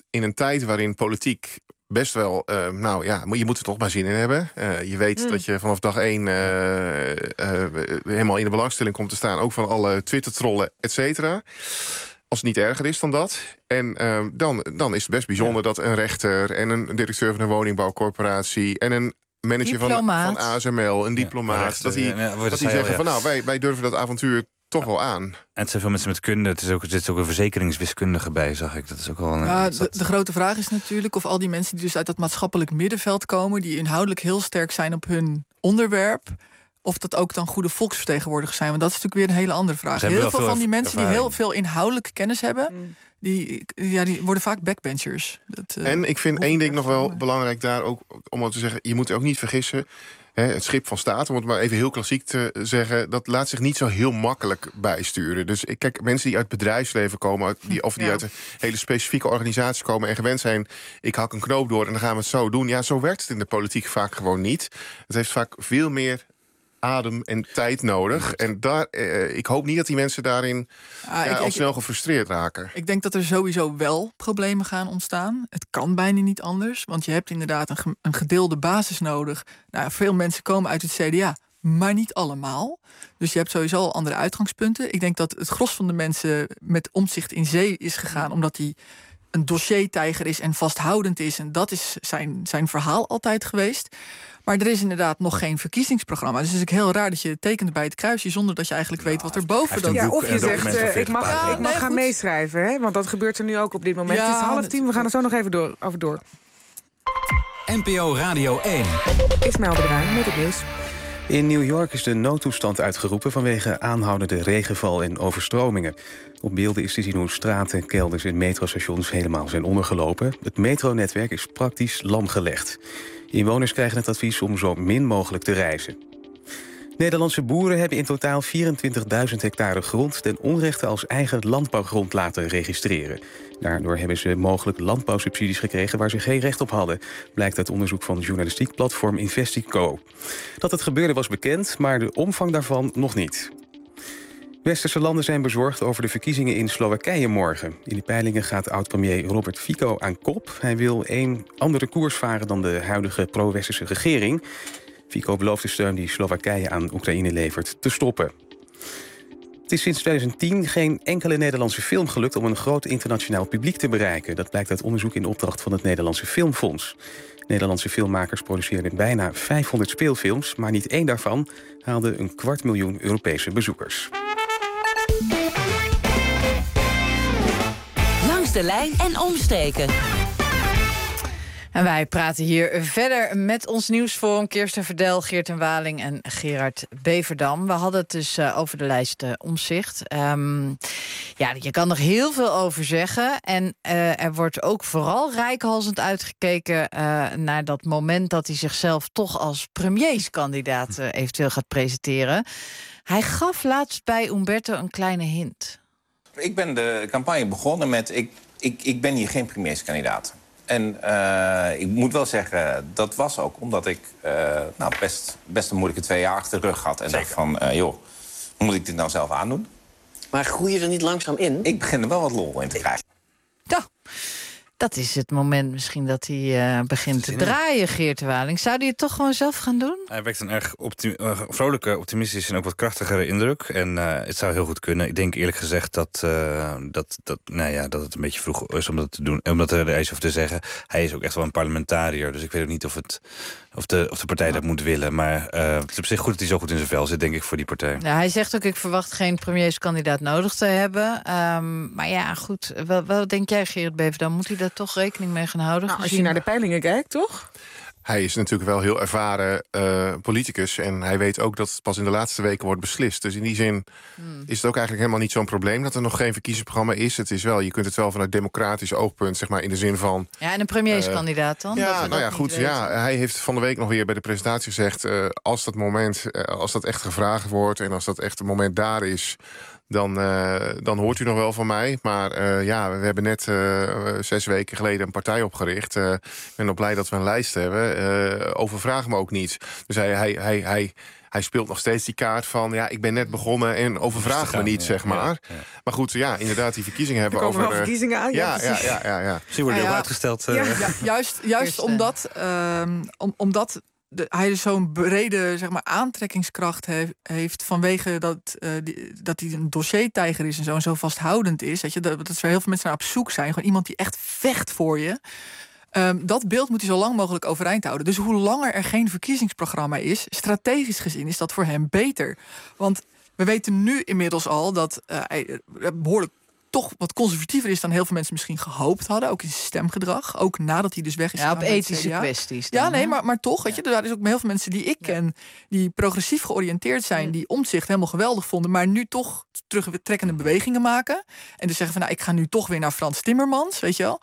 in een tijd waarin politiek best wel, je moet er toch maar zin in hebben. Je weet dat je vanaf dag 1 helemaal in de belangstelling komt te staan. Ook van alle Twitter-trollen, et cetera. Als het niet erger is dan dat. En dan is het best bijzonder dat een rechter en een directeur van een woningbouwcorporatie en een manager van ASML, een diplomaat, dat die zeggen van wij durven dat avontuur toch wel aan. En het zijn veel mensen met kunde. Er zit ook een verzekeringswiskundige bij, zag ik. Dat is ook wel de grote vraag is natuurlijk of al die mensen die dus uit dat maatschappelijk middenveld komen, die inhoudelijk heel sterk zijn op hun onderwerp, of dat ook dan goede volksvertegenwoordigers zijn. Want dat is natuurlijk weer een hele andere vraag. Heel veel van die mensen die heel veel inhoudelijke kennis hebben, die worden vaak backbenchers. En ik vind één ding nog wel belangrijk daar ook, om te zeggen, je moet ook niet vergissen, het schip van staat, om het maar even heel klassiek te zeggen, dat laat zich niet zo heel makkelijk bijsturen. Dus kijk, mensen die uit het bedrijfsleven komen, die uit een hele specifieke organisatie komen en gewend zijn, ik hak een knoop door en dan gaan we het zo doen. Ja, zo werkt het in de politiek vaak gewoon niet. Het heeft vaak veel meer adem en tijd nodig. En ik hoop niet dat die mensen daarin al snel gefrustreerd raken. Ik denk dat er sowieso wel problemen gaan ontstaan. Het kan bijna niet anders, want je hebt inderdaad een gedeelde basis nodig. Nou, veel mensen komen uit het CDA, maar niet allemaal. Dus je hebt sowieso al andere uitgangspunten. Ik denk dat het gros van de mensen met Omtzigt in zee is gegaan, omdat hij een dossiertijger is en vasthoudend is. En dat is zijn verhaal altijd geweest. Maar er is inderdaad nog geen verkiezingsprogramma. Dus het is ook heel raar dat je tekent bij het kruisje zonder dat je eigenlijk weet wat er boven dat. Ja, of je zegt, ik mag gaan meeschrijven. Hè? Want dat gebeurt er nu ook op dit moment. Het is 9:30, we gaan er zo nog even over door. NPO Radio 1. Ismaël de Bruin met het nieuws. In New York is de noodtoestand uitgeroepen vanwege aanhoudende regenval en overstromingen. Op beelden is te zien hoe straten, kelders en metrostations helemaal zijn ondergelopen. Het metronetwerk is praktisch lamgelegd. Inwoners krijgen het advies om zo min mogelijk te reizen. Nederlandse boeren hebben in totaal 24.000 hectare grond ten onrechte als eigen landbouwgrond laten registreren. Daardoor hebben ze mogelijk landbouwsubsidies gekregen waar ze geen recht op hadden, blijkt uit onderzoek van journalistiek platform Investico. Dat het gebeurde was bekend, maar de omvang daarvan nog niet. Westerse landen zijn bezorgd over de verkiezingen in Slowakije morgen. In de peilingen gaat oud-premier Robert Fico aan kop. Hij wil een andere koers varen dan de huidige pro-westerse regering. Fico belooft de steun die Slowakije aan Oekraïne levert te stoppen. Het is sinds 2010 geen enkele Nederlandse film gelukt om een groot internationaal publiek te bereiken. Dat blijkt uit onderzoek in opdracht van het Nederlandse Filmfonds. Nederlandse filmmakers produceerden bijna 500 speelfilms, maar niet één daarvan haalde 250.000 Europese bezoekers. Langs de lijn en omsteken. En wij praten hier verder met ons nieuwsforum. Kirsten Verdel, Geert en Waling en Gerard Beverdam. We hadden het dus over de lijst Omtzigt. Je kan er heel veel over zeggen. En er wordt ook vooral reikhalzend uitgekeken naar dat moment dat hij zichzelf toch als premierskandidaat eventueel gaat presenteren. Hij gaf laatst bij Umberto een kleine hint. Ik ben de campagne begonnen met ik ben hier geen premierskandidaat. En ik moet wel zeggen, dat was ook omdat ik best een moeilijke 2 jaar achter de rug had. En dacht van, moet ik dit nou zelf aandoen? Maar groei je er niet langzaam in? Ik begin er wel wat lol in te krijgen. Dat is het moment misschien dat hij begint te draaien, Geert de Waling. Zou hij het toch gewoon zelf gaan doen? Hij wekt een erg vrolijke, optimistische en ook wat krachtigere indruk. En het zou heel goed kunnen. Ik denk eerlijk gezegd dat het een beetje vroeg is om dat te doen. Om dat er eens over te zeggen. Hij is ook echt wel een parlementariër. Dus ik weet ook niet of de partij dat moet willen. Maar het is op zich goed dat hij zo goed in zijn vel zit, denk ik, voor die partij. Ja, hij zegt ook, ik verwacht geen premierskandidaat nodig te hebben. Maar ja, goed. Wat denk jij, Gerard Beverdam? Moet hij daar toch rekening mee gaan houden? Nou, als je naar de peilingen kijkt, toch? Hij is natuurlijk wel heel ervaren politicus. En hij weet ook dat het pas in de laatste weken wordt beslist. Dus in die zin is het ook eigenlijk helemaal niet zo'n probleem dat er nog geen verkiezingsprogramma is. Het is wel, je kunt het wel vanuit democratisch oogpunt, zeg maar, in de zin van. Ja, en een premierskandidaat dan? Hij heeft van de week nog weer bij de presentatie gezegd, als dat moment, als dat echt gevraagd wordt en als dat echt een moment daar is, dan hoort u nog wel van mij. Maar we hebben net 6 weken geleden een partij opgericht. Ik ben ook blij dat we een lijst hebben. Overvraag me ook niet. Dus hij speelt nog steeds die kaart van... ik ben net begonnen en overvraag me niet, zeg maar. Ja. Maar goed, inderdaad, die verkiezingen hebben over... Er komen wel verkiezingen aan. Ja. Misschien wordt die ook uitgesteld. Juist omdat hij zo'n brede aantrekkingskracht heeft... vanwege dat hij een dossiertijger is en zo vasthoudend is. Weet je, dat er heel veel mensen naar op zoek zijn. Gewoon iemand die echt vecht voor je... dat beeld moet hij zo lang mogelijk overeind houden. Dus hoe langer er geen verkiezingsprogramma is... strategisch gezien is dat voor hem beter. Want we weten nu inmiddels al dat hij behoorlijk toch wat conservatiever is... dan heel veel mensen misschien gehoopt hadden. Ook in zijn stemgedrag. Ook nadat hij dus weg is. Ja, op ethische kwesties. Dan, maar toch. Weet je, er is ook heel veel mensen die ik ken... die progressief georiënteerd zijn... die Omtzigt helemaal geweldig vonden... maar nu toch terugtrekkende bewegingen maken. En dus zeggen van, ik ga nu toch weer naar Frans Timmermans. Weet je wel.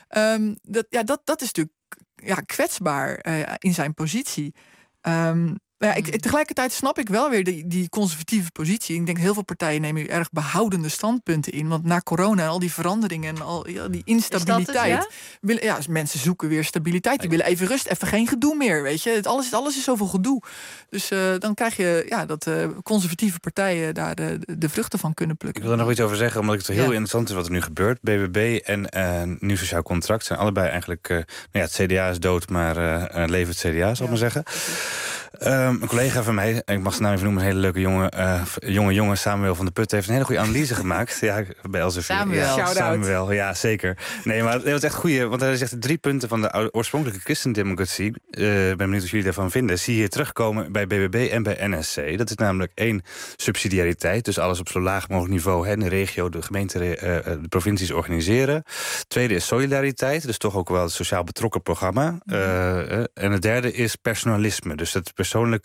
Dat is natuurlijk kwetsbaar in zijn positie. Tegelijkertijd snap ik wel weer die conservatieve positie. Ik denk heel veel partijen nemen erg behoudende standpunten in. Want na corona en al die veranderingen en al die instabiliteit... mensen zoeken weer stabiliteit. Die willen even rust, even geen gedoe meer. Weet je? Alles is zoveel gedoe. Dus dan krijg je dat conservatieve partijen daar de vruchten van kunnen plukken. Ik wil er nog iets over zeggen, omdat het heel interessant is wat er nu gebeurt. BBB en Nieuw Sociaal Contract zijn allebei eigenlijk... het CDA is dood, maar leven het CDA, zal ik maar zeggen. Een collega van mij, ik mag zijn naam even noemen... een hele leuke jonge Samuel van de Put... heeft een hele goede analyse gemaakt. Ja, bij Elsevier. Samuel, ja, zeker. Nee, maar dat was echt goeie, want hij zegt de 3 punten... van de oorspronkelijke christendemocratie... ben benieuwd wat jullie daarvan vinden... zie je hier terugkomen bij BBB en bij NSC. Dat is namelijk 1, subsidiariteit. Dus alles op zo laag mogelijk niveau... de regio, de gemeente, de provincies organiseren. 2 is solidariteit, dus toch ook wel het sociaal betrokken programma. En het 3 is personalisme, dus het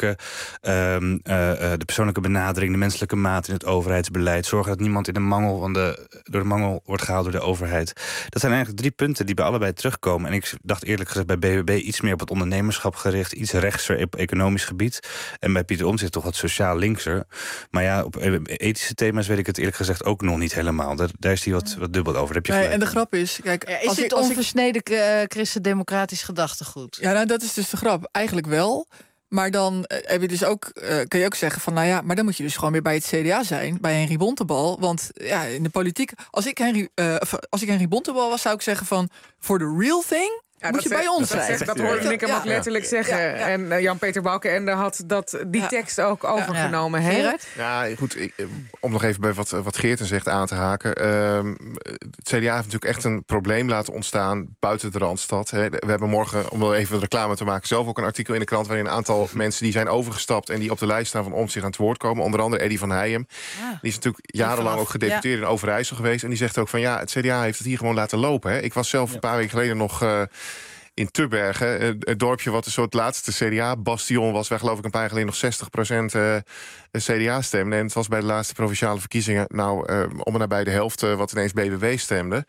de persoonlijke benadering... de menselijke maat in het overheidsbeleid... zorgen dat niemand in door de mangel wordt gehaald door de overheid. Dat zijn eigenlijk 3 punten die bij allebei terugkomen. En ik dacht eerlijk gezegd bij BBB iets meer op het ondernemerschap gericht... iets rechtser op economisch gebied. En bij Pieter Omtzigt toch wat sociaal linkser. Maar op ethische thema's weet ik het eerlijk gezegd ook nog niet helemaal. Daar is hij wat dubbel over. Heb je gelijk. En de grap is... Kijk, is het onversneden christendemocratisch gedachtegoed? Ja, dat is dus de grap. Eigenlijk wel... Maar dan heb je dus ook, kun je ook zeggen van... maar dan moet je dus gewoon weer bij het CDA zijn... bij Henry Bontebal. Want in de politiek... Als ik Henry Bontebal was, zou ik zeggen van... for the real thing... moet je bij ons zijn. Dat hoorde ik hem ook letterlijk zeggen. Ja. En Jan-Peter Balkenende had die tekst ook overgenomen. Ja. Gerard? Ja, goed. Om nog even bij wat Geerten zegt aan te haken. Het CDA heeft natuurlijk echt een probleem laten ontstaan... buiten de Randstad. Hè. We hebben morgen, om even reclame te maken... zelf ook een artikel in de krant... waarin een aantal mensen die zijn overgestapt... en die op de lijst staan van Omtzigt aan het woord komen. Onder andere Eddy van Heijem. Die is natuurlijk jarenlang ook gedeputeerd in Overijssel geweest. En die zegt ook van het CDA heeft het hier gewoon laten lopen. Hè. Ik was zelf een paar weken geleden nog... in Tubbergen, het dorpje wat een soort laatste CDA-bastion was... waar geloof ik een paar jaar geleden nog 60% CDA stemde. En het was bij de laatste provinciale verkiezingen... om en nabij de helft wat ineens BBB stemde.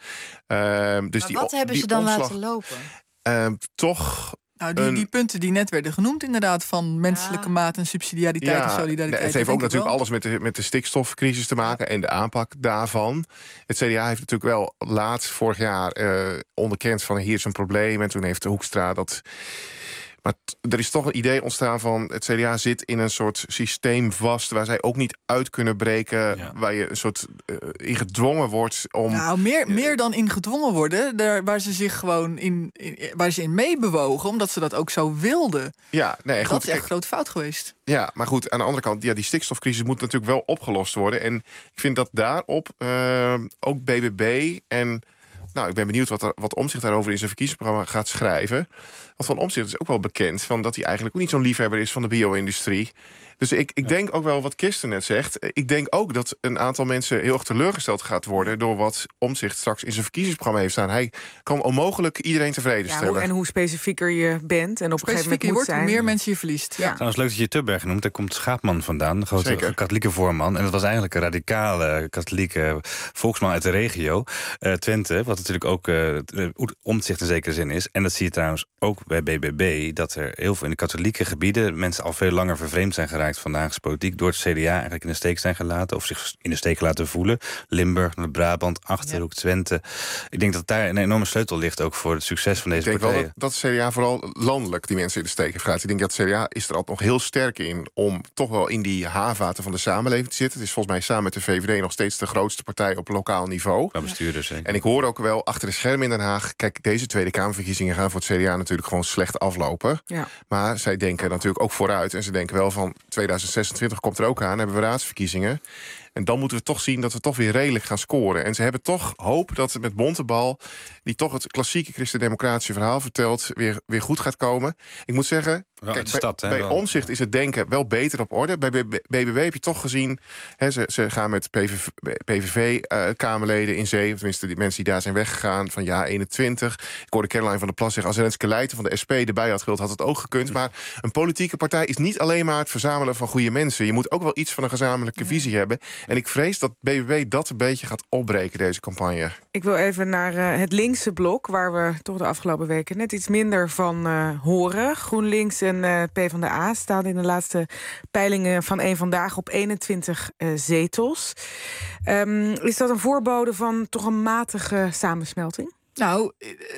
Dus maar wat hebben ze dan laten lopen? Toch... Nou, die punten die net werden genoemd inderdaad... van menselijke maat en subsidiariteit en solidariteit. Het heeft ook natuurlijk alles met de stikstofcrisis te maken... en de aanpak daarvan. Het CDA heeft natuurlijk wel laatst vorig jaar onderkend... van hier is een probleem en toen heeft de Hoekstra dat... Maar er is toch een idee ontstaan van... het CDA zit in een soort systeem vast... waar zij ook niet uit kunnen breken... waar je een soort in gedwongen wordt om... Nou, meer dan in gedwongen worden... waar ze zich gewoon waar ze in meebewogen... omdat ze dat ook zo wilden. Ja, nee, goed, dat is echt een grote fout geweest. Ja, maar goed, aan de andere kant... die stikstofcrisis moet natuurlijk wel opgelost worden. En ik vind dat daarop ook BBB en... Nou, ik ben benieuwd wat Omtzigt daarover in zijn verkiezingsprogramma gaat schrijven. Want Van Omtzigt is ook wel bekend... van dat hij eigenlijk ook niet zo'n liefhebber is van de bio-industrie. Dus ik denk ook wel wat Kirsten net zegt. Ik denk ook dat een aantal mensen heel erg teleurgesteld gaat worden... door wat Omtzigt straks in zijn verkiezingsprogramma heeft staan. Hij kan onmogelijk iedereen tevreden stellen. En hoe specifieker je bent en op een gegeven moment moet zijn. Hoe meer mensen je verliest. Ja. Trouwens, leuk dat je Tubberg noemt. Daar komt Schaapman vandaan, de grote katholieke voorman. En dat was eigenlijk een radicale katholieke volksman uit de regio. Twente, wat natuurlijk ook Omtzigt in zekere zin is. En dat zie je trouwens ook bij BBB... dat er heel veel in de katholieke gebieden... mensen al veel langer vervreemd zijn geraakt van de Haagse politiek... door het CDA eigenlijk in de steek zijn gelaten... of zich in de steek laten voelen. Limburg, Brabant, Achterhoek, Twente. Ik denk dat daar een enorme sleutel ligt... ook voor het succes van deze partijen. Ik denk wel dat het CDA vooral landelijk die mensen in de steek heeft gelaten. Ik denk dat het CDA is er altijd nog heel sterk in... om toch wel in die haarvaten van de samenleving te zitten. Het is volgens mij samen met de VVD nog steeds de grootste partij op lokaal niveau. Qua bestuurders, en ik hoor ook wel achter de schermen in Den Haag... kijk, deze Tweede Kamerverkiezingen gaan voor het CDA natuurlijk gewoon slecht aflopen. Ja. Maar zij denken natuurlijk ook vooruit. En ze denken wel van 2026 komt er ook aan, hebben we raadsverkiezingen. En dan moeten we toch zien dat we toch weer redelijk gaan scoren. En ze hebben toch hoop dat het met Bontebal... die toch het klassieke christendemocratische verhaal vertelt... weer goed gaat komen. Ik moet zeggen, bij Omtzigt is het denken wel beter op orde. Bij BBB heb je toch gezien... Ze gaan met PVV-kamerleden in zee... tenminste die mensen die daar zijn weggegaan van jaar 21. Ik hoorde Caroline van der Plas zeggen... als Renske Leijten van de SP erbij had gewild, had het ook gekund. Maar een politieke partij is niet alleen maar het verzamelen van goede mensen. Je moet ook wel iets van een gezamenlijke visie hebben. En ik vrees dat BBB dat een beetje gaat opbreken, deze campagne. Ik wil even naar het linkse blok... waar we toch de afgelopen weken net iets minder van horen. GroenLinks en PvdA staan in de laatste peilingen van Eén Vandaag... op 21 zetels. Is dat een voorbode van toch een matige samensmelting? Nou,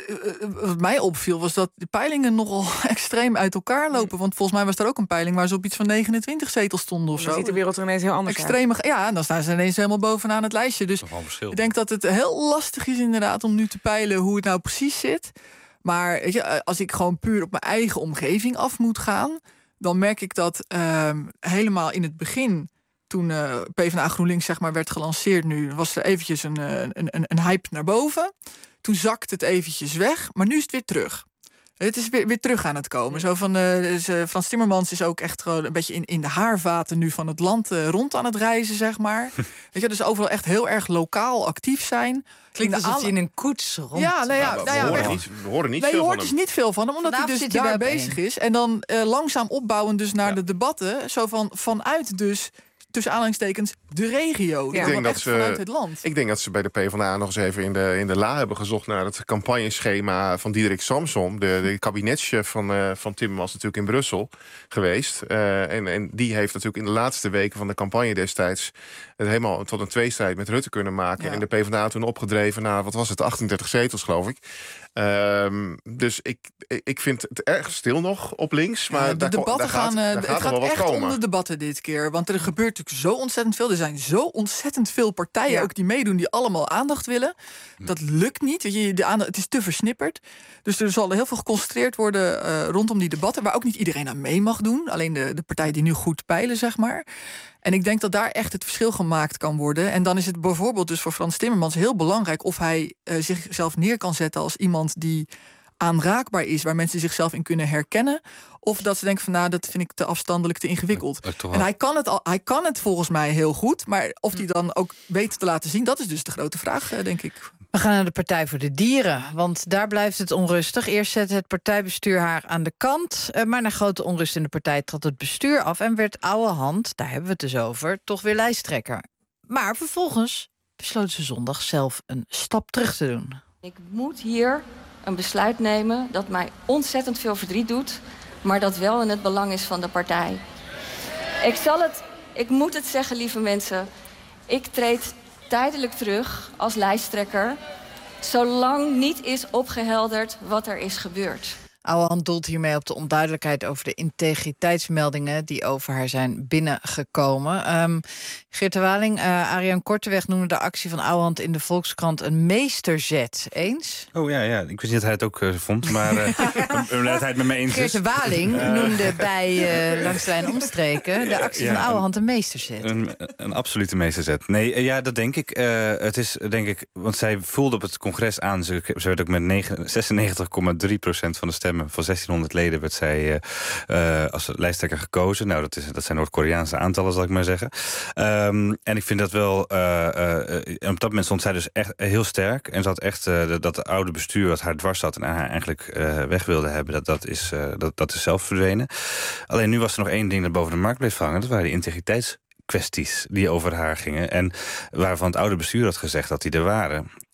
wat mij opviel was dat de peilingen nogal extreem uit elkaar lopen. Want volgens mij was er ook een peiling waar ze op iets van 29 zetels stonden of zo. Dan ziet de wereld er ineens heel anders uit. Ja, en dan staan ze ineens helemaal bovenaan het lijstje. Dus ik denk dat het heel lastig is inderdaad om nu te peilen hoe het nou precies zit. Maar weet je, als ik gewoon puur op mijn eigen omgeving af moet gaan... dan merk ik dat helemaal in het begin... toen PvdA GroenLinks zeg maar werd gelanceerd nu... was er eventjes een hype naar boven... Toen zakt het eventjes weg, maar nu is het weer terug. Het is weer terug aan het komen. Zo van, Frans Timmermans is ook echt gewoon een beetje in de haarvaten nu van het land rond aan het reizen, zeg maar. Weet je, dus overal echt heel erg lokaal actief zijn. Klinkt alsof hij in een koets rond. Ja, nou ja, we horen niet veel van hem. Je hoort dus niet veel van hem, omdat hij dus daar bezig is. En dan langzaam opbouwen dus naar de debatten. Zo vanuit dus... tussen aanhalingstekens, de regio. Ik denk dat vanuit het land. Ik denk dat ze bij de PvdA nog eens even in de la hebben gezocht... naar het campagneschema van Diederik Samsom... de kabinetschef van Timmermans natuurlijk in Brussel geweest. En die heeft natuurlijk in de laatste weken van de campagne destijds... het helemaal tot een tweestrijd met Rutte kunnen maken. Ja. En de PvdA toen opgedreven naar, 38 zetels, geloof ik. Dus ik vind het erg stil nog op links. Maar de debatten het gaat wel wat echt komen. om de debatten dit keer. Want er gebeurt natuurlijk zo ontzettend veel. Er zijn zo ontzettend veel partijen ook die meedoen... die allemaal aandacht willen. Dat lukt niet. Het is te versnipperd. Dus er zal heel veel geconcentreerd worden rondom die debatten... waar ook niet iedereen aan mee mag doen. Alleen de partijen die nu goed peilen, zeg maar. En ik denk dat daar echt het verschil gemaakt kan worden. En dan is het bijvoorbeeld dus voor Frans Timmermans heel belangrijk... of hij zichzelf neer kan zetten als iemand die aanraakbaar is... waar mensen zichzelf in kunnen herkennen... of dat ze denken van, dat vind ik te afstandelijk, te ingewikkeld. En hij kan het volgens mij heel goed... maar of hij dan ook weet te laten zien... dat is dus de grote vraag, denk ik. We gaan naar de Partij voor de Dieren, want daar blijft het onrustig. Eerst zette het partijbestuur haar aan de kant... maar na grote onrust in de partij trad het bestuur af... en werd Ouwehand, daar hebben we het dus over, toch weer lijsttrekker. Maar vervolgens besloot ze zondag zelf een stap terug te doen. Ik moet hier een besluit nemen dat mij ontzettend veel verdriet doet... maar dat wel in het belang is van de partij. Ik moet het zeggen, lieve mensen. Ik treed tijdelijk terug als lijsttrekker... zolang niet is opgehelderd wat er is gebeurd. Ouwehand doelt hiermee op de onduidelijkheid over de integriteitsmeldingen... die over haar zijn binnengekomen. Geert de Waling, Arjan Korteweg noemde de actie van Ouwehand in de Volkskrant een meesterzet. Eens? Oh ja, ik wist niet dat hij het ook vond, maar dat hij het met me eens is. Geert de Waling noemde bij Langs de Lijn Omstreken de actie van Ouwehand een meesterzet. Een absolute meesterzet. Nee, dat denk ik. Het is, denk ik, want zij voelde op het congres aan... ze werd ook met 96,3% van de stemmen van 1600 leden werd zij als lijsttrekker gekozen. Nou, dat zijn Noord-Koreaanse aantallen, zal ik maar zeggen. En ik vind dat wel... en op dat moment stond zij dus echt heel sterk. En ze had echt dat oude bestuur wat haar dwars zat... en haar eigenlijk weg wilde hebben, dat is zelf verdwenen. Alleen nu was er nog één ding dat boven de markt bleef hangen. Dat waren de integriteitskwesties die over haar gingen. En waarvan het oude bestuur had gezegd dat die er waren.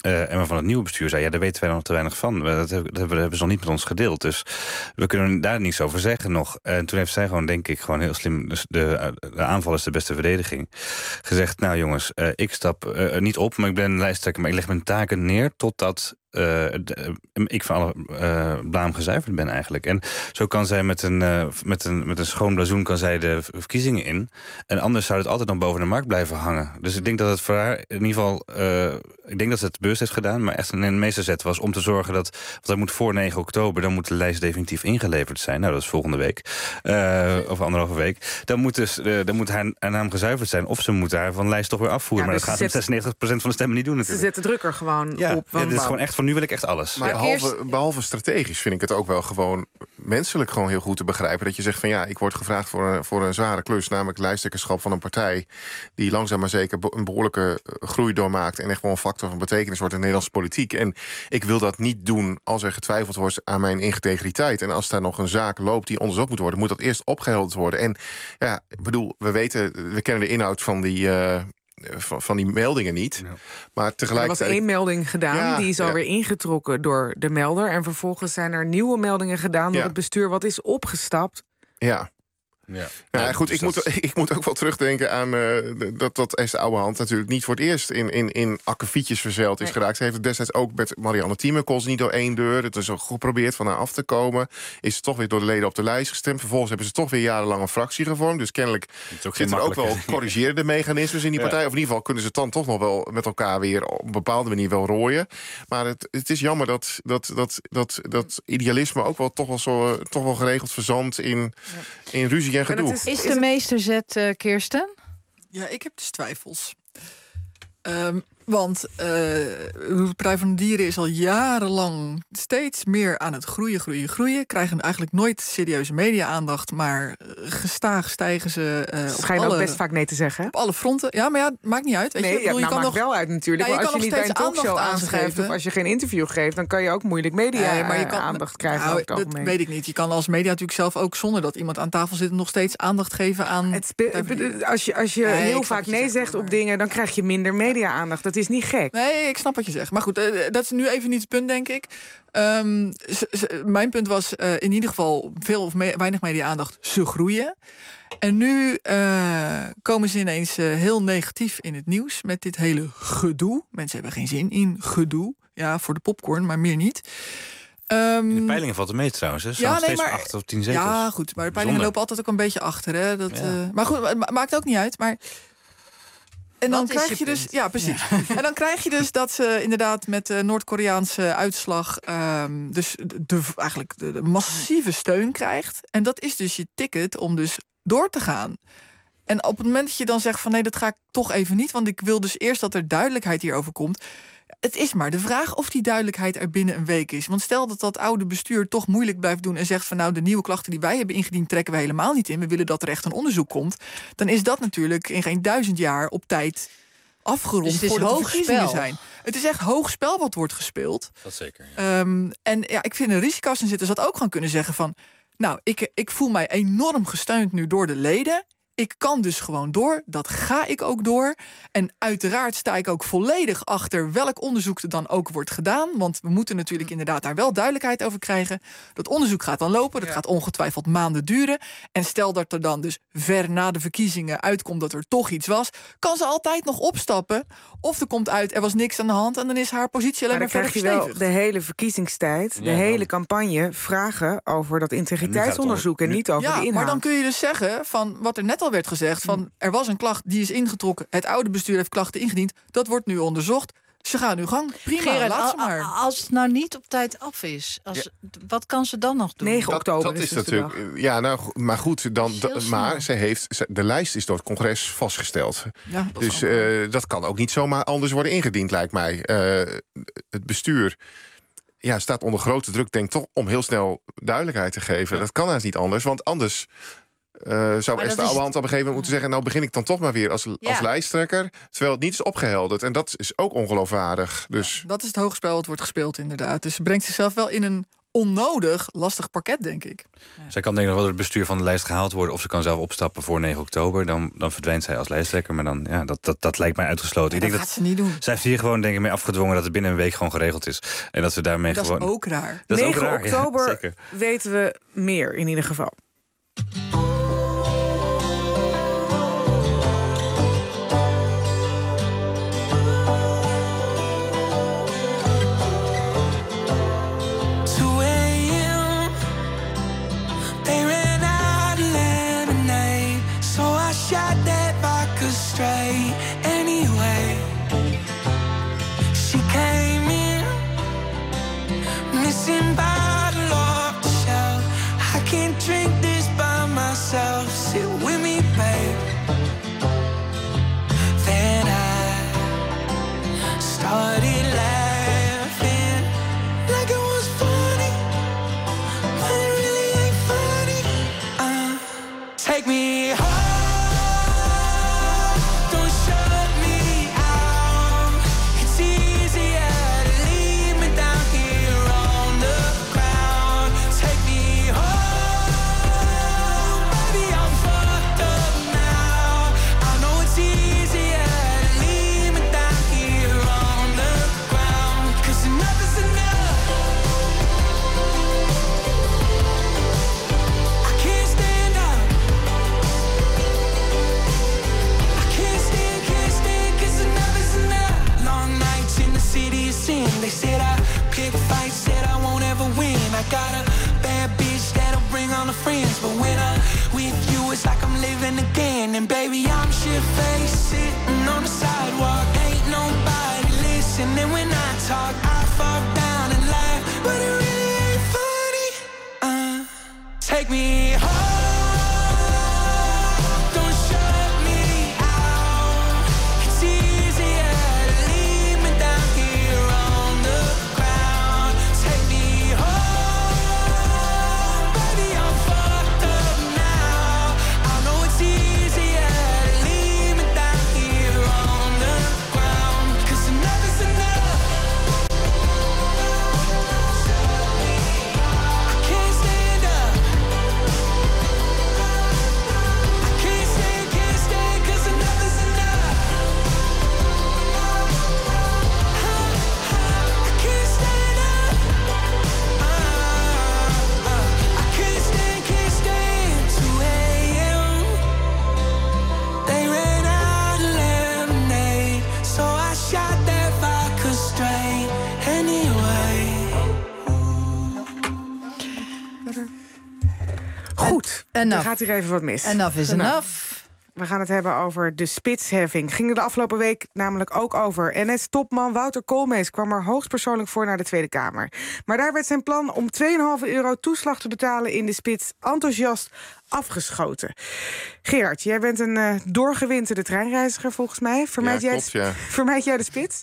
En waarvan het nieuwe bestuur zei, daar weten wij nog te weinig van. Dat hebben ze nog niet met ons gedeeld. Dus we kunnen daar niets over zeggen nog. En toen heeft zij gewoon, denk ik, gewoon heel slim... Dus de aanval is de beste verdediging. Gezegd, nou jongens, ik stap niet op, maar ik ben lijsttrekker... maar ik leg mijn taken neer totdat... ik van alle blaam gezuiverd ben eigenlijk. En zo kan zij met een schoon blazoen kan zij de verkiezingen in. En anders zou het altijd nog boven de markt blijven hangen. Dus ik denk dat het voor haar in ieder geval... ik denk dat ze het bewust heeft gedaan, maar echt een meesterzet was om te zorgen dat... want dat moet voor 9 oktober, dan moet de lijst definitief ingeleverd zijn. Nou, dat is volgende week. Of 1,5 week. Dan moet haar naam gezuiverd zijn. Of ze moet haar van de lijst toch weer afvoeren. Ja, maar dat gaat met 96% van de stemmen niet doen natuurlijk. Ze zetten druk er gewoon op. Het is gewoon echt van nu wil ik echt alles. Maar behalve strategisch vind ik het ook wel gewoon menselijk gewoon heel goed te begrijpen. Dat je zegt van ik word gevraagd voor een zware klus. Namelijk lijsttrekkerschap van een partij die langzaam maar zeker een behoorlijke groei doormaakt. En echt wel een factor van betekenis wordt in de Nederlandse politiek. En ik wil dat niet doen als er getwijfeld wordt aan mijn integriteit. En als daar nog een zaak loopt die onderzocht moet worden, moet dat eerst opgehelderd worden. En ik bedoel, we kennen de inhoud van die meldingen niet. Ja. Maar tegelijkertijd... Er was 1 melding gedaan, die is alweer ingetrokken door de melder. En vervolgens zijn er nieuwe meldingen gedaan door het bestuur wat is opgestapt. Ja. Goed, ik moet ook wel terugdenken aan dat Esther Ouwehand natuurlijk niet voor het eerst in akkefietjes verzeild is geraakt. Ze heeft het destijds ook met Marianne Thieme niet door 1 deur. Het is ook geprobeerd van haar af te komen. Is ze toch weer door de leden op de lijst gestemd. Vervolgens hebben ze toch weer jarenlang een fractie gevormd. Dus kennelijk zitten er ook wel corrigerende mechanismes in die partij. Of in ieder geval kunnen ze het dan toch nog wel met elkaar weer op een bepaalde manier wel rooien. Maar het is jammer dat idealisme ook wel toch wel geregeld verzandt in ruzie. Is de meesterzet, Kirsten? Ja, ik heb dus twijfels. Want de Partij van de Dieren is al jarenlang steeds meer aan het groeien. Krijgen eigenlijk nooit serieuze media-aandacht, maar gestaag stijgen ze. Schijnen ook best vaak nee te zeggen. Op alle fronten. Ja, maar maakt niet uit. Weet je? Maakt nog wel uit natuurlijk. Maar als je niet bij een talkshow aanschrijft of als je geen interview geeft, dan kan je ook moeilijk media-aandacht krijgen. Nou, dat weet ik niet. Je kan als media natuurlijk zelf ook zonder dat iemand aan tafel zit nog steeds aandacht geven aan. Als je heel vaak nee zegt op dingen, dan krijg je minder media-aandacht. Dat is niet gek. Nee, ik snap wat je zegt. Maar goed, dat is nu even niet het punt, denk ik. Mijn punt was in ieder geval veel of weinig media-aandacht. Ze groeien. En nu komen ze ineens heel negatief in het nieuws met dit hele gedoe. Mensen hebben geen zin in gedoe. Ja, voor de popcorn, maar meer niet. In de peilingen valt het mee trouwens. Hè? Steeds 8 of 10 zetels. Ja, goed. Maar de peilingen lopen altijd ook een beetje achter. Hè? Maar goed, het maakt ook niet uit. Maar... En dan krijg je dus, ja, precies. Ja. En dan krijg je dus dat ze inderdaad met de Noord-Koreaanse uitslag dus eigenlijk de massieve steun krijgt. En dat is dus je ticket om dus door te gaan. En op het moment dat je dan zegt van nee, dat ga ik toch even niet, want ik wil dus eerst dat er duidelijkheid hierover komt. Het is maar de vraag of die duidelijkheid er binnen een week is. Want stel dat oude bestuur toch moeilijk blijft doen en zegt van nou, de nieuwe klachten die wij hebben ingediend trekken we helemaal niet in. We willen dat er echt een onderzoek komt. Dan is dat natuurlijk in geen 1000 jaar op tijd afgerond dus voordat de verkiezingen zijn. Het is echt hoog spel wat wordt gespeeld. Dat zeker. Ja. En ja, ik vind er risico's in zitten. Ze had ook gewoon kunnen zeggen van nou, ik voel mij enorm gesteund nu door de leden. Ik kan dus gewoon door, dat ga ik ook door. En uiteraard sta ik ook volledig achter welk onderzoek er dan ook wordt gedaan. Want we moeten natuurlijk inderdaad daar wel duidelijkheid over krijgen. Dat onderzoek gaat dan lopen, dat gaat ongetwijfeld maanden duren. En stel dat er dan dus ver na de verkiezingen uitkomt dat er toch iets was, kan ze altijd nog opstappen. Of er komt uit, er was niks aan de hand en dan is haar positie alleen maar verder verstevigd. Dan krijg je wel de hele verkiezingstijd, de hele campagne vragen over dat integriteitsonderzoek en niet over de inhoud. Maar dan kun je dus zeggen van wat er net al werd gezegd van er was een klacht, die is ingetrokken. Het oude bestuur heeft klachten ingediend. Dat wordt nu onderzocht. Ze gaan nu gang. Prima, Gerard, laat ze maar. Als het nou niet op tijd af is, wat kan ze dan nog doen? 9 oktober dat is natuurlijk. Ja, nou, maar goed, maar de lijst is door het congres vastgesteld. Ja, dus dat kan ook niet zomaar anders worden ingediend, lijkt mij. Het bestuur staat onder grote druk, denk toch, om heel snel duidelijkheid te geven. Dat kan haast niet anders, want anders zou Esther Ouwehand op een gegeven moment moeten zeggen, nou begin ik dan toch maar weer als lijsttrekker, terwijl het niet is opgehelderd. En dat is ook ongeloofwaardig. Dus. Ja, dat is het hoogspel wat wordt gespeeld, inderdaad. Dus ze brengt zichzelf wel in een onnodig lastig pakket, denk ik. Zij kan denk ik nog wel door het bestuur van de lijst gehaald worden... of ze kan zelf opstappen voor 9 oktober. Dan verdwijnt zij als lijsttrekker. Maar dan, dat lijkt mij uitgesloten. Dat gaat ze niet doen. Zij heeft hier gewoon denk ik mee afgedwongen... dat het binnen een week gewoon geregeld is. En dat we daarmee dat gewoon... is ook raar. Dat is 9 ook raar, oktober weten we meer in ieder geval. Anyway, she came in, missing bottle off the shelf. I can't drink this by myself. Sit with me, babe. Then I started laughing like it was funny, but it really ain't funny. Take me home. They said I pick fights, said I won't ever win. I got a bad bitch that'll bring all the friends, but when I'm with you, it's like I'm living again. And baby, I'm shit-faced, sitting on the sidewalk. Ain't nobody listening when I talk. I fall down and laugh, but it really ain't funny. Take me home. Goed, er gaat hier even wat mis. Enough is enough. We gaan het hebben over de spitsheffing. Ging er de afgelopen week namelijk ook over. NS-topman Wouter Koolmees kwam er hoogstpersoonlijk voor naar de Tweede Kamer. Maar daar werd zijn plan om €2,5 toeslag te betalen in de spits enthousiast afgeschoten. Gerard, jij bent een doorgewinterde treinreiziger volgens mij. Vermijd jij de spits?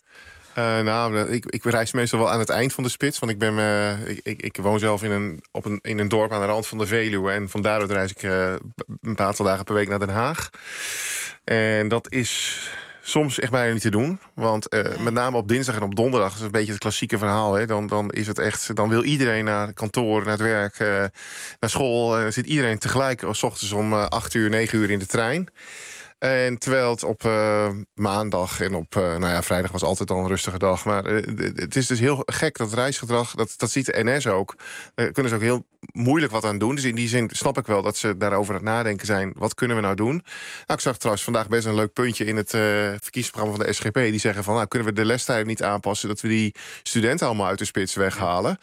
Ik reis meestal wel aan het eind van de spits. Want ik woon zelf in een dorp aan de rand van de Veluwe. En van daaruit reis ik een aantal dagen per week naar Den Haag. En dat is soms echt bijna niet te doen. Want met name op dinsdag en op donderdag, dat is een beetje het klassieke verhaal. Hè, dan is het echt, dan wil iedereen naar kantoor, naar het werk, naar school. Zit iedereen tegelijk 's ochtends om 8 uur, 9 uur in de trein. En terwijl het op maandag en op vrijdag was altijd al een rustige dag. Maar het is dus heel gek, dat reisgedrag, dat ziet de NS ook. Daar kunnen ze ook heel moeilijk wat aan doen. Dus in die zin snap ik wel dat ze daarover aan het nadenken zijn. Wat kunnen we nou doen? Nou, ik zag trouwens vandaag best een leuk puntje in het verkiezingsprogramma van de SGP. Die zeggen van, kunnen we de lestijden niet aanpassen, dat we die studenten allemaal uit de spits weghalen.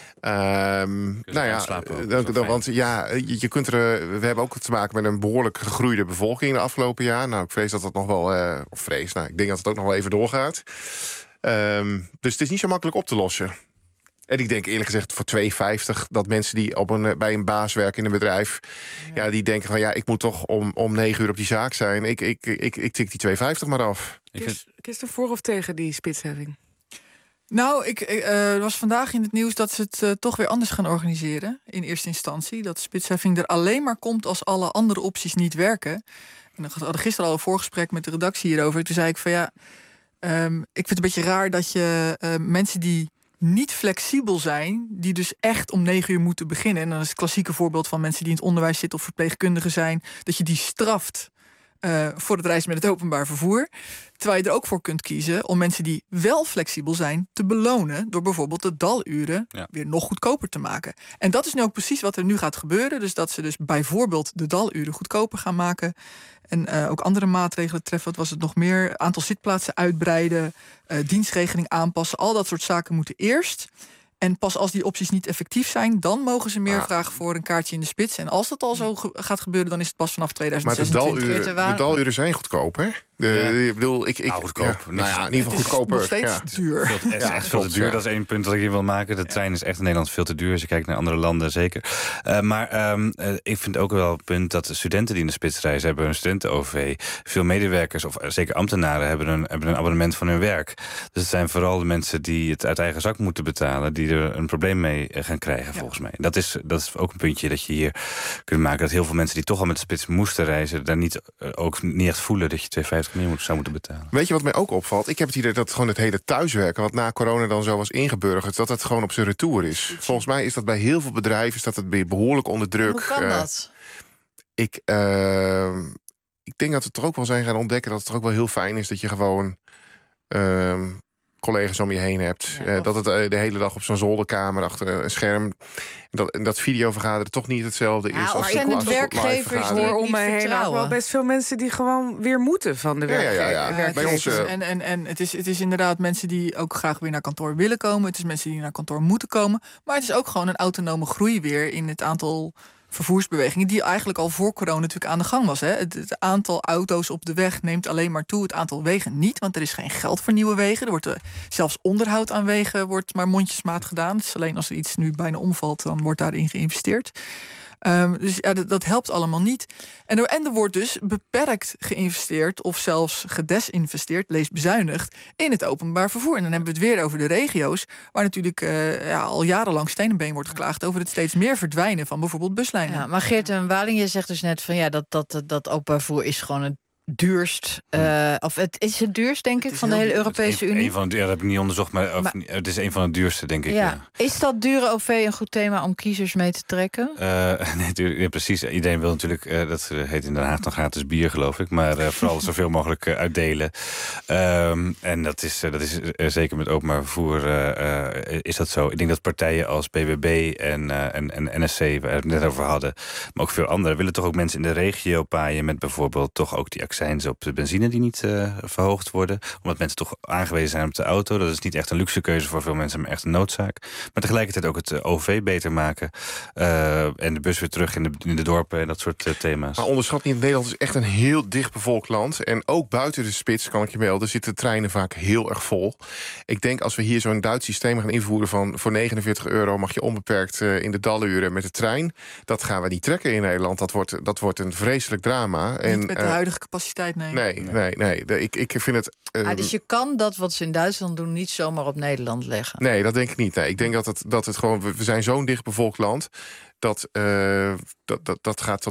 Want je kunt we hebben ook te maken met een behoorlijk gegroeide bevolking de afgelopen jaar. Nou, ik vrees dat dat nog wel, ik denk dat het ook nog wel even doorgaat. Dus het is niet zo makkelijk op te lossen. En ik denk eerlijk gezegd voor €2,50 dat mensen die bij een baas werken in een bedrijf, die denken van ik moet toch om 9 uur op die zaak zijn. Ik tik die €2,50 maar af. Kies er voor of tegen die spitsheffing? Nou, er was vandaag in het nieuws dat ze het toch weer anders gaan organiseren. In eerste instantie. Dat de spitsheffing er alleen maar komt als alle andere opties niet werken. En we hadden gisteren al een voorgesprek met de redactie hierover. Toen zei ik van ik vind het een beetje raar dat je mensen die niet flexibel zijn, die dus echt om 9 uur moeten beginnen. En dan is het klassieke voorbeeld van mensen die in het onderwijs zitten of verpleegkundigen zijn, dat je die straft voor het reizen met het openbaar vervoer. Terwijl je er ook voor kunt kiezen om mensen die wel flexibel zijn te belonen door bijvoorbeeld de daluren weer nog goedkoper te maken. En dat is nu ook precies wat er nu gaat gebeuren. Dus dat ze dus bijvoorbeeld de daluren goedkoper gaan maken. En ook andere maatregelen treffen. Wat was het nog meer? Aantal zitplaatsen uitbreiden, dienstregeling aanpassen. Al dat soort zaken moeten eerst. En pas als die opties niet effectief zijn, dan mogen ze meer vragen voor een kaartje in de spits. En als dat al zo gaat gebeuren, dan is het pas vanaf 2026. Maar de daluren zijn goedkoop, hè? Ik bedoel, goedkoop. In ieder geval goedkoper. Nog steeds duur. Het is echt veel te duur. Dat is één punt dat ik hier wil maken. De trein is echt in Nederland veel te duur. Als je kijkt naar andere landen, zeker. Maar ik vind ook wel het punt dat de studenten die in de spits reizen hebben een studenten-OV. Veel medewerkers, of zeker ambtenaren, hebben een abonnement van hun werk. Dus het zijn vooral de mensen die het uit eigen zak moeten betalen, die er een probleem mee gaan krijgen, volgens mij. Dat is ook een puntje dat je hier kunt maken. Dat heel veel mensen die toch al met de spits moesten reizen, daar niet echt voelen dat je 2,50 meer zou moeten betalen. Weet je wat mij ook opvalt? Ik heb het idee dat gewoon het hele thuiswerken, wat na corona dan zo was ingeburgerd, dat het gewoon op zijn retour is. Volgens mij is dat bij heel veel bedrijven staat het behoorlijk onder druk. Hoe kan dat? Ik denk dat we toch ook wel zijn gaan ontdekken dat het toch ook wel heel fijn is dat je gewoon collega's om je heen hebt. Dat het de hele dag op zo'n zolderkamer achter een scherm. Dat videovergaderen toch niet hetzelfde is. Of zijn het werkgevers hoor om me heen wel best veel mensen die gewoon weer moeten van de werkgevers. En het is inderdaad mensen die ook graag weer naar kantoor willen komen. Het is mensen die naar kantoor moeten komen. Maar het is ook gewoon een autonome groei weer in het aantal vervoersbewegingen die eigenlijk al voor corona natuurlijk aan de gang was. Hè. Het aantal auto's op de weg neemt alleen maar toe. Het aantal wegen niet, want er is geen geld voor nieuwe wegen. Er wordt zelfs onderhoud aan wegen wordt maar mondjesmaat gedaan. Dus alleen als er iets nu bijna omvalt, dan wordt daarin geïnvesteerd. Dus dat helpt allemaal niet. En er wordt dus beperkt geïnvesteerd of zelfs gedesinvesteerd, lees bezuinigd, in het openbaar vervoer. En dan hebben we het weer over de regio's, waar natuurlijk al jarenlang steen en been wordt geklaagd over het steeds meer verdwijnen van bijvoorbeeld buslijnen. Ja, maar Geert en Waling, je zegt dus net van dat openbaar vervoer is gewoon het duurst, of het is het duurst, denk ik, van de hele Europese Unie. Dat heb ik niet onderzocht, maar het is een van de duurste, denk ik. Ja. Is dat dure OV een goed thema om kiezers mee te trekken? Nee, precies. Iedereen wil natuurlijk, dat heet in Den Haag nog gratis bier, geloof ik, maar vooral zoveel mogelijk uitdelen. En dat is zeker met openbaar vervoer is dat zo. Ik denk dat partijen als BBB en NSC, waar we het net over hadden, maar ook veel anderen, willen toch ook mensen in de regio paaien met bijvoorbeeld toch ook die accijns op de benzine die niet verhoogd worden. Omdat mensen toch aangewezen zijn op de auto. Dat is niet echt een luxe keuze voor veel mensen, maar echt een noodzaak. Maar tegelijkertijd ook het OV beter maken. En de bus weer terug in de dorpen en dat soort thema's. Maar onderschat niet, Nederland is echt een heel dichtbevolkt land. En ook buiten de spits, kan ik je melden, zitten treinen vaak heel erg vol. Ik denk als we hier zo'n Duits systeem gaan invoeren van voor €49 mag je onbeperkt in de daluren met de trein. Dat gaan we niet trekken in Nederland. Dat wordt een vreselijk drama. Niet met de huidige capaciteit, Nee. Ik vind het... Dus je kan dat wat ze in Duitsland doen niet zomaar op Nederland leggen? Nee, dat denk ik niet. Nee. Ik denk dat het gewoon... We zijn zo'n dichtbevolkt land dat gaat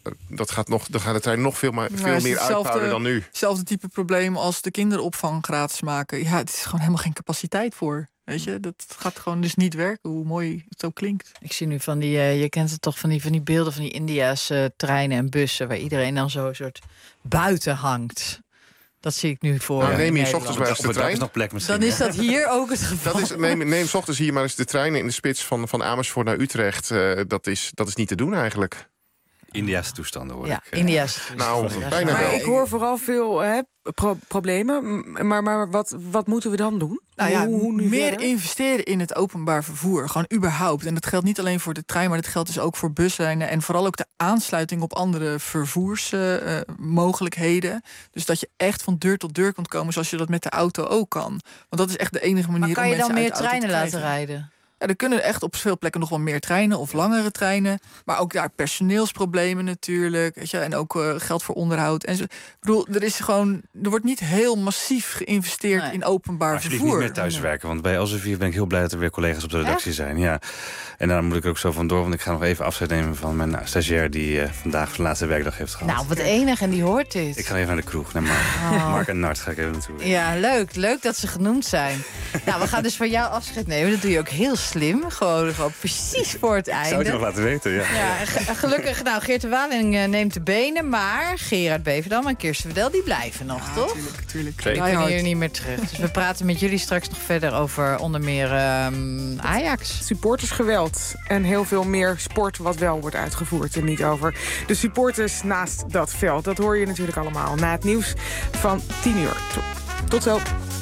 de trein nog veel meer uitbouwen dan nu. Hetzelfde type probleem als de kinderopvang gratis maken. Ja, het is gewoon helemaal geen capaciteit voor. Weet je, dat gaat gewoon dus niet werken, hoe mooi het ook klinkt. Ik zie nu van die, je kent het toch van die beelden van die India's treinen en bussen, waar iedereen dan zo een soort buiten hangt. Dat zie ik nu voor. Nou, neem je 's ochtends maar eens de trein. Nog plek misschien, dan is dat hier ook het geval. Neem 's ochtends hier maar eens de treinen in de spits van Amersfoort naar Utrecht. Dat is niet te doen eigenlijk. India's toestanden hoor ik. India's toestanden. Nou, bijna maar wel. ik hoor vooral veel problemen. Maar wat moeten we dan doen? Hoe meer investeren in het openbaar vervoer. Gewoon überhaupt. En dat geldt niet alleen voor de trein, maar dat geldt dus ook voor buslijnen. En vooral ook de aansluiting op andere vervoersmogelijkheden. Dus dat je echt van deur tot deur kunt komen zoals je dat met de auto ook kan. Want dat is echt de enige manier om mensen uit de auto te krijgen. Kan je dan meer treinen laten rijden? Ja, er kunnen echt op veel plekken nog wel meer treinen of langere treinen. Maar ook daar personeelsproblemen natuurlijk. Weet je, en ook geld voor onderhoud. En zo. Ik bedoel, er wordt niet heel massief geïnvesteerd in openbaar vervoer. Niet meer thuiswerken, want bij Elsevier ben ik heel blij dat er weer collega's op de redactie zijn. Ja. En daar moet ik ook zo vandoor, want ik ga nog even afscheid nemen van mijn stagiair die vandaag zijn laatste werkdag heeft gehad. Nou, wat enig, en die hoort dit. Ik ga even naar de kroeg, naar Mark en Nart ga ik even naartoe. Ja, leuk. Leuk dat ze genoemd zijn. Nou, we gaan dus van jou afscheid nemen. Dat doe je ook heel slim. Gewoon precies voor het einde. Ik zou het je nog laten weten, ja. Gelukkig, nou, Geert de Waling neemt de benen, maar Gerard Beverdam en Kirsten Verdel, die blijven nog, toch? Tuurlijk. Die kunnen hier niet meer terug. Dus we praten met jullie straks nog verder over onder meer Ajax. Supportersgeweld en heel veel meer sport wat wel wordt uitgevoerd en niet over de supporters naast dat veld. Dat hoor je natuurlijk allemaal na het nieuws van 10 uur. Tot zo.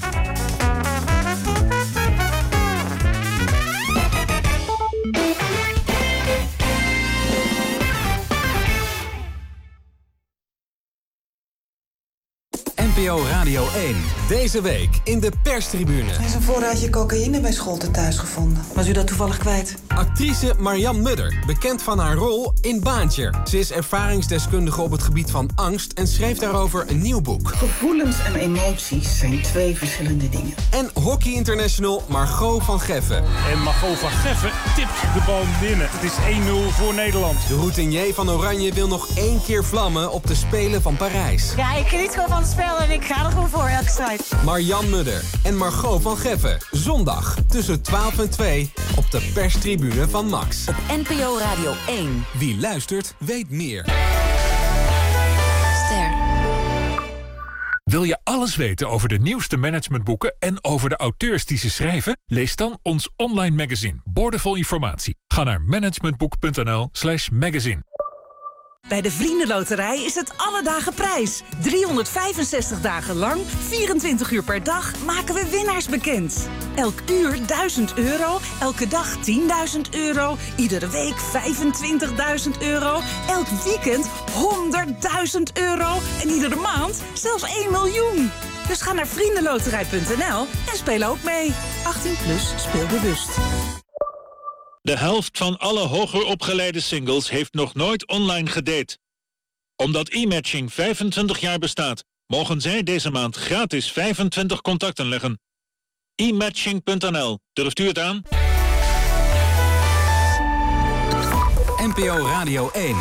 NPO Radio 1. Deze week in de perstribune. Er is een voorraadje cocaïne bij Scholten thuis gevonden. Was u dat toevallig kwijt? Actrice Marianne Mudder, bekend van haar rol in Baantje. Ze is ervaringsdeskundige op het gebied van angst en schreef daarover een nieuw boek. Gevoelens en emoties zijn 2 verschillende dingen. En hockey international Margot van Geffen. En Margot van Geffen tipt de bal binnen. Het is 1-0 voor Nederland. De routinier van Oranje wil nog 1 keer vlammen op de Spelen van Parijs. Ja, ik geniet gewoon van het spel en ik ga er gewoon voor elke strijd. Marianne Mudder en Margot van Geffen. Zondag tussen 12 en 2 op de perstribune van Max. Op NPO Radio 1. Wie luistert, weet meer. Ster. Wil je alles weten over de nieuwste managementboeken en over de auteurs die ze schrijven? Lees dan ons online magazine, Boordevol Informatie. Ga naar managementboek.nl/magazine. Bij de Vriendenloterij is het alle dagen prijs. 365 dagen lang, 24 uur per dag, maken we winnaars bekend. Elk uur 1000 euro, elke dag 10.000 euro, iedere week 25.000 euro, elk weekend 100.000 euro en iedere maand zelfs 1 miljoen. Dus ga naar vriendenloterij.nl en speel ook mee. 18 plus, speel bewust. De helft van alle hoger opgeleide singles heeft nog nooit online gedate. Omdat e-matching 25 jaar bestaat, mogen zij deze maand gratis 25 contacten leggen. e-matching.nl. Durft u het aan? NPO Radio 1.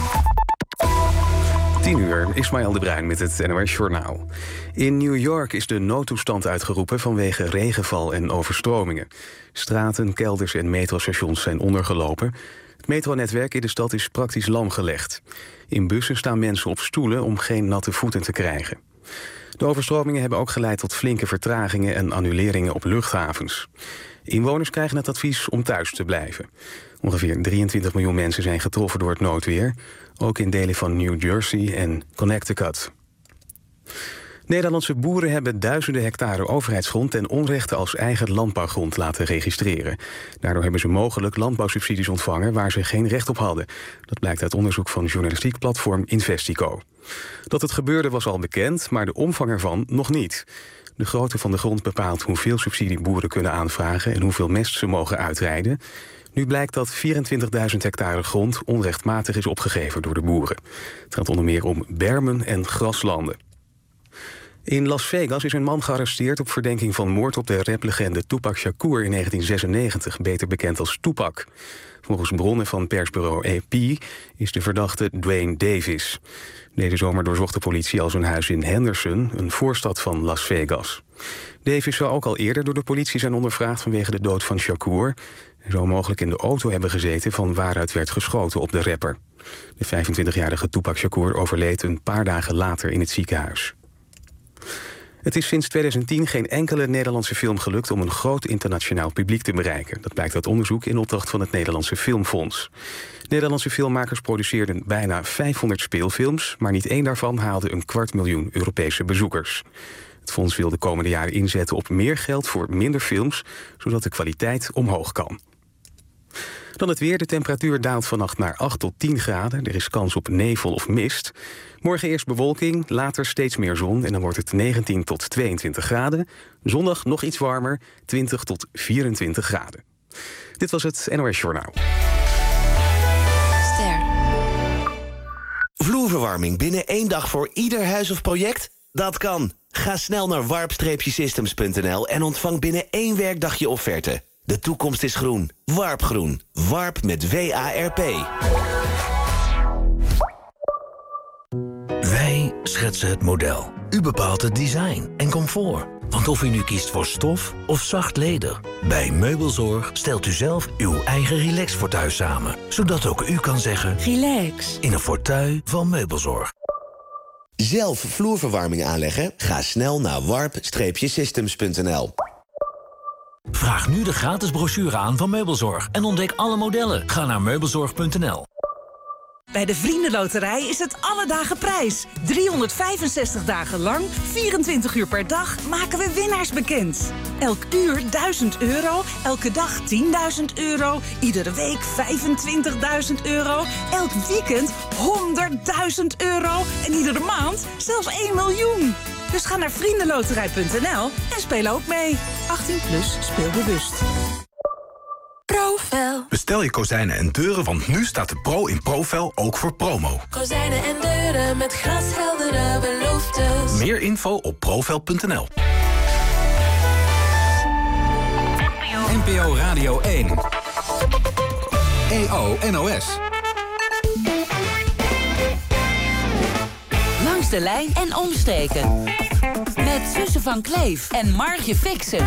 10 uur, Ismaël de Bruin met het NOS Journaal. In New York is de noodtoestand uitgeroepen vanwege regenval en overstromingen. Straten, kelders en metrostations zijn ondergelopen. Het metronetwerk in de stad is praktisch lamgelegd. In bussen staan mensen op stoelen om geen natte voeten te krijgen. De overstromingen hebben ook geleid tot flinke vertragingen en annuleringen op luchthavens. Inwoners krijgen het advies om thuis te blijven. Ongeveer 23 miljoen mensen zijn getroffen door het noodweer. Ook in delen van New Jersey en Connecticut. Nederlandse boeren hebben duizenden hectare overheidsgrond ten onrechte als eigen landbouwgrond laten registreren. Daardoor hebben ze mogelijk landbouwsubsidies ontvangen waar ze geen recht op hadden. Dat blijkt uit onderzoek van journalistiek platform Investico. Dat het gebeurde was al bekend, maar de omvang ervan nog niet. De grootte van de grond bepaalt hoeveel subsidie boeren kunnen aanvragen en hoeveel mest ze mogen uitrijden. Nu blijkt dat 24.000 hectare grond onrechtmatig is opgegeven door de boeren. Het gaat onder meer om bermen en graslanden. In Las Vegas is een man gearresteerd op verdenking van moord op de raplegende Tupac Shakur in 1996, beter bekend als Tupac. Volgens bronnen van persbureau AP is de verdachte Dwayne Davis. Deze zomer doorzocht de politie al zijn huis in Henderson, een voorstad van Las Vegas. Davis zou ook al eerder door de politie zijn ondervraagd vanwege de dood van Shakur. Hij zou mogelijk in de auto hebben gezeten van waaruit werd geschoten op de rapper. De 25-jarige Tupac Shakur overleed een paar dagen later in het ziekenhuis. Het is sinds 2010 geen enkele Nederlandse film gelukt om een groot internationaal publiek te bereiken. Dat blijkt uit onderzoek in opdracht van het Nederlandse Filmfonds. Nederlandse filmmakers produceerden bijna 500 speelfilms, maar niet één daarvan haalde 250.000 Europese bezoekers. Het fonds wil de komende jaren inzetten op meer geld voor minder films, zodat de kwaliteit omhoog kan. Dan het weer. De temperatuur daalt vannacht naar 8 tot 10 graden. Er is kans op nevel of mist. Morgen eerst bewolking, later steeds meer zon en dan wordt het 19 tot 22 graden. Zondag nog iets warmer, 20 tot 24 graden. Dit was het NOS Journaal. Vloerverwarming binnen 1 dag voor ieder huis of project? Dat kan. Ga snel naar warp-systems.nl en ontvang binnen 1 werkdag je offerte. De toekomst is groen. Warpgroen. Warp met WARP. Wij schetsen het model. U bepaalt het design en comfort. Want of u nu kiest voor stof of zacht leder... bij Meubelzorg stelt u zelf uw eigen relax-fauteuil samen. Zodat ook u kan zeggen... relax in een fauteuil van Meubelzorg. Zelf vloerverwarming aanleggen? Ga snel naar warp-systems.nl. Vraag nu de gratis brochure aan van Meubelzorg en ontdek alle modellen. Ga naar meubelzorg.nl. Bij de Vriendenloterij is het alle dagen prijs. 365 dagen lang, 24 uur per dag maken we winnaars bekend. Elk uur 1.000 euro, elke dag 10.000 euro, iedere week 25.000 euro, elk weekend 100.000 euro en iedere maand zelfs 1 miljoen. Dus ga naar vriendenloterij.nl en speel ook mee. 18 plus, speel bewust. Profel. Bestel je kozijnen en deuren, want nu staat de Pro in Profel ook voor promo. Kozijnen en deuren met glasheldere beloftes. Meer info op profel.nl. NPO Radio 1. EO NOS. Langs de lijn en omstreken. Met Suze van Kleef en Margje Fixen.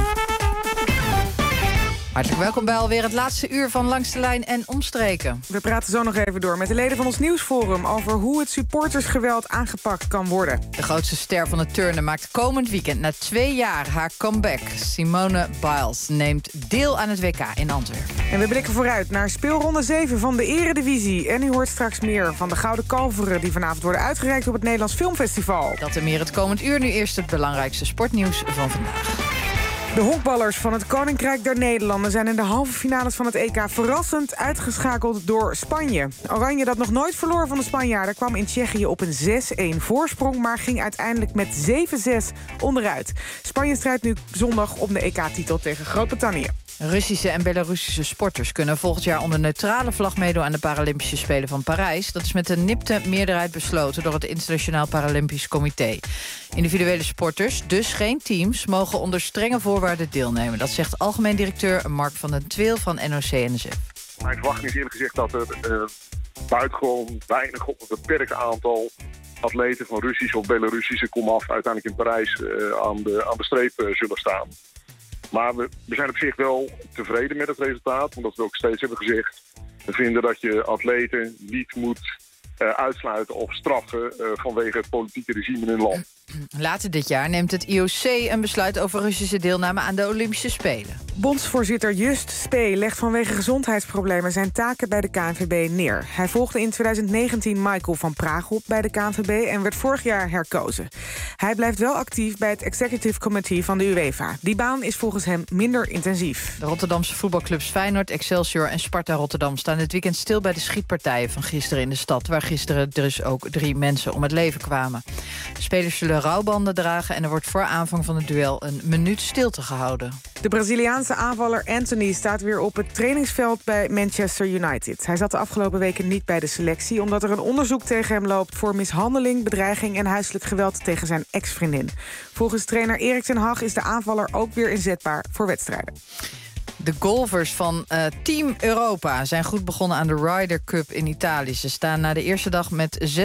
Hartelijk welkom bij alweer het laatste uur van Langs de Lijn en Omstreken. We praten zo nog even door met de leden van ons nieuwsforum... over hoe het supportersgeweld aangepakt kan worden. De grootste ster van het turnen maakt komend weekend na 2 jaar haar comeback. Simone Biles neemt deel aan het WK in Antwerpen. En we blikken vooruit naar speelronde 7 van de Eredivisie. En u hoort straks meer van de Gouden Kalveren... die vanavond worden uitgereikt op het Nederlands Filmfestival. Dat en meer het komend uur. Nu eerst het belangrijkste sportnieuws van vandaag. De honkballers van het Koninkrijk der Nederlanden zijn in de halve finales van het EK verrassend uitgeschakeld door Spanje. Oranje, dat nog nooit verloor van de Spanjaarden, kwam in Tsjechië op een 6-1 voorsprong, maar ging uiteindelijk met 7-6 onderuit. Spanje strijdt nu zondag om de EK-titel tegen Groot-Brittannië. Russische en Belarussische sporters kunnen volgend jaar onder neutrale vlag meedoen aan de Paralympische Spelen van Parijs. Dat is met een nipte meerderheid besloten door het Internationaal Paralympisch Comité. Individuele sporters, dus geen teams, mogen onder strenge voorwaarden deelnemen. Dat zegt algemeen directeur Mark van den Tweel van NOC-NSF. Mijn verwachting is eerlijk gezegd dat er buitengewoon weinig op een beperkt aantal atleten van Russische of Belarussische komaf uiteindelijk in Parijs aan de streep zullen staan. Maar we zijn op zich wel tevreden met het resultaat, omdat we ook steeds hebben gezegd. We vinden dat je atleten niet moet uitsluiten of straffen vanwege het politieke regime in hun land. Later dit jaar neemt het IOC een besluit over Russische deelname aan de Olympische Spelen. Bondsvoorzitter Just Spee legt vanwege gezondheidsproblemen zijn taken bij de KNVB neer. Hij volgde in 2019 Michael van Praag op bij de KNVB en werd vorig jaar herkozen. Hij blijft wel actief bij het Executive Committee van de UEFA. Die baan is volgens hem minder intensief. De Rotterdamse voetbalclubs Feyenoord, Excelsior en Sparta Rotterdam staan dit weekend stil bij de schietpartijen van gisteren in de stad, waar gisteren dus ook 3 mensen om het leven kwamen. De spelers zullen rouwbanden dragen en er wordt voor aanvang van het duel een minuut stilte gehouden. De Braziliaanse aanvaller Anthony staat weer op het trainingsveld bij Manchester United. Hij zat de afgelopen weken niet bij de selectie, omdat er een onderzoek tegen hem loopt voor mishandeling, bedreiging en huiselijk geweld tegen zijn ex-vriendin. Volgens trainer Erik ten Hag is de aanvaller ook weer inzetbaar voor wedstrijden. De golfers van Team Europa zijn goed begonnen aan de Ryder Cup in Italië. Ze staan na de eerste dag met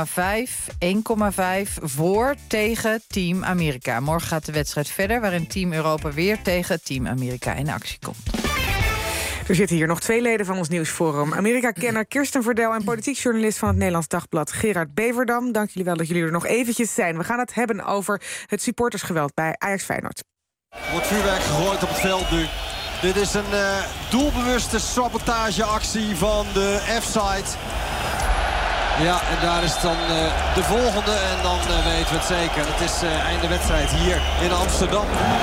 1,5 voor tegen Team Amerika. Morgen gaat de wedstrijd verder, waarin Team Europa weer tegen Team Amerika in actie komt. Er zitten hier nog 2 leden van ons nieuwsforum. Amerika-kenner Kirsten Verdel en politiek journalist van het Nederlands Dagblad Gerard Beverdam. Dank jullie wel dat jullie er nog eventjes zijn. We gaan het hebben over het supportersgeweld bij Ajax Feyenoord. Er wordt vuurwerk gegooid op het veld nu. Dit is een doelbewuste sabotageactie van de F-side. Ja, en daar is dan de volgende en dan weten we het zeker. Het is einde wedstrijd hier in Amsterdam.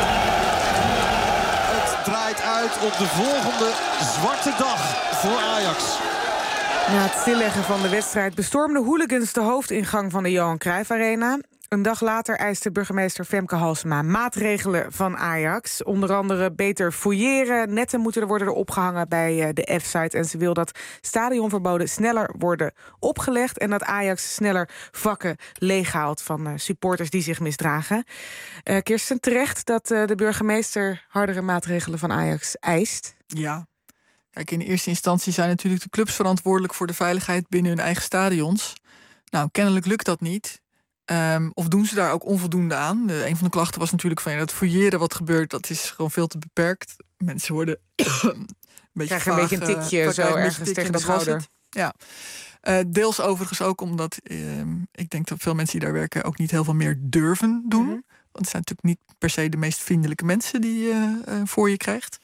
Het draait uit op de volgende zwarte dag voor Ajax. Na het stilleggen van de wedstrijd bestormden hooligans de hoofdingang van de Johan Cruijff Arena. Een dag later eiste burgemeester Femke Halsema maatregelen van Ajax. Onder andere beter fouilleren. Netten moeten er worden opgehangen bij de F-site. En ze wil dat stadionverboden sneller worden opgelegd. En dat Ajax sneller vakken leeghaalt van supporters die zich misdragen. Kirsten, terecht dat de burgemeester hardere maatregelen van Ajax eist? Ja. Kijk, in eerste instantie zijn natuurlijk de clubs verantwoordelijk voor de veiligheid binnen hun eigen stadions. Nou, kennelijk lukt dat niet. Of doen ze daar ook onvoldoende aan? Een van de klachten was natuurlijk van dat fouilleren wat gebeurt, dat is gewoon veel te beperkt. Mensen worden een beetje een beetje een tikje zo ergens tegen de schouder. Ja. Deels overigens ook omdat ik denk dat veel mensen die daar werken ook niet heel veel meer durven doen. Want het zijn natuurlijk niet per se de meest vriendelijke mensen die je voor je krijgt.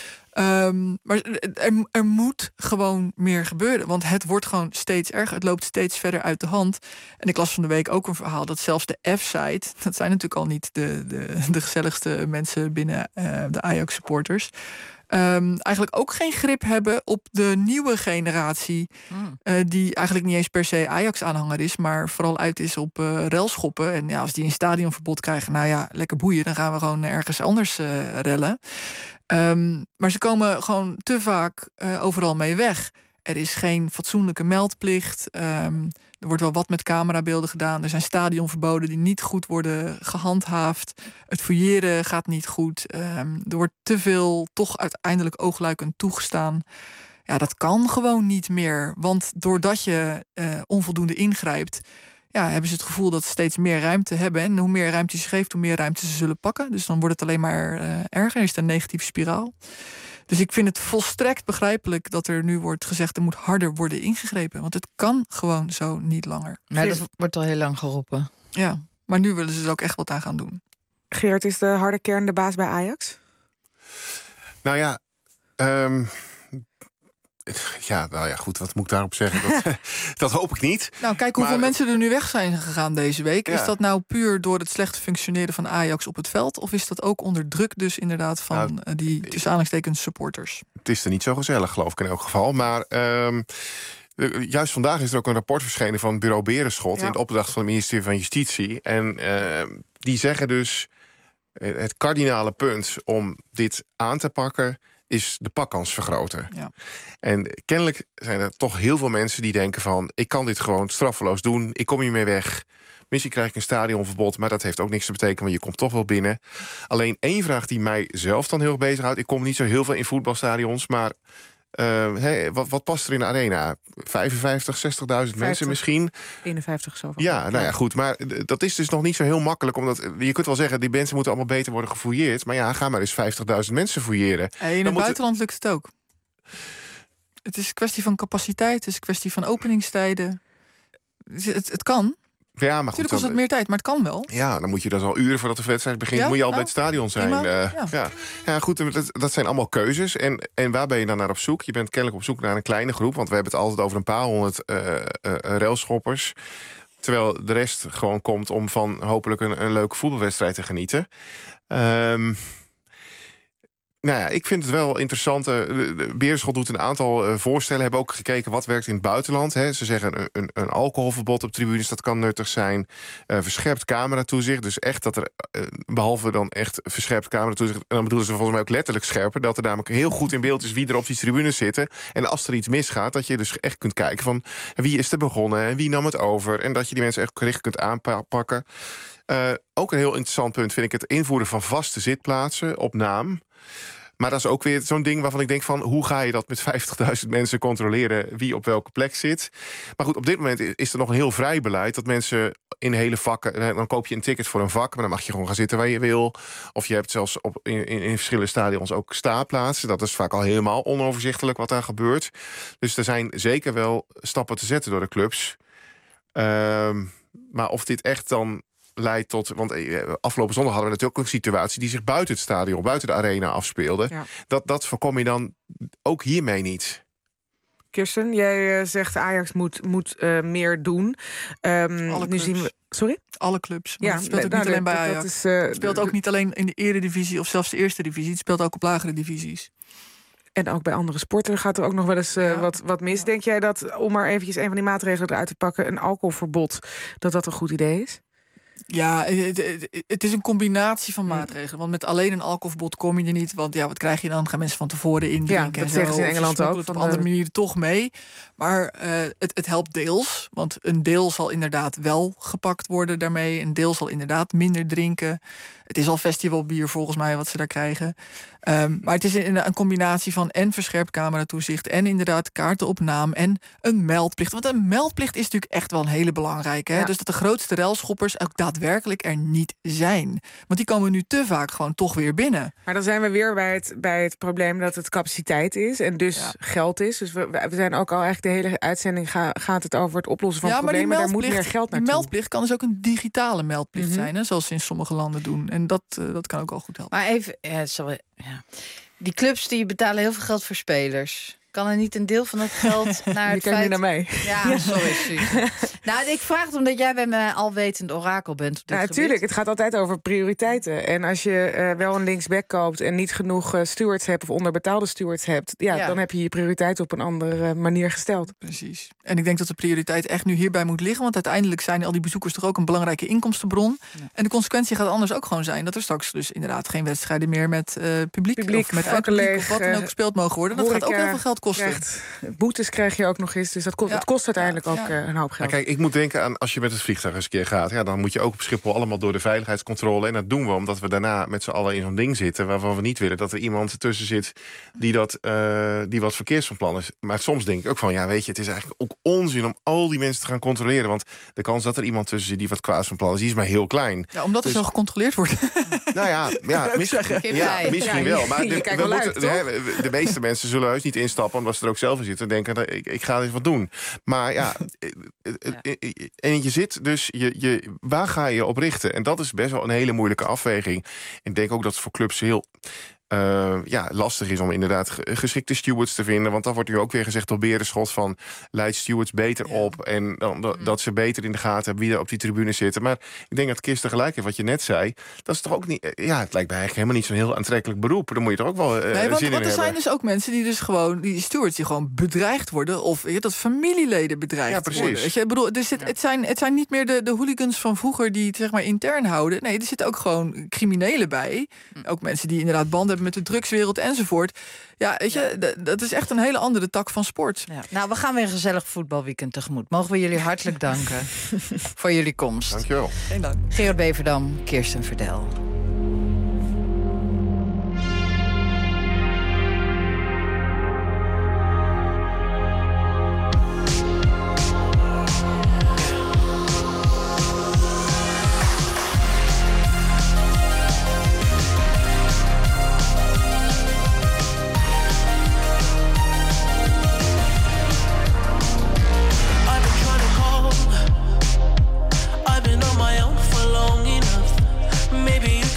Maar er moet gewoon meer gebeuren. Want het wordt gewoon steeds erger. Het loopt steeds verder uit de hand. En ik las van de week ook een verhaal dat zelfs de F-site, dat zijn natuurlijk al niet de gezelligste mensen binnen de Ajax-supporters, eigenlijk ook geen grip hebben op de nieuwe generatie. Die eigenlijk niet eens per se Ajax-aanhanger is, maar vooral uit is op relschoppen. En ja, als die een stadionverbod krijgen, nou ja, lekker boeien, dan gaan we gewoon ergens anders rellen. Maar ze komen gewoon te vaak overal mee weg. Er is geen fatsoenlijke meldplicht. Er wordt wel wat met camerabeelden gedaan. Er zijn stadionverboden die niet goed worden gehandhaafd. Het fouilleren gaat niet goed. Er wordt te veel toch uiteindelijk oogluikend toegestaan. Ja, dat kan gewoon niet meer. Want doordat je onvoldoende ingrijpt, hebben ze het gevoel dat ze steeds meer ruimte hebben. En hoe meer ruimte je ze geeft, hoe meer ruimte ze zullen pakken. Dus dan wordt het alleen maar erger. Is het een negatieve spiraal. Dus ik vind het volstrekt begrijpelijk dat er nu wordt gezegd er moet harder worden ingegrepen. Want het kan gewoon zo niet langer. Maar dat wordt al heel lang geroepen. Ja, maar nu willen ze er ook echt wat aan gaan doen. Geert, is de harde kern de baas bij Ajax? Nou ja, goed, wat moet ik daarop zeggen? Dat hoop ik niet. Nou, kijk hoeveel mensen er nu weg zijn gegaan deze week. Ja. Is dat nou puur door het slechte functioneren van Ajax op het veld? Of is dat ook onder druk dus inderdaad van die tussen aanhalingstekens supporters? Het is er niet zo gezellig, geloof ik in elk geval. Maar juist vandaag is er ook een rapport verschenen van bureau Berenschot in de opdracht van het ministerie van Justitie. En die zeggen dus het kardinale punt om dit aan te pakken is de pakkans vergroten. Ja. En kennelijk zijn er toch heel veel mensen die denken van, ik kan dit gewoon straffeloos doen, ik kom hiermee weg. Misschien krijg ik een stadionverbod, maar dat heeft ook niks te betekenen, want je komt toch wel binnen. Alleen één vraag die mij zelf dan heel erg bezighoudt. Ik kom niet zo heel veel in voetbalstadions, maar wat past er in de arena? 55, 60.000 mensen misschien? 51 zoveel. Ja, nou ja, goed. Maar dat is dus nog niet zo heel makkelijk. Omdat je kunt wel zeggen, die mensen moeten allemaal beter worden gefouilleerd. Maar ja, ga maar eens 50.000 mensen fouilleren. In het buitenland lukt het ook. Het is een kwestie van capaciteit. Het is een kwestie van openingstijden. Het kan. Ja, maar goed, natuurlijk kost het meer tijd, maar het kan wel. Ja, dan moet je dus al uren voordat de wedstrijd begint, moet je al bij het stadion zijn. Ja, goed, dat zijn allemaal keuzes. En waar ben je dan naar op zoek? Je bent kennelijk op zoek naar een kleine groep, want we hebben het altijd over een paar honderd railschoppers. Terwijl de rest gewoon komt om van hopelijk een leuke voetbalwedstrijd te genieten. Nou ja, ik vind het wel interessant. Berenschot doet een aantal voorstellen. Hebben ook gekeken wat werkt in het buitenland. Hè. Ze zeggen een alcoholverbod op tribunes, dat kan nuttig zijn. Verscherpt cameratoezicht. Dus echt dat er, behalve dan echt verscherpt cameratoezicht, dan bedoelen ze volgens mij ook letterlijk scherper. Dat er namelijk heel goed in beeld is wie er op die tribunes zitten. En als er iets misgaat, dat je dus echt kunt kijken van wie is er begonnen en wie nam het over. En dat je die mensen echt gericht kunt aanpakken. Ook een heel interessant punt vind ik het invoeren van vaste zitplaatsen op naam. Maar dat is ook weer zo'n ding waarvan ik denk van, hoe ga je dat met 50.000 mensen controleren wie op welke plek zit? Maar goed, op dit moment is er nog een heel vrij beleid dat mensen in hele vakken, dan koop je een ticket voor een vak, maar dan mag je gewoon gaan zitten waar je wil. Of je hebt zelfs in verschillende stadions ook staanplaatsen. Dat is vaak al helemaal onoverzichtelijk wat daar gebeurt. Dus er zijn zeker wel stappen te zetten door de clubs. Maar of dit echt dan leidt tot, want afgelopen zondag hadden we natuurlijk ook een situatie die zich buiten het stadion, buiten de arena afspeelde. Ja. Dat voorkom je dan ook hiermee niet. Kirsten, jij zegt Ajax moet meer doen. Nu zien we. Sorry? Alle clubs. Maar het speelt ook niet alleen bij Ajax. Het speelt ook niet alleen in de eredivisie of zelfs de eerste divisie. Het speelt ook op lagere divisies. En ook bij andere sporten gaat er ook nog wel eens wat mis. Denk jij dat, om maar eventjes een van die maatregelen eruit te pakken, een alcoholverbod, dat een goed idee is? Ja, het is een combinatie van maatregelen. Want met alleen een alcoholverbod kom je er niet. Want wat krijg je dan? Gaan mensen van tevoren indrinken? Ja, dat zeggen ze in Engeland ook. Op andere manieren toch mee. Maar het helpt deels. Want een deel zal inderdaad wel gepakt worden daarmee. Een deel zal inderdaad minder drinken. Het is al festivalbier volgens mij wat ze daar krijgen. Maar het is een combinatie van en verscherpt cameratoezicht... en inderdaad kaarten op naam en een meldplicht. Want een meldplicht is natuurlijk echt wel een hele belangrijke. Hè? Ja. Dus dat de grootste relschoppers ook daadwerkelijk er niet zijn. Want die komen nu te vaak gewoon toch weer binnen. Maar dan zijn we weer bij het probleem dat het capaciteit is... en dus geld is. Dus we zijn ook al eigenlijk de hele uitzending gaat het over het oplossen van problemen. Daar moet meer geld naartoe. Die meldplicht kan dus ook een digitale meldplicht zijn... Hè? Zoals ze in sommige landen doen. En dat kan ook al goed helpen. Maar even... Die clubs die betalen heel veel geld voor spelers. Kan er niet een deel van dat geld naar het feit... Je naar mij. Ja, sorry. Nou, ik vraag het omdat jij bij mij alwetend orakel bent. Natuurlijk, het gaat altijd over prioriteiten. En als je wel een linksback koopt en niet genoeg stewards hebt... of onderbetaalde stewards hebt... dan heb je je prioriteit op een andere manier gesteld. Precies. En ik denk dat de prioriteit echt nu hierbij moet liggen... want uiteindelijk zijn al die bezoekers toch ook een belangrijke inkomstenbron. Ja. En de consequentie gaat anders ook gewoon zijn... dat er straks dus inderdaad geen wedstrijden meer met publiek of met uitpubliek of wat dan ook gespeeld mogen worden. Dat gaat ook heel veel geld kosten. Boetes krijg je ook nog eens, dus dat kost uiteindelijk ook een hoop geld. Nou, kijk, ik moet denken aan als je met het vliegtuig eens een keer gaat... dan moet je ook op Schiphol allemaal door de veiligheidscontrole. En dat doen we omdat we daarna met z'n allen in zo'n ding zitten... waarvan we niet willen dat er iemand tussen zit die wat verkeers van plan is. Maar soms denk ik ook van, het is eigenlijk ook onzin... om al die mensen te gaan controleren. Want de kans dat er iemand tussen zit die wat kwaads van plan is... die is maar heel klein. Ja, omdat er zo gecontroleerd wordt. Nou misschien wel. Maar de meeste mensen zullen heus niet instappen... omdat ze er ook zelf in zitten en denken... ik ga eens wat doen. Maar en je zit dus... waar ga je op richten? En dat is best wel een hele moeilijke afweging. Ik denk ook dat het voor clubs heel... lastig is om inderdaad geschikte stewards te vinden. Want dan wordt nu ook weer gezegd door Berenschot van... leid stewards beter op en dat ze beter in de gaten hebben... wie er op die tribune zitten. Maar ik denk dat Kirsten gelijk heeft wat je net zei. Dat is toch ook niet... het lijkt mij eigenlijk helemaal niet zo'n heel aantrekkelijk beroep. Dan moet je toch ook wel zin in hebben. Want er zijn dus ook mensen die dus gewoon... die stewards die gewoon bedreigd worden... of dat familieleden bedreigd worden. Weet je? Ik bedoel, het zijn niet meer de hooligans van vroeger... die het zeg maar intern houden. Nee, er zitten ook gewoon criminelen bij. Ook mensen die inderdaad banden met de drugswereld enzovoort. Ja, weet je, dat is echt een hele andere tak van sport. Ja. Nou, we gaan weer een gezellig voetbalweekend tegemoet. Mogen we jullie hartelijk danken voor jullie komst. Dankjewel. Geen dank. Gerard Beverdam, Kirsten Verdel. Maybe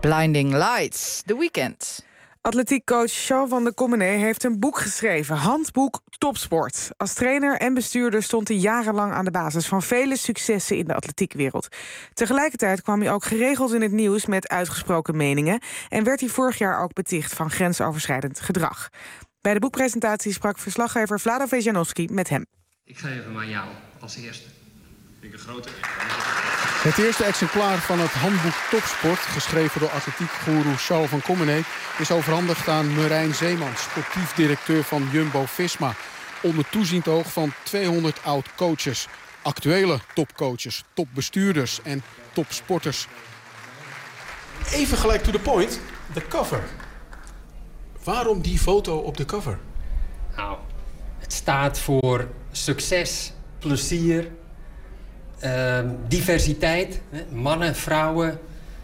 Blinding Lights, The Weeknd. Atletiekcoach Charles van der Commenee heeft een boek geschreven. Handboek Topsport. Als trainer en bestuurder stond hij jarenlang aan de basis van vele successen in de atletiekwereld. Tegelijkertijd kwam hij ook geregeld in het nieuws met uitgesproken meningen en werd hij vorig jaar ook beticht van grensoverschrijdend gedrag. Bij de boekpresentatie sprak verslaggever Vlado Vejanovski met hem. Ik geef hem aan jou als eerste. Vind ik een grote. Het eerste exemplaar van het handboek Topsport, geschreven door atletiekgoeroe Charles van Commenee, is overhandigd aan Marijn Zeemans, sportief directeur van Jumbo-Visma. Onder toeziend oog van 200 oud-coaches. Actuele topcoaches, topbestuurders en topsporters. Even gelijk to the point, de cover. Waarom die foto op de cover? Nou, het staat voor succes, plezier, diversiteit. Mannen, vrouwen,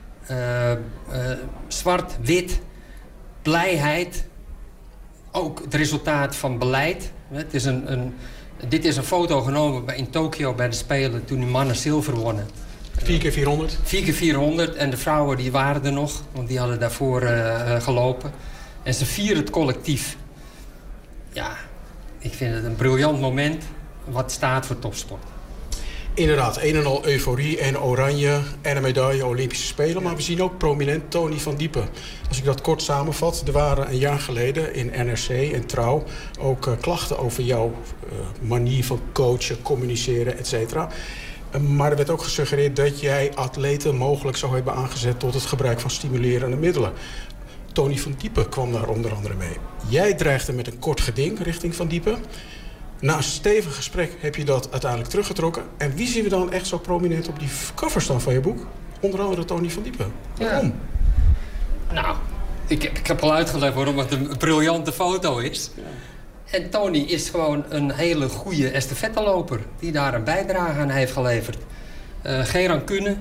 zwart, wit, blijheid. Ook het resultaat van beleid. Dit is een foto genomen in Tokio bij de Spelen toen die mannen zilver wonnen. 4x400? 4x400 en de vrouwen die waren er nog, want die hadden daarvoor gelopen. En ze vieren het collectief. Ja, ik vind het een briljant moment wat staat voor topsport. Inderdaad, een en al euforie en oranje en een medaille Olympische Spelen. Maar we zien ook prominent Tony van Diepen. Als ik dat kort samenvat, er waren een jaar geleden in NRC en Trouw ook klachten over jouw manier van coachen, communiceren, et cetera. Maar er werd ook gesuggereerd dat jij atleten mogelijk zou hebben aangezet tot het gebruik van stimulerende middelen. Tony van Diepen kwam daar onder andere mee. Jij dreigde met een kort geding richting Van Diepen. Na een stevig gesprek heb je dat uiteindelijk teruggetrokken. En wie zien we dan echt zo prominent op die cover staan van je boek? Onder andere Tony van Diepen. Waarom? Ja. Nou, ik heb al uitgelegd waarom het een briljante foto is. Ja. En Tony is gewoon een hele goede estafetteloper die daar een bijdrage aan heeft geleverd. Geen rancune.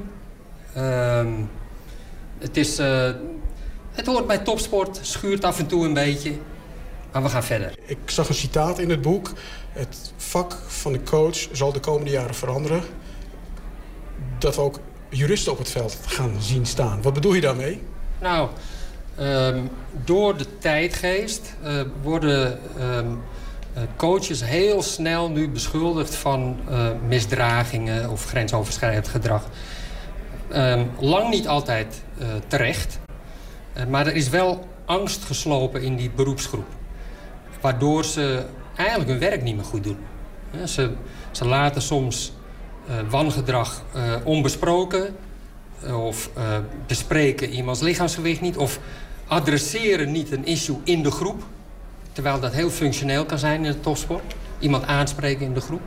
Het hoort bij topsport, schuurt af en toe een beetje. Maar we gaan verder. Ik zag een citaat in het boek. Het vak van de coach zal de komende jaren veranderen. Dat we ook juristen op het veld gaan zien staan. Wat bedoel je daarmee? Nou, door de tijdgeest worden coaches heel snel nu beschuldigd van misdragingen of grensoverschrijdend gedrag. Lang niet altijd terecht. Maar er is wel angst geslopen in die beroepsgroep. Waardoor ze eigenlijk hun werk niet meer goed doen. Ze laten soms wangedrag onbesproken. Of bespreken iemands lichaamsgewicht niet. Of adresseren niet een issue in de groep. Terwijl dat heel functioneel kan zijn in de topsport. Iemand aanspreken in de groep.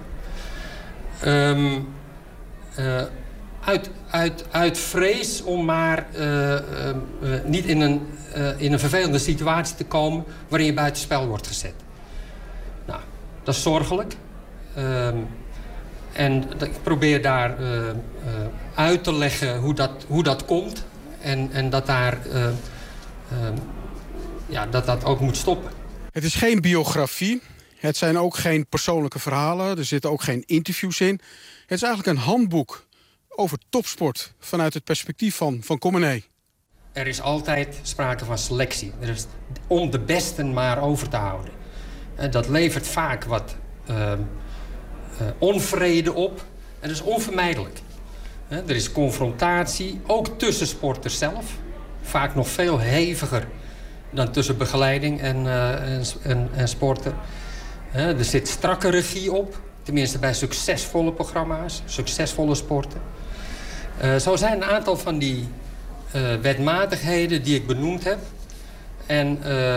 Uit vrees om maar niet in een vervelende situatie te komen waarin je buitenspel wordt gezet. Nou, dat is zorgelijk. En ik probeer daar uit te leggen hoe dat komt. En dat dat ook moet stoppen. Het is geen biografie. Het zijn ook geen persoonlijke verhalen. Er zitten ook geen interviews in. Het is eigenlijk een handboek over topsport vanuit het perspectief van Commenee. Er is altijd sprake van selectie. Er is om de besten maar over te houden. Dat levert vaak wat onvrede op. En dat is onvermijdelijk. Er is confrontatie, ook tussen sporters zelf. Vaak nog veel heviger dan tussen begeleiding en sporter. Er zit strakke regie op. Tenminste bij succesvolle programma's, succesvolle sporten. Zo zijn een aantal van die wetmatigheden die ik benoemd heb. En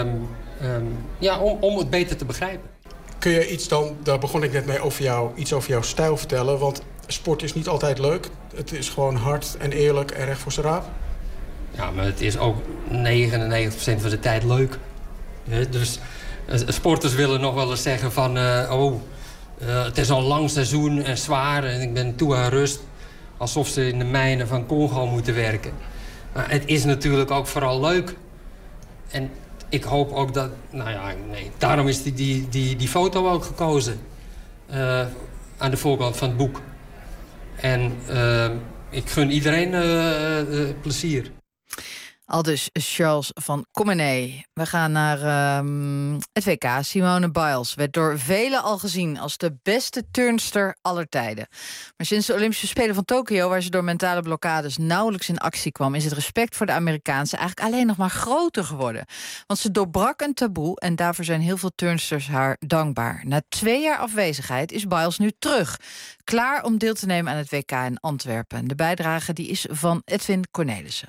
om het beter te begrijpen. Kun je iets dan, daar begon ik net mee, iets over jouw stijl vertellen? Want sport is niet altijd leuk. Het is gewoon hard en eerlijk en recht voor zijn raap. Ja, maar het is ook 99% van de tijd leuk. Dus sporters willen nog wel eens zeggen van... het is al een lang seizoen en zwaar en ik ben toe aan rust. Alsof ze in de mijnen van Congo moeten werken. Maar het is natuurlijk ook vooral leuk. En ik hoop ook dat... daarom is die foto ook gekozen. Aan de voorkant van het boek. En ik gun iedereen plezier. Aldus Charles van Commenay. We gaan naar het WK. Simone Biles werd door velen al gezien als de beste turnster aller tijden. Maar sinds de Olympische Spelen van Tokio, waar ze door mentale blokkades nauwelijks in actie kwam, is het respect voor de Amerikaanse eigenlijk alleen nog maar groter geworden. Want ze doorbrak een taboe en daarvoor zijn heel veel turnsters haar dankbaar. Na 2 jaar afwezigheid is Biles nu terug. Klaar om deel te nemen aan het WK in Antwerpen. De bijdrage die is van Edwin Cornelissen.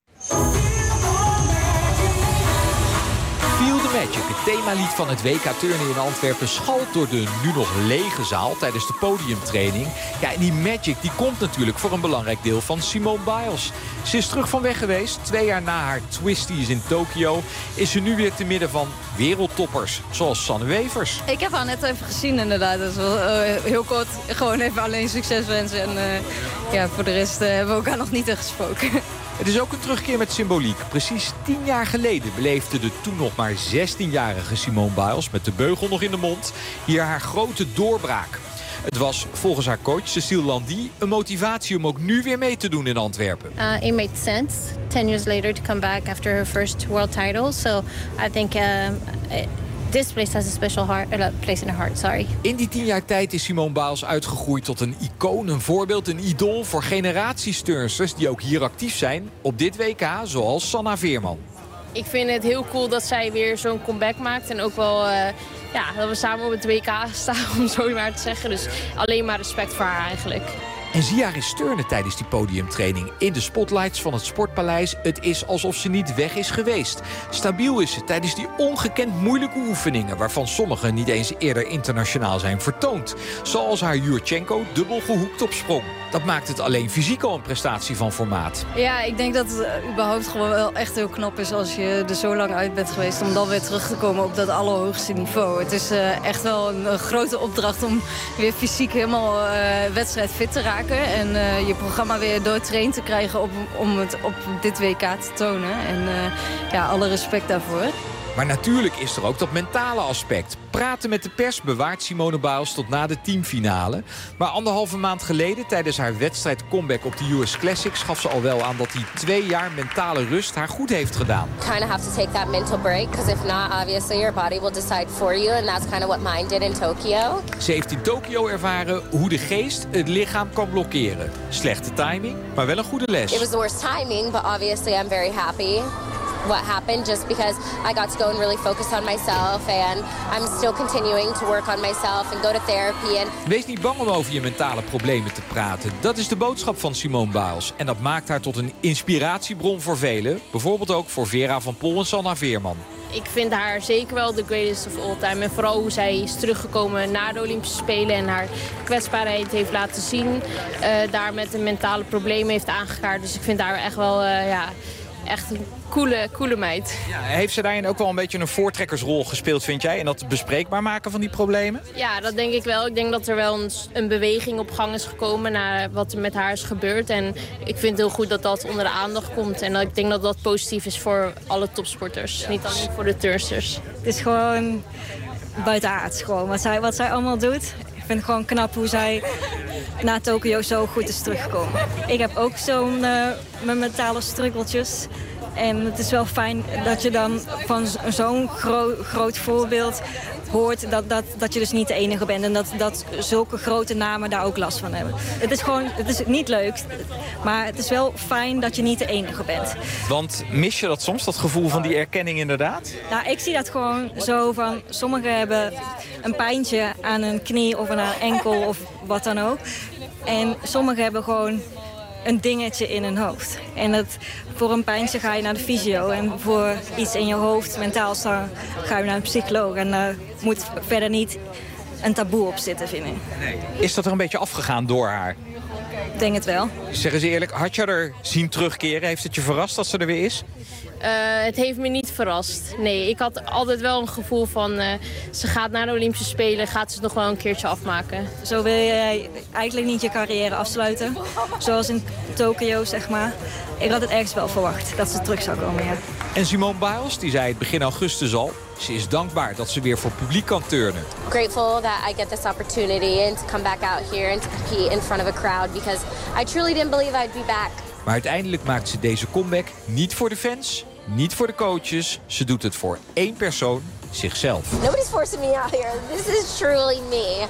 Feel the Magic, het themalied van het WK turnen in Antwerpen, schalt door de nu nog lege zaal tijdens de podiumtraining. Ja, en die magic die komt natuurlijk voor een belangrijk deel van Simone Biles. Ze is terug van weg geweest. 2 jaar na haar twisties in Tokio is ze nu weer te midden van wereldtoppers, zoals Sanne Wevers. Ik heb haar net even gezien inderdaad. Dat is wel heel kort. Gewoon even alleen succes wensen. En voor de rest hebben we elkaar nog niet echt gesproken. Het is ook een terugkeer met symboliek. Precies 10 jaar geleden beleefde de toen nog maar 16-jarige Simone Biles met de beugel nog in de mond hier haar grote doorbraak. Het was volgens haar coach Cécile Landy een motivatie om ook nu weer mee te doen in Antwerpen. It made sense 10 years later to come back after her first world title. So I think this place has a special place in her heart. Sorry. In die 10 jaar tijd is Simone Biles uitgegroeid tot een icoon, een voorbeeld, een idool voor generaties turnsters die ook hier actief zijn op dit WK, zoals Sanna Veerman. Ik vind het heel cool dat zij weer zo'n comeback maakt en ook wel dat we samen op het WK staan, om zo maar te zeggen. Dus alleen maar respect voor haar eigenlijk. En zie haar eens turnen tijdens die podiumtraining in de spotlights van het Sportpaleis. Het is alsof ze niet weg is geweest. Stabiel is ze tijdens die ongekend moeilijke oefeningen, waarvan sommige niet eens eerder internationaal zijn vertoond. Zoals haar Jurchenko dubbel gehoekt op sprong. Dat maakt het alleen fysiek al een prestatie van formaat. Ja, ik denk dat het überhaupt gewoon wel echt heel knap is als je er zo lang uit bent geweest om dan weer terug te komen op dat allerhoogste niveau. Het is echt wel een grote opdracht om weer fysiek helemaal wedstrijdfit te raken. En je programma weer doortraind te krijgen om het op dit WK te tonen. En alle respect daarvoor. Maar natuurlijk is er ook dat mentale aspect. Praten met de pers bewaart Simone Biles tot na de teamfinale. Maar 1,5 maand geleden, tijdens haar wedstrijd comeback op de US Classics, gaf ze al wel aan dat die 2 jaar mentale rust haar goed heeft gedaan. Kind of have to take that mental break, because if not, obviously your body will decide for you, and that's kind of what mine did in Tokyo. Ze heeft in Tokio ervaren hoe de geest het lichaam kan blokkeren. Slechte timing, maar wel een goede les. It was the worst timing, but obviously I'm very happy what happened, just because I got to go and really focus on myself, and I'm still continuing to work on myself and go to therapy. And wees niet bang om over je mentale problemen te praten. Dat is de boodschap van Simone Biles. En dat maakt haar tot een inspiratiebron voor velen. Bijvoorbeeld ook voor Vera van Pol en Sanna Veerman. Ik vind haar zeker wel de greatest of all time. En vooral hoe zij is teruggekomen na de Olympische Spelen en haar kwetsbaarheid heeft laten zien. Daar met de mentale problemen heeft aangekaart. Dus ik vind haar echt wel echt een coole meid. Ja, heeft ze daarin ook wel een beetje een voortrekkersrol gespeeld, vind jij? En dat bespreekbaar maken van die problemen? Ja, dat denk ik wel. Ik denk dat er wel een beweging op gang is gekomen naar wat er met haar is gebeurd. En ik vind het heel goed dat dat onder de aandacht komt. En ik denk dat dat positief is voor alle topsporters. Niet alleen voor de turnsters. Het is gewoon buitenaards gewoon wat zij allemaal doet. Ik vind het gewoon knap hoe zij na Tokio zo goed is teruggekomen. Ik heb ook zo'n mijn mentale struggeltjes. En het is wel fijn dat je dan van zo'n groot voorbeeld hoort dat je dus niet de enige bent. En dat zulke grote namen daar ook last van hebben. Het is niet leuk, maar het is wel fijn dat je niet de enige bent. Want mis je dat soms, dat gevoel van die erkenning inderdaad? Nou, ik zie dat gewoon zo van, sommigen hebben een pijntje aan een knie of aan een enkel of wat dan ook. En sommigen hebben gewoon een dingetje in hun hoofd. En voor een pijntje ga je naar de fysio. En voor iets in je hoofd, mentaal, ga je naar een psycholoog. En daar moet verder niet een taboe op zitten, vind ik. Nee. Is dat er een beetje afgegaan door haar? Ik denk het wel. Zeg eens eerlijk, had je er zien terugkeren? Heeft het je verrast dat ze er weer is? Het heeft me niet verrast. Nee, ik had altijd wel een gevoel van ze gaat naar de Olympische Spelen, gaat ze het nog wel een keertje afmaken. Zo wil je eigenlijk niet je carrière afsluiten. Zoals in Tokio, zeg maar. Ik had het ergens wel verwacht dat ze terug zou komen, ja. En Simone Biles, die zei het begin augustus al, ze is dankbaar dat ze weer voor publiek kan turnen. Grateful that I get this opportunity and to come back out here and to compete in front of a crowd, because I truly didn't believe I'd be back Maar uiteindelijk maakt ze deze comeback niet voor de fans, niet voor de coaches. Ze doet het voor één persoon, zichzelf. Nobody's forcing me out here. This is truly me.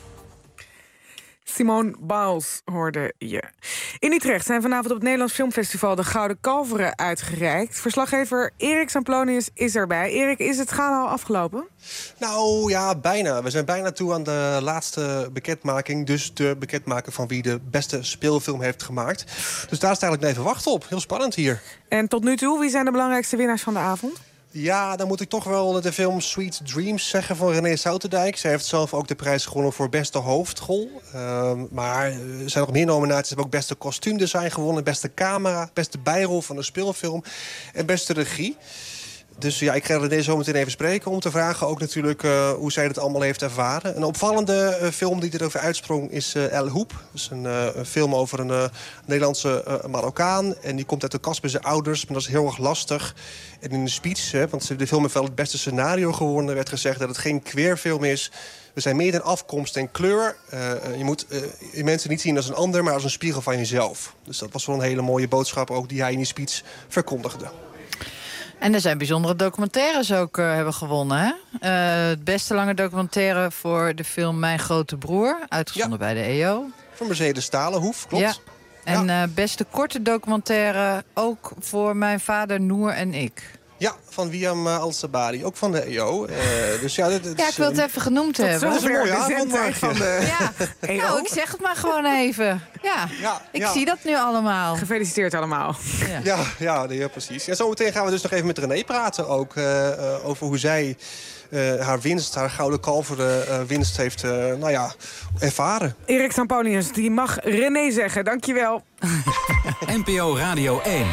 Simone Biles hoorde je. In Utrecht zijn vanavond op het Nederlands Filmfestival de Gouden Kalveren uitgereikt. Verslaggever Erik Samplonius is erbij. Erik, is het gala al afgelopen? Nou ja, bijna. We zijn bijna toe aan de laatste bekendmaking. Dus de bekendmaking van wie de beste speelfilm heeft gemaakt. Dus daar is het eigenlijk even wachten op. Heel spannend hier. En tot nu toe, wie zijn de belangrijkste winnaars van de avond? Ja, dan moet ik toch wel de film Sweet Dreams zeggen van René Soutendijk. Zij heeft zelf ook de prijs gewonnen voor beste hoofdrol. Maar er zijn nog meer nominaties. Ze hebben ook beste kostuumdesign gewonnen, beste camera, beste bijrol van een speelfilm en beste regie. Dus ja, ik ga René zo meteen even spreken om te vragen ook natuurlijk hoe zij het allemaal heeft ervaren. Een opvallende film die erover uitsprong is El Hoep. Dat is een film over een Nederlandse Marokkaan. En die komt uit de kast bij zijn ouders, maar dat is heel erg lastig. En in de speech, want de film heeft wel het beste scenario gewonnen, werd gezegd dat het geen queerfilm is. We zijn meer dan afkomst en kleur. Je moet mensen niet zien als een ander, maar als een spiegel van jezelf. Dus dat was wel een hele mooie boodschap ook die hij in die speech verkondigde. En er zijn bijzondere documentaires ook hebben gewonnen. Hè? Het beste lange documentaire voor de film Mijn Grote Broer. Uitgezonden bij de EO. Van Mercedes Stalenhoef, klopt. Ja. En beste korte documentaire ook voor Mijn Vader Noer en ik. Ja, van Wiam Al-Sabari, ook van de EO. Dus ja, ik wil het even genoemd hebben. Dat is een mooie avond. Van de EO. Nou, ik zeg het maar gewoon even. Ik zie dat nu allemaal. Gefeliciteerd allemaal. Ja, precies. Ja, zometeen gaan we dus nog even met René praten ook. Over hoe zij haar Gouden Kalveren winst heeft ervaren. Erik Samplonius, die mag René zeggen. Dankjewel. NPO Radio 1.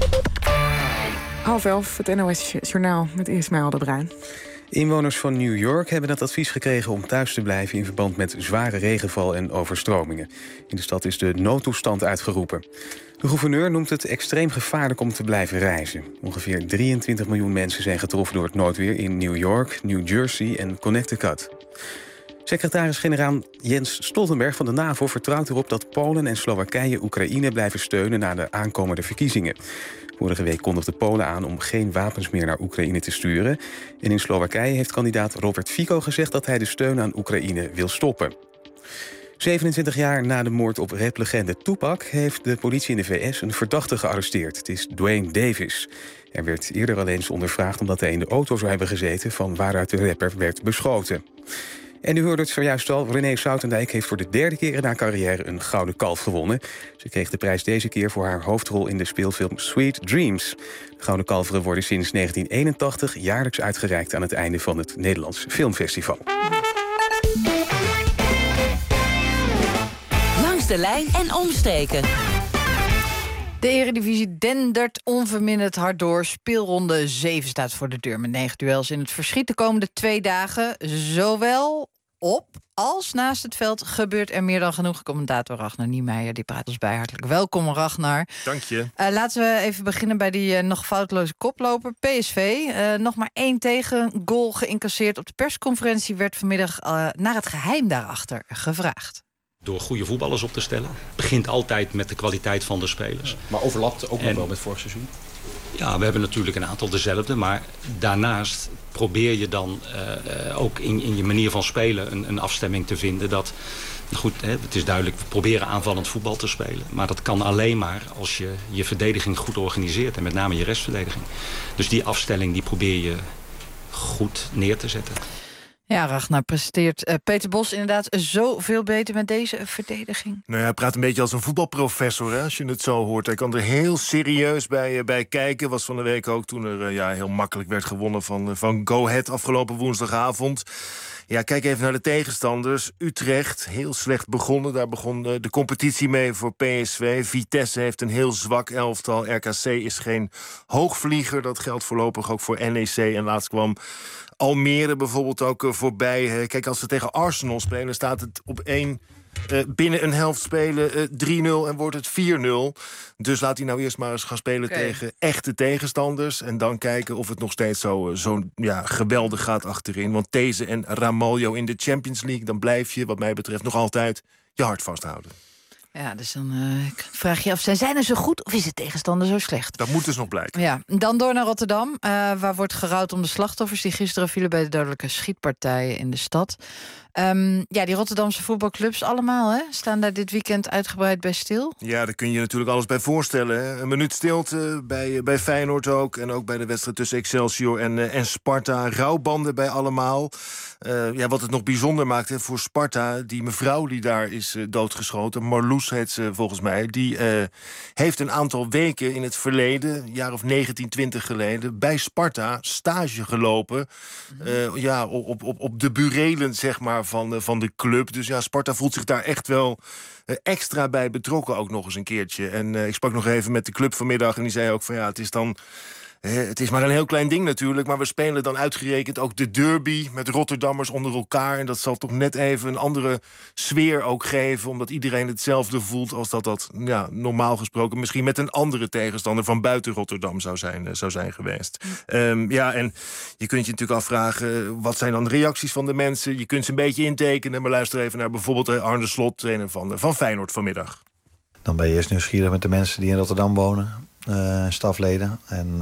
11:30, het NOS-journaal met Ismaël de Bruin. Inwoners van New York hebben het advies gekregen om thuis te blijven in verband met zware regenval en overstromingen. In de stad is de noodtoestand uitgeroepen. De gouverneur noemt het extreem gevaarlijk om te blijven reizen. Ongeveer 23 miljoen mensen zijn getroffen door het noodweer in New York, New Jersey en Connecticut. Secretaris-generaal Jens Stoltenberg van de NAVO vertrouwt erop dat Polen en Slowakije Oekraïne blijven steunen na de aankomende verkiezingen. Vorige week kondigde Polen aan om geen wapens meer naar Oekraïne te sturen. En in Slowakije heeft kandidaat Robert Fico gezegd dat hij de steun aan Oekraïne wil stoppen. 27 jaar na de moord op raplegende Tupac heeft de politie in de VS een verdachte gearresteerd. Het is Dwayne Davis. Hij werd eerder al eens ondervraagd omdat hij in de auto zou hebben gezeten van waaruit de rapper werd beschoten. En u hoorde het zojuist al, René Soutendijk heeft voor de derde keer in haar carrière een Gouden Kalf gewonnen. Ze kreeg de prijs deze keer voor haar hoofdrol in de speelfilm Sweet Dreams. De Gouden Kalveren worden sinds 1981 jaarlijks uitgereikt aan het einde van het Nederlands Filmfestival. Langs de lijn en omstreken. De Eredivisie dendert onverminderd hard door. Speelronde 7 staat voor de deur met 9 duels in het verschiet de komende 2 dagen. Zowel op als naast het veld gebeurt er meer dan genoeg. Commentator Ragnar Niemeyer, die praat ons bij. Hartelijk welkom, Ragnar. Dank je. Laten we even beginnen bij die nog foutloze koploper. PSV, nog maar 1 tegengoal geïncasseerd. Op de persconferentie werd vanmiddag naar het geheim daarachter gevraagd. Door goede voetballers op te stellen. Het begint altijd met de kwaliteit van de spelers. Maar overlapt ook nog wel met vorig seizoen? Ja, we hebben natuurlijk een aantal dezelfde. Maar daarnaast probeer je dan ook in je manier van spelen een afstemming te vinden. Dat, goed, het is duidelijk, we proberen aanvallend voetbal te spelen. Maar dat kan alleen maar als je je verdediging goed organiseert. En met name je restverdediging. Dus die afstelling die probeer je goed neer te zetten. Ja, Ragnar, presenteert Peter Bos inderdaad zoveel beter met deze verdediging? Nou ja, hij praat een beetje als een voetbalprofessor, hè, als je het zo hoort. Hij kan er heel serieus bij kijken. Was van de week ook toen er heel makkelijk werd gewonnen van Go Ahead afgelopen woensdagavond. Ja, kijk even naar de tegenstanders. Utrecht, heel slecht begonnen. Daar begon de competitie mee voor PSV. Vitesse heeft een heel zwak elftal. RKC is geen hoogvlieger. Dat geldt voorlopig ook voor NEC. En laatst kwam Almere bijvoorbeeld ook voorbij. Kijk, als ze tegen Arsenal spelen, staat het op 1... binnen een helft spelen 3-0 en wordt het 4-0. Dus laat hij nou eerst maar eens gaan spelen tegen echte tegenstanders. En dan kijken of het nog steeds zo geweldig gaat achterin. Want These en Ramaljo in de Champions League, dan blijf je wat mij betreft nog altijd je hart vasthouden. Ja, dus dan vraag je af, zijn zij nou zo goed of is de tegenstander zo slecht? Dat moet dus nog blijken. Ja, dan door naar Rotterdam, waar wordt gerouwd om de slachtoffers die gisteren vielen bij de dodelijke schietpartijen in de stad. Die Rotterdamse voetbalclubs allemaal, hè, staan daar dit weekend uitgebreid bij stil. Ja, daar kun je natuurlijk alles bij voorstellen. Hè. Een minuut stilte bij Feyenoord ook. En ook bij de wedstrijd tussen Excelsior en Sparta. Rouwbanden bij allemaal. Wat het nog bijzonder maakt voor Sparta, die mevrouw die daar is doodgeschoten, Marloes heet ze volgens mij, die heeft een aantal weken in het verleden, een jaar of 19, 20 geleden, bij Sparta stage gelopen. Op de burelen, zeg maar, van de club. Dus ja, Sparta voelt zich daar echt wel extra bij betrokken ook nog eens een keertje. En ik sprak nog even met de club vanmiddag en die zei ook van ja, het is maar een heel klein ding natuurlijk, maar we spelen dan uitgerekend ook de derby met Rotterdammers onder elkaar. En dat zal toch net even een andere sfeer ook geven, omdat iedereen hetzelfde voelt als dat normaal gesproken misschien met een andere tegenstander van buiten Rotterdam zou zijn geweest. En je kunt je natuurlijk afvragen, wat zijn dan de reacties van de mensen? Je kunt ze een beetje intekenen, maar luister even naar bijvoorbeeld Arne Slot, trainer van Feyenoord vanmiddag. Dan ben je eerst nieuwsgierig met de mensen die in Rotterdam wonen. Stafleden. En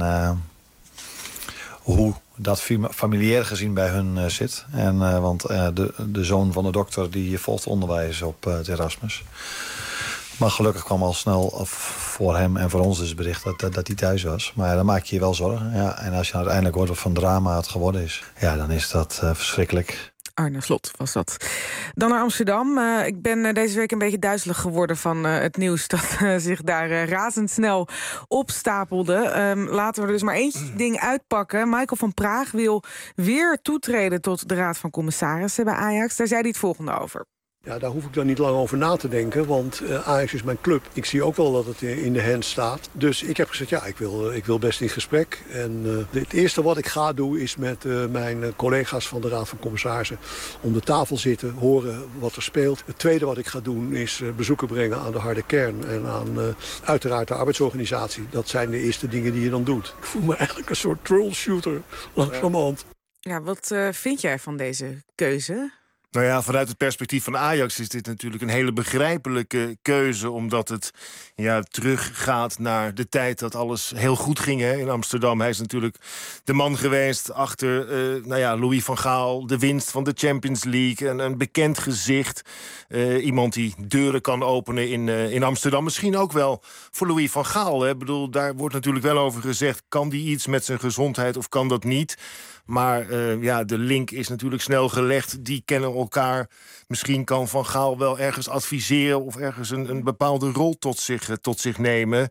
hoe dat familiair gezien bij hun zit. Want de zoon van de dokter die volgt onderwijs op het Erasmus. Maar gelukkig kwam al snel voor hem en voor ons dus bericht dat hij thuis was. Maar dan maak je je wel zorgen. Ja. En als je uiteindelijk hoort wat van drama het geworden is, ja, dan is dat verschrikkelijk. Arne Slot was dat. Dan naar Amsterdam. Ik ben deze week een beetje duizelig geworden van het nieuws dat zich daar razendsnel opstapelde. Laten we er dus maar één ding uitpakken. Michael van Praag wil weer toetreden tot de Raad van Commissarissen bij Ajax. Daar zei hij het volgende over. Ja, daar hoef ik dan niet lang over na te denken, want Ajax is mijn club. Ik zie ook wel dat het in de hand staat. Dus ik heb gezegd, ja, ik wil best in gesprek. En het eerste wat ik ga doen is met mijn collega's van de Raad van Commissarissen om de tafel zitten, horen wat er speelt. Het tweede wat ik ga doen is bezoeken brengen aan de harde kern en aan uiteraard de arbeidsorganisatie. Dat zijn de eerste dingen die je dan doet. Ik voel me eigenlijk een soort troubleshooter langzamerhand. Ja, wat vind jij van deze keuze? Nou ja, vanuit het perspectief van Ajax is dit natuurlijk een hele begrijpelijke keuze, omdat het teruggaat naar de tijd dat alles heel goed ging in Amsterdam. Hij is natuurlijk de man geweest achter Louis van Gaal, de winst van de Champions League, een bekend gezicht. Iemand die deuren kan openen in Amsterdam. Misschien ook wel voor Louis van Gaal. Hè. Ik bedoel, daar wordt natuurlijk wel over gezegd, kan die iets met zijn gezondheid of kan dat niet? Maar de link is natuurlijk snel gelegd. Die kennen elkaar. Misschien kan Van Gaal wel ergens adviseren of ergens een bepaalde rol tot zich nemen.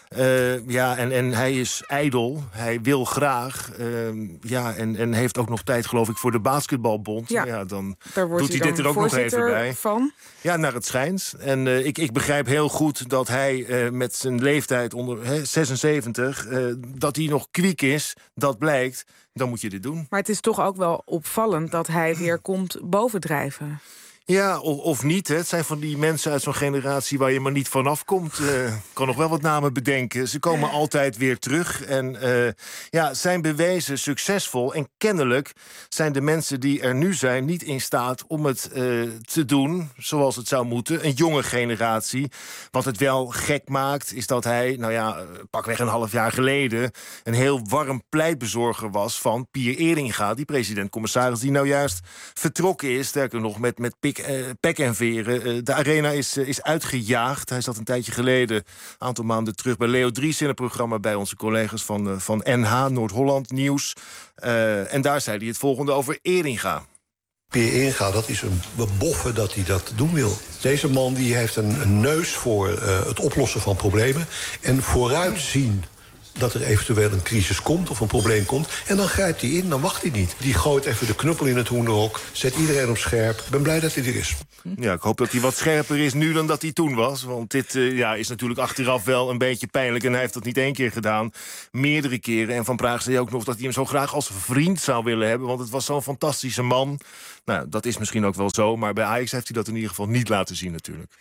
En hij is ijdel. Hij wil graag. En heeft ook nog tijd, geloof ik, voor de basketbalbond. Ja, dan doet hij dit er ook nog even bij. Van? Ja, naar het schijnt. En ik begrijp heel goed dat hij met zijn leeftijd onder 76... dat hij nog kwiek is, dat blijkt. Dan moet je dit doen. Maar het is toch ook wel opvallend dat hij weer komt bovendrijven. Ja, of niet. Hè. Het zijn van die mensen uit zo'n generatie waar je maar niet vanaf komt. Kan nog wel wat namen bedenken. Ze komen altijd weer terug. En zijn bewezen succesvol. En kennelijk zijn de mensen die er nu zijn niet in staat om het te doen zoals het zou moeten. Een jonge generatie. Wat het wel gek maakt, is dat hij, pakweg een half jaar geleden een heel warm pleitbezorger was van Pier Eringa, die president-commissaris die nou juist vertrokken is. Sterker nog, met pek en veren. De arena is uitgejaagd. Hij zat een tijdje geleden, een aantal maanden terug, bij Leo Dries in het programma bij onze collega's van NH, Noord-Holland Nieuws. En daar zei hij het volgende over Eringa. Pier Eringa, dat is een boffe dat hij dat doen wil. Deze man die heeft een neus voor het oplossen van problemen en vooruitzien dat er eventueel een crisis komt of een probleem komt. En dan grijpt hij in, dan wacht hij niet. Die gooit even de knuppel in het hoenderhok, zet iedereen op scherp. Ik ben blij dat hij er is. Ja, ik hoop dat hij wat scherper is nu dan dat hij toen was. Want dit is natuurlijk achteraf wel een beetje pijnlijk. En hij heeft dat niet één keer gedaan, meerdere keren. En Van Praag zei ook nog dat hij hem zo graag als vriend zou willen hebben. Want het was zo'n fantastische man. Nou, dat is misschien ook wel zo. Maar bij Ajax heeft hij dat in ieder geval niet laten zien natuurlijk.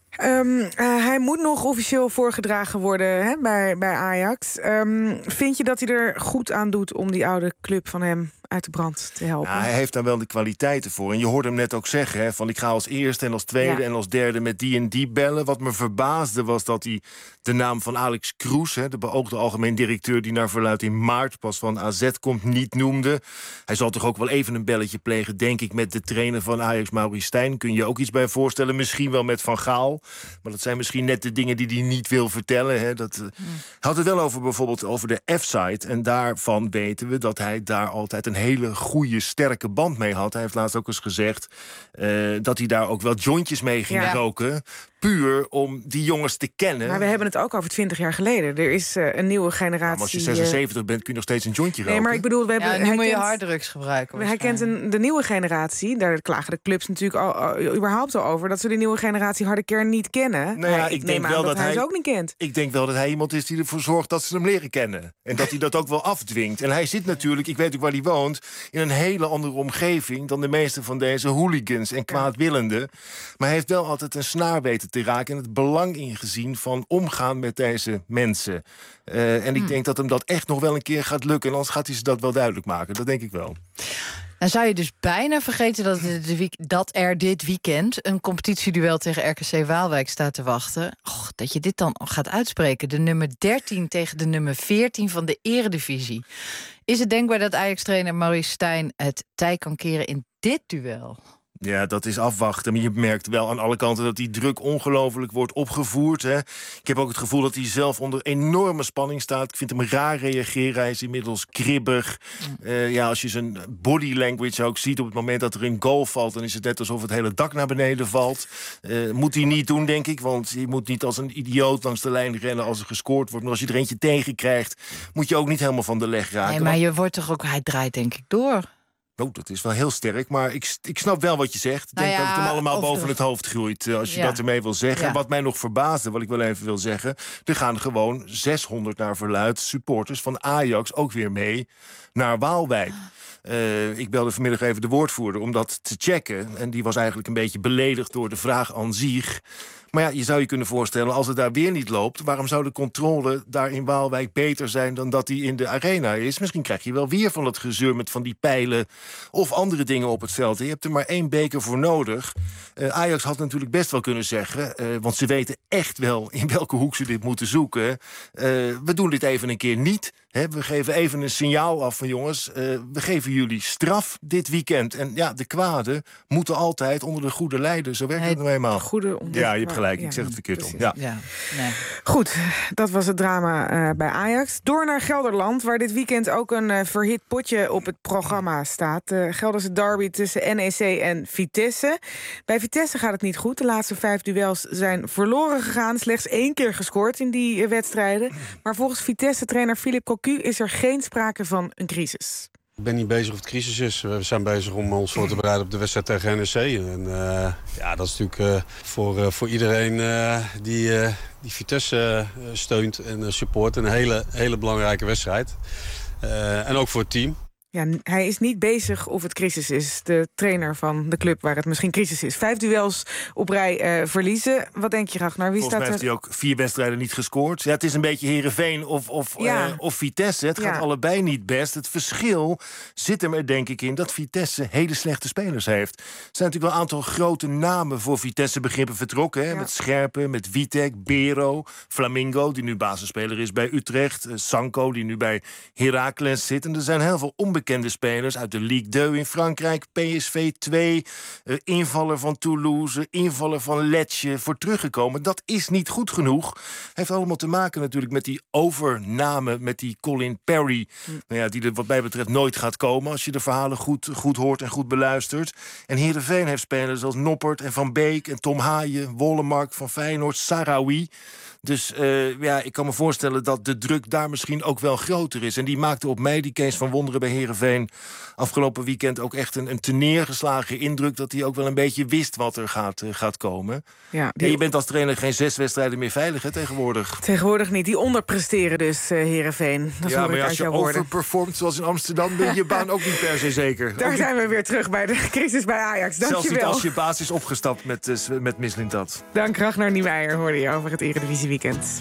Hij moet nog officieel voorgedragen worden bij Ajax. Vind je dat hij er goed aan doet om die oude club van hem uit de brand te helpen? Ja, hij heeft daar wel de kwaliteiten voor. En je hoorde hem net ook zeggen, van ik ga als eerste en als tweede en als derde met die en die bellen. Wat me verbaasde was dat hij de naam van Alex Kroes, de beoogde algemeen directeur die naar verluidt in maart pas van AZ komt, niet noemde. Hij zal toch ook wel even een belletje plegen, denk ik, met de trainer van Ajax, Maurice Stijn. Kun je ook iets bij voorstellen? Misschien wel met Van Gaal. Maar dat zijn misschien net de dingen die hij niet wil vertellen. Hij had het wel over bijvoorbeeld over de F-site. En daarvan weten we dat hij daar altijd een hele goede, sterke band mee had. Hij heeft laatst ook eens gezegd dat hij daar ook wel jointjes mee ging roken. Puur om die jongens te kennen. Maar we hebben het ook over 20 jaar geleden. Er is een nieuwe generatie. Maar als je 76 bent, kun je nog steeds een jointje roken. Nee, maar ik bedoel, we hebben. Nu moet je harddrugs gebruiken. Hij kent de nieuwe generatie. Daar klagen de clubs natuurlijk überhaupt al over dat ze de nieuwe generatie harde kern niet kennen. Nou ja, ik denk wel dat hij ze ook niet kent. Ik denk wel dat hij iemand is die ervoor zorgt dat ze hem leren kennen. En dat hij dat ook wel afdwingt. En hij zit natuurlijk, ik weet ook waar hij woont, in een hele andere omgeving dan de meeste van deze hooligans en kwaadwillenden. Maar hij heeft wel altijd een snaar weten te raken en het belang ingezien van omgaan met deze mensen. En ik denk dat hem dat echt nog wel een keer gaat lukken. En anders gaat hij ze dat wel duidelijk maken. Dat denk ik wel. Dan zou je dus bijna vergeten dat er dit weekend een competitieduel tegen RKC Waalwijk staat te wachten. Dat je dit dan gaat uitspreken. De nummer 13 tegen de nummer 14 van de Eredivisie. Is het denkbaar dat Ajax-trainer Maurice Stijn het tij kan keren in dit duel? Ja, dat is afwachten. Maar je merkt wel aan alle kanten dat die druk ongelooflijk wordt opgevoerd. Ik heb ook het gevoel dat hij zelf onder enorme spanning staat. Ik vind hem raar reageren. Hij is inmiddels kribbig. Als je zijn body language ook ziet op het moment dat er een goal valt, dan is het net alsof het hele dak naar beneden valt. Moet hij niet doen, denk ik. Want je moet niet als een idioot langs de lijn rennen als er gescoord wordt. Maar als je er eentje tegen krijgt, moet je ook niet helemaal van de leg raken. Nee, maar je wordt toch ook. Hij draait denk ik door. Oh, dat is wel heel sterk, maar ik snap wel wat je zegt. Ik denk dat het hem allemaal boven het hoofd groeit, als je dat ermee wil zeggen. En wat mij nog verbaasde, wat ik wel even wil zeggen, er gaan gewoon 600 naar verluidt supporters van Ajax ook weer mee naar Waalwijk. Ik belde vanmiddag even de woordvoerder om dat te checken. En die was eigenlijk een beetje beledigd door de vraag aan zich. Maar ja, je zou je kunnen voorstellen, als het daar weer niet loopt, waarom zou de controle daar in Waalwijk beter zijn dan dat die in de arena is? Misschien krijg je wel weer van het gezeur met van die pijlen of andere dingen op het veld. Je hebt er maar 1 beker voor nodig. Ajax had natuurlijk best wel kunnen zeggen, want ze weten echt wel in welke hoek ze dit moeten zoeken. We doen dit even een keer niet. We geven even een signaal af van jongens, we geven jullie straf dit weekend. En ja, de kwaden moeten altijd onder de goede leiden. Zo werkt het nou eenmaal. Ja, je hebt gelijk. Ik zeg het verkeerd om. Ja. Nee. Goed, dat was het drama bij Ajax. Door naar Gelderland, waar dit weekend ook een verhit potje op het programma staat. Gelderse derby tussen NEC en Vitesse. Bij Vitesse gaat het niet goed. De laatste 5 duels zijn verloren gegaan. Slechts 1 keer gescoord in die wedstrijden. Maar volgens Vitesse-trainer Philippe Cocu is er geen sprake van een crisis. Ik ben niet bezig of het crisis is. We zijn bezig om ons voor te bereiden op de wedstrijd tegen NEC. En dat is natuurlijk voor iedereen die Vitesse steunt en support een hele belangrijke wedstrijd. En ook voor het team. Ja, hij is niet bezig of het crisis is. De trainer van de club waar het misschien crisis is. 5 duels op rij verliezen. Wat denk je, Ragnar? Wie Volgens mij heeft hij ook 4 wedstrijden niet gescoord. Ja, het is een beetje Heerenveen of Vitesse. Het gaat allebei niet best. Het verschil zit er denk ik in dat Vitesse hele slechte spelers heeft. Er zijn natuurlijk wel een aantal grote namen voor Vitesse-begrippen vertrokken. Ja. Met Scherpen, met Witek, Bero, Flamingo, die nu basisspeler is bij Utrecht. Sanko, die nu bij Heracles zit. En er zijn heel veel onbekende spelers uit de Ligue 2 in Frankrijk, PSV 2, invaller van Toulouse, invaller van Lecce voor teruggekomen. Dat is niet goed genoeg. Heeft allemaal te maken natuurlijk met die overname, met die Colin Perry. Die er wat mij betreft nooit gaat komen als je de verhalen goed hoort en goed beluistert. En Heerenveen heeft spelers als Noppert en Van Beek en Tom Haaien, Wollemark van Feyenoord, Sarawi. Dus ik kan me voorstellen dat de druk daar misschien ook wel groter is. En die maakte op mij, die Kees van Wonderen bij Heerenveen... afgelopen weekend ook echt een te neergeslagen indruk... dat hij ook wel een beetje wist wat er gaat komen. Ja, En je bent als trainer geen 6 wedstrijden meer veilig, hè, tegenwoordig. Tegenwoordig niet. Die onderpresteren dus, Heerenveen. Dat ja, maar als je overperformt zoals in Amsterdam... ben je baan ook niet per se zeker. Daar zijn we weer terug bij de crisis bij Ajax. Dank Zelfs je wel. niet als je baas is opgestapt met Mislintat. Dank, Ragnar Niemeyer, hoorde je over het Eredivisieweekend.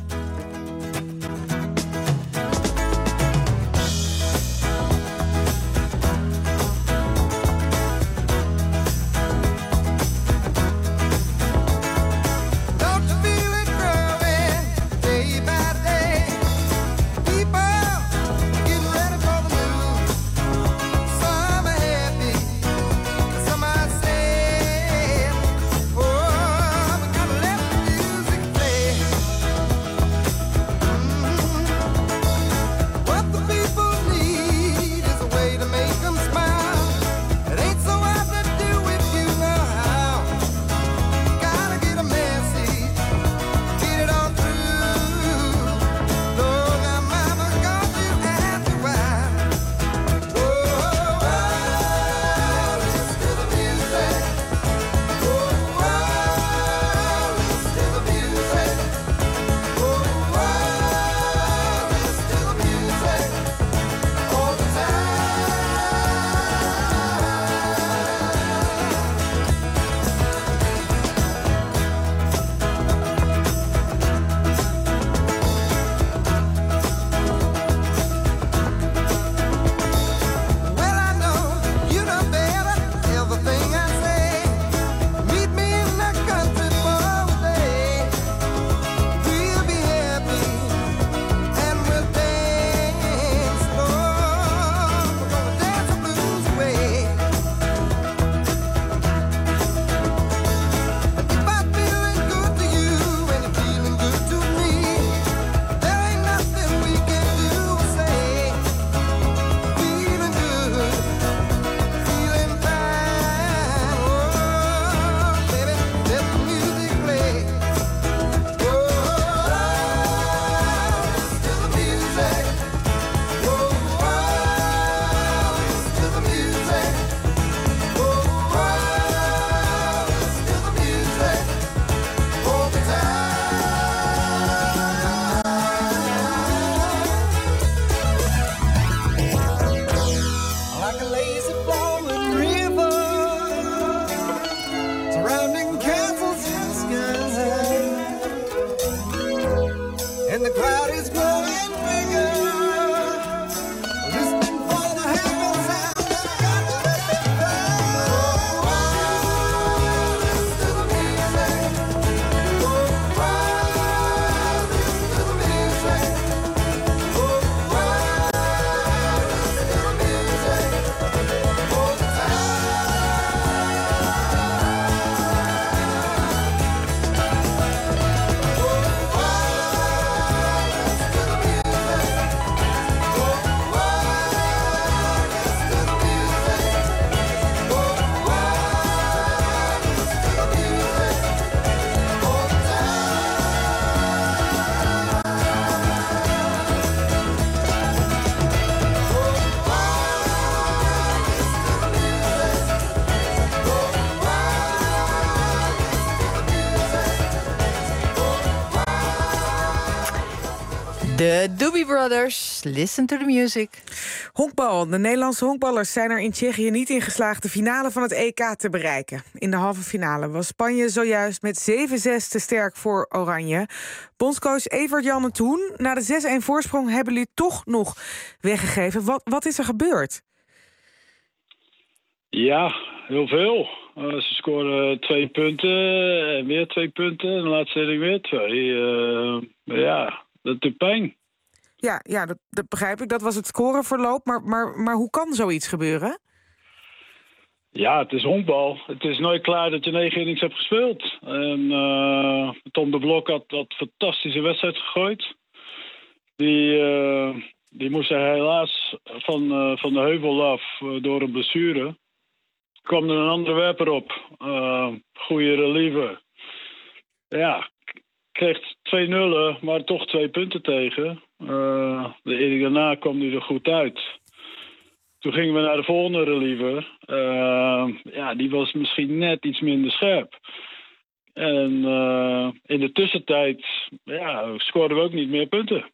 De Doobie Brothers, listen to the music. Honkbal. De Nederlandse honkballers zijn er in Tsjechië niet in geslaagd de finale van het EK te bereiken. In de halve finale was Spanje zojuist met 7-6 te sterk voor Oranje. Bondscoach Evert-Jan en Toen, na de 6-1 voorsprong hebben jullie toch nog weggegeven. Wat is er gebeurd? Ja, heel veel. Ze scoren 2 punten en weer 2 punten. En de laatste inning weer 2. Ja, dat doet pijn. Ja, dat begrijp ik. Dat was het scoreverloop. Maar hoe kan zoiets gebeuren? Ja, het is honkbal. Het is nooit klaar dat je 9 innings hebt gespeeld. En Tom de Blok had dat fantastische wedstrijd gegooid. Die moest er helaas van de heuvel af door een blessure. Kwam er een andere werper op. Goede reliever. Ja, kreeg 2-0, maar toch 2 punten tegen. De ene daarna kwam hij er goed uit. Toen gingen we naar de volgende reliever. Die was misschien net iets minder scherp. En in de tussentijd scoorden we ook niet meer punten.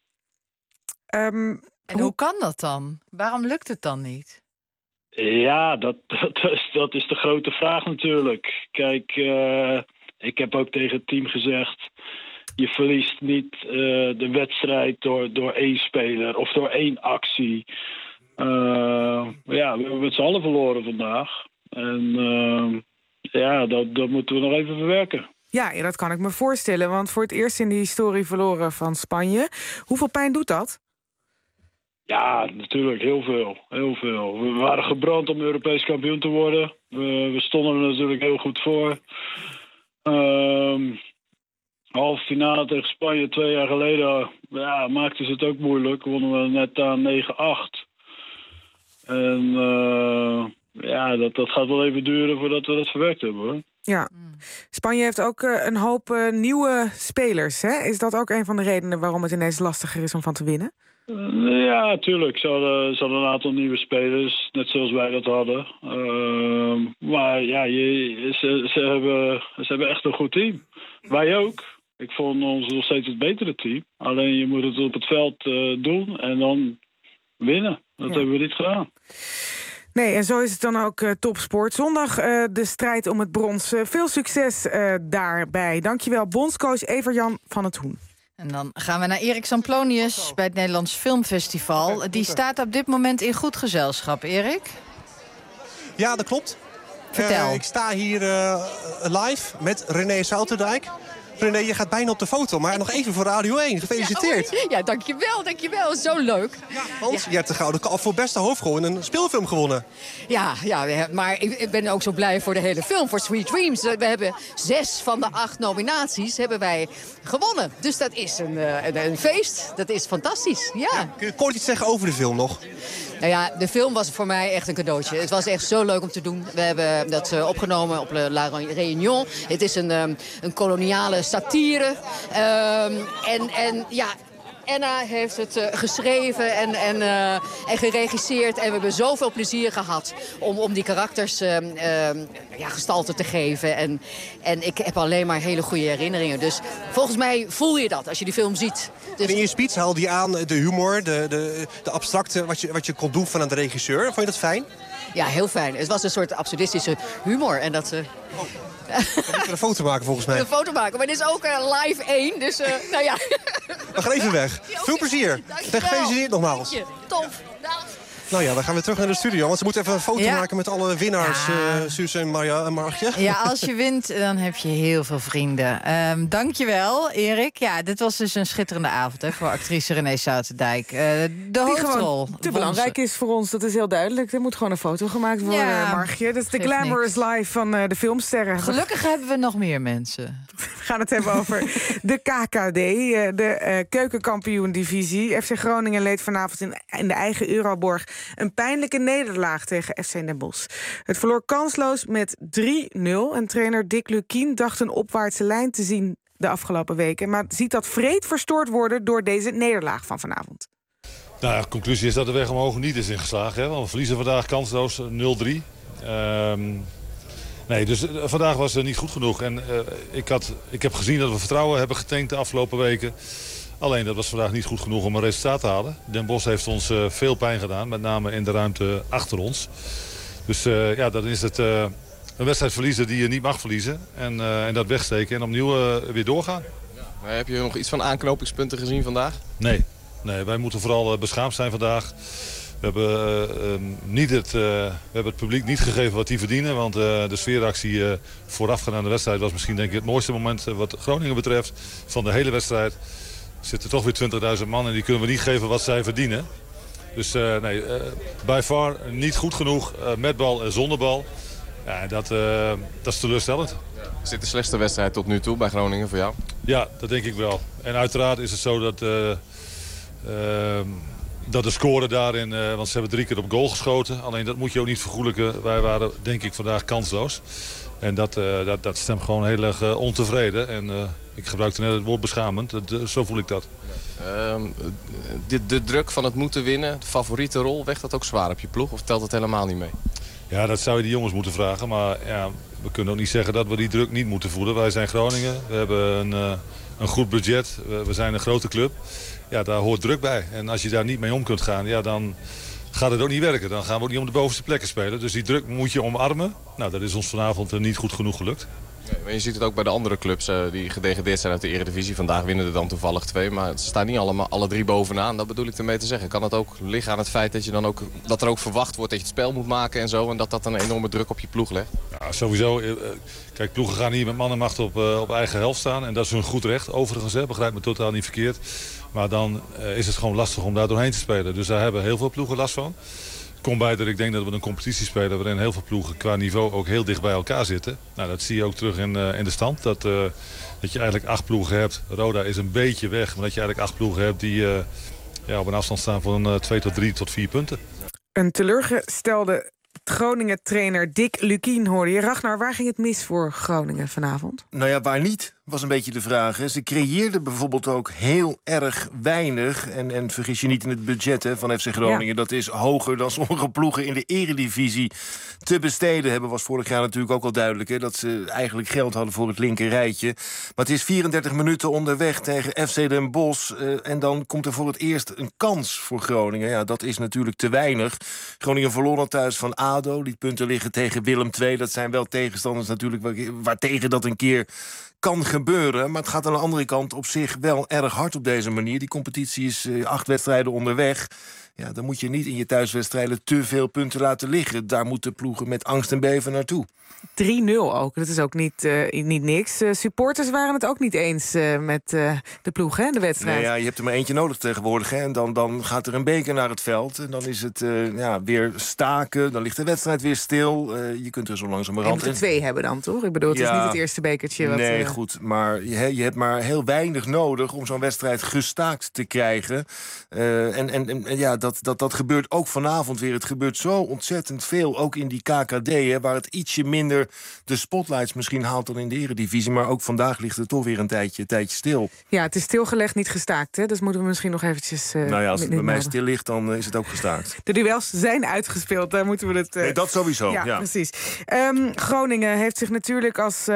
En hoe kan dat dan? Waarom lukt het dan niet? Ja, dat is de grote vraag natuurlijk. Kijk, ik heb ook tegen het team gezegd... je verliest niet de wedstrijd door 1 speler of door 1 actie. We hebben met z'n allen verloren vandaag. En dat moeten we nog even verwerken. Ja, dat kan ik me voorstellen. Want voor het eerst in de historie verloren van Spanje. Hoeveel pijn doet dat? Ja, natuurlijk. Heel veel. Heel veel. We waren gebrand om Europees kampioen te worden. We stonden er natuurlijk heel goed voor. Halve finale tegen Spanje 2 jaar geleden maakten ze het ook moeilijk. Wonnen we net aan 9-8. En dat gaat wel even duren voordat we dat verwerkt hebben, hoor. Ja. Spanje heeft ook een hoop nieuwe spelers, hè? Is dat ook een van de redenen waarom het ineens lastiger is om van te winnen? Ja, tuurlijk. Ze hadden een aantal nieuwe spelers, net zoals wij dat hadden. Maar ja, ze hebben echt een goed team. Wij ook. Ik vond ons nog steeds het betere team. Alleen je moet het op het veld doen en dan winnen. Dat hebben we niet gedaan. Nee, en zo is het dan ook topsport. Zondag de strijd om het brons. Veel succes daarbij. Dankjewel, bondscoach Evert-Jan van het Hoen. En dan gaan we naar Erik Samplonius bij het Nederlands Filmfestival. Die staat op dit moment in goed gezelschap, Erik? Ja, dat klopt. Vertel. Ik sta hier live met René Souterdijk. René, je gaat bijna op de foto, maar nog even voor Radio 1. Gefeliciteerd. Ja, dankjewel. Zo leuk. Want je hebt de Gouden Kalf voor beste hoofdrol in een speelfilm gewonnen. Ja, maar ik ben ook zo blij voor de hele film, voor Sweet Dreams. We hebben 6 van de 8 nominaties hebben wij gewonnen. Dus dat is een feest. Dat is fantastisch, ja. Kun je kort iets zeggen over de film nog? Nou ja, de film was voor mij echt een cadeautje. Het was echt zo leuk om te doen. We hebben dat opgenomen op La Réunion. Het is een koloniale satire. En Anna heeft het geschreven en geregisseerd. En we hebben zoveel plezier gehad om die karakters gestalte te geven. En ik heb alleen maar hele goede herinneringen. Dus volgens mij voel je dat als je die film ziet. Dus... In je speech haalde je aan de humor, de abstracte wat je kon doen van de regisseur. Vond je dat fijn? Ja, heel fijn. Het was een soort absurdistische humor. En dat... We moeten een foto maken volgens mij. Een foto maken, maar dit is ook live 1, dus nou ja. We gaan even weg. Veel plezier. Gefeliciteerd nogmaals. Top. Nou ja, dan gaan we terug naar de studio. Want ze moeten even een foto maken met alle winnaars, Suus en Margje. Ja, als je wint, dan heb je heel veel vrienden. Dankjewel, Erik. Ja, dit was dus een schitterende avond voor actrice René Souterdijk. De hoofdrol. Te belangrijk is voor ons, dat is heel duidelijk. Er moet gewoon een foto gemaakt worden, Margje. Dat is de glamorous life van de filmsterren. Gelukkig hebben we nog meer mensen. We gaan het hebben over de KKD, de keukenkampioen-divisie. FC Groningen leed vanavond in de eigen Euroborg een pijnlijke nederlaag tegen FC Den Bosch. Het verloor kansloos met 3-0. En trainer Dick Lukkien dacht een opwaartse lijn te zien de afgelopen weken, maar ziet dat wreed verstoord worden door deze nederlaag van vanavond. Nou ja, de conclusie is dat de weg omhoog niet is ingeslagen. Hè? Want we verliezen vandaag kansloos 0-3. Dus vandaag was het niet goed genoeg. En ik heb gezien dat we vertrouwen hebben getankt de afgelopen weken. Alleen dat was vandaag niet goed genoeg om een resultaat te halen. Den Bosch heeft ons veel pijn gedaan, met name in de ruimte achter ons. Dus dan is het een wedstrijd verliezen die je niet mag verliezen. En dat wegsteken en opnieuw weer doorgaan. Maar heb je nog iets van aanknopingspunten gezien vandaag? Nee, wij moeten vooral beschaamd zijn vandaag. We hebben het publiek niet gegeven wat die verdienen. Want de sfeeractie voorafgaand aan de wedstrijd was misschien denk ik het mooiste moment wat Groningen betreft van de hele wedstrijd. Er zitten toch weer 20.000 man en die kunnen we niet geven wat zij verdienen. Dus by far niet goed genoeg met bal en zonder bal. Ja, dat is teleurstellend. Is dit de slechtste wedstrijd tot nu toe bij Groningen voor jou? Ja, dat denk ik wel. En uiteraard is het zo dat dat de score daarin, want ze hebben 3 keer op goal geschoten. Alleen dat moet je ook niet vergoelijken. Wij waren denk ik vandaag kansloos. En dat stemt gewoon heel erg ontevreden. En ik gebruikte net het woord beschamend. Zo voel ik dat. De druk van het moeten winnen, de favoriete rol, weegt dat ook zwaar op je ploeg? Of telt het helemaal niet mee? Ja, dat zou je die jongens moeten vragen. Maar ja, we kunnen ook niet zeggen dat we die druk niet moeten voelen. Wij zijn Groningen. We hebben een goed budget. We zijn een grote club. Ja, daar hoort druk bij. En als je daar niet mee om kunt gaan, ja, dan gaat het ook niet werken. Dan gaan we ook niet om de bovenste plekken spelen. Dus die druk moet je omarmen. Nou, dat is ons vanavond niet goed genoeg gelukt. Nee, maar je ziet het ook bij de andere clubs die gedegradeerd zijn uit de Eredivisie. Vandaag winnen er dan toevallig 2. Maar ze staan niet alle 3 bovenaan. Dat bedoel ik ermee te zeggen. Kan het ook liggen aan het feit dat er ook verwacht wordt dat je het spel moet maken en zo. En dat een enorme druk op je ploeg legt? Ja, sowieso. Kijk, ploegen gaan hier met man en macht op eigen helft staan. En dat is hun goed recht. Overigens, begrijp me totaal niet verkeerd. Maar dan is het gewoon lastig om daar doorheen te spelen. Dus daar hebben heel veel ploegen last van. Komt bij dat ik denk dat we een competitie spelen waarin heel veel ploegen qua niveau ook heel dicht bij elkaar zitten. Nou, dat zie je ook terug in de stand. Dat je eigenlijk 8 ploegen hebt. Roda is een beetje weg, maar dat je eigenlijk 8 ploegen hebt die op een afstand staan van 2 tot 3 tot 4 punten. Een teleurgestelde Groningen-trainer Dick Lukien hoorde je. Ragnar, waar ging het mis voor Groningen vanavond? Nou ja, waar niet, was een beetje de vraag. Hè. Ze creëerden bijvoorbeeld ook heel erg weinig. En vergis je niet in het budget van FC Groningen. Ja. Dat is hoger dan sommige ploegen in de Eredivisie te besteden hebben. Was vorig jaar natuurlijk ook al duidelijk. Hè, dat ze eigenlijk geld hadden voor het linker rijtje. Maar het is 34 minuten onderweg tegen FC Den Bosch. En dan komt er voor het eerst een kans voor Groningen. Ja, dat is natuurlijk te weinig. Groningen verloor al thuis van ADO. Die punten liggen tegen Willem II. Dat zijn wel tegenstanders natuurlijk waartegen dat een keer kan gebeuren. Maar het gaat aan de andere kant op zich wel erg hard op deze manier. Die competitie is 8 wedstrijden onderweg. Ja, dan moet je niet in je thuiswedstrijden te veel punten laten liggen. Daar moeten ploegen met angst en beven naartoe. 3-0 ook, dat is ook niet niks. Supporters waren het ook niet eens met de ploeg, hè, de wedstrijd. Nee, ja, je hebt er maar eentje nodig tegenwoordig. Hè, en dan gaat er een beker naar het veld. En dan is het weer staken. Dan ligt de wedstrijd weer stil. Je kunt er zo langzamerhand... Je moet er 2 hebben dan, toch? Ik bedoel, het is niet het eerste bekertje. Nee, goed. Maar je hebt maar heel weinig nodig om zo'n wedstrijd gestaakt te krijgen. Dat gebeurt ook vanavond weer. Het gebeurt zo ontzettend veel, ook in die KKD, hè, waar het ietsje minder de spotlights misschien haalt dan in de Eredivisie. Maar ook vandaag ligt het toch weer een tijdje stil. Ja, het is stilgelegd, niet gestaakt. Hè? Dus moeten we misschien nog eventjes... als het bij mij stil ligt, dan is het ook gestaakt. De duels zijn uitgespeeld, daar moeten we het... Nee, dat sowieso, ja. Precies. Groningen heeft zich natuurlijk als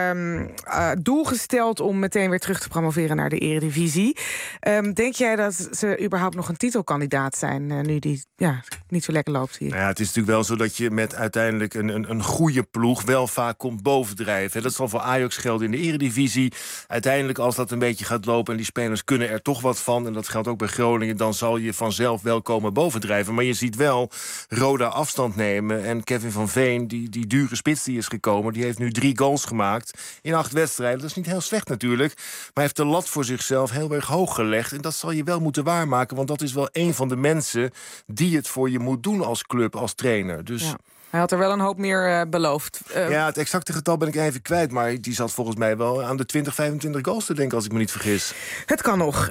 doel gesteld om meteen weer terug te promoveren naar de Eredivisie. Denk jij dat ze überhaupt nog een titelkandidaat zijn, nu die niet zo lekker loopt hier? Nou ja, het is natuurlijk wel zo dat je met uiteindelijk een goede ploeg wel vaak komt bovendrijven. Dat zal voor Ajax gelden in de Eredivisie. Uiteindelijk, als dat een beetje gaat lopen en die spelers kunnen er toch wat van, en dat geldt ook bij Groningen, dan zal je vanzelf wel komen bovendrijven. Maar je ziet wel Roda afstand nemen. En Kevin van Veen, die dure spits die is gekomen, die heeft nu 3 goals gemaakt in 8 wedstrijden. Dat is niet heel slecht natuurlijk. Maar hij heeft de lat voor zichzelf heel erg hoog gelegd. En dat zal je wel moeten waarmaken, want dat is wel een van de mensen die het voor je moet doen als club, als trainer. Dus... Ja. Hij had er wel een hoop meer beloofd. Ja, het exacte getal ben ik even kwijt. Maar die zat volgens mij wel aan de 20, 25 goals te denken, als ik me niet vergis. Het kan nog.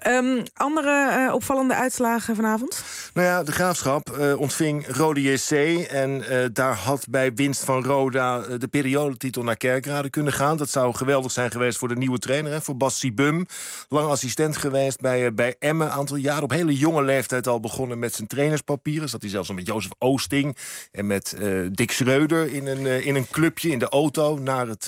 Andere opvallende uitslagen vanavond? Nou ja, de Graafschap ontving Rode JC. En daar had bij winst van Roda de periodetitel naar Kerkrade kunnen gaan. Dat zou geweldig zijn geweest voor de nieuwe trainer, hè, voor Bas Sibum. Lang assistent geweest bij Emmen. Een aantal jaren op hele jonge leeftijd al begonnen met zijn trainerspapieren. Zat hij zelfs al met Jozef Oosting en met Dick Schreuder in een clubje in de auto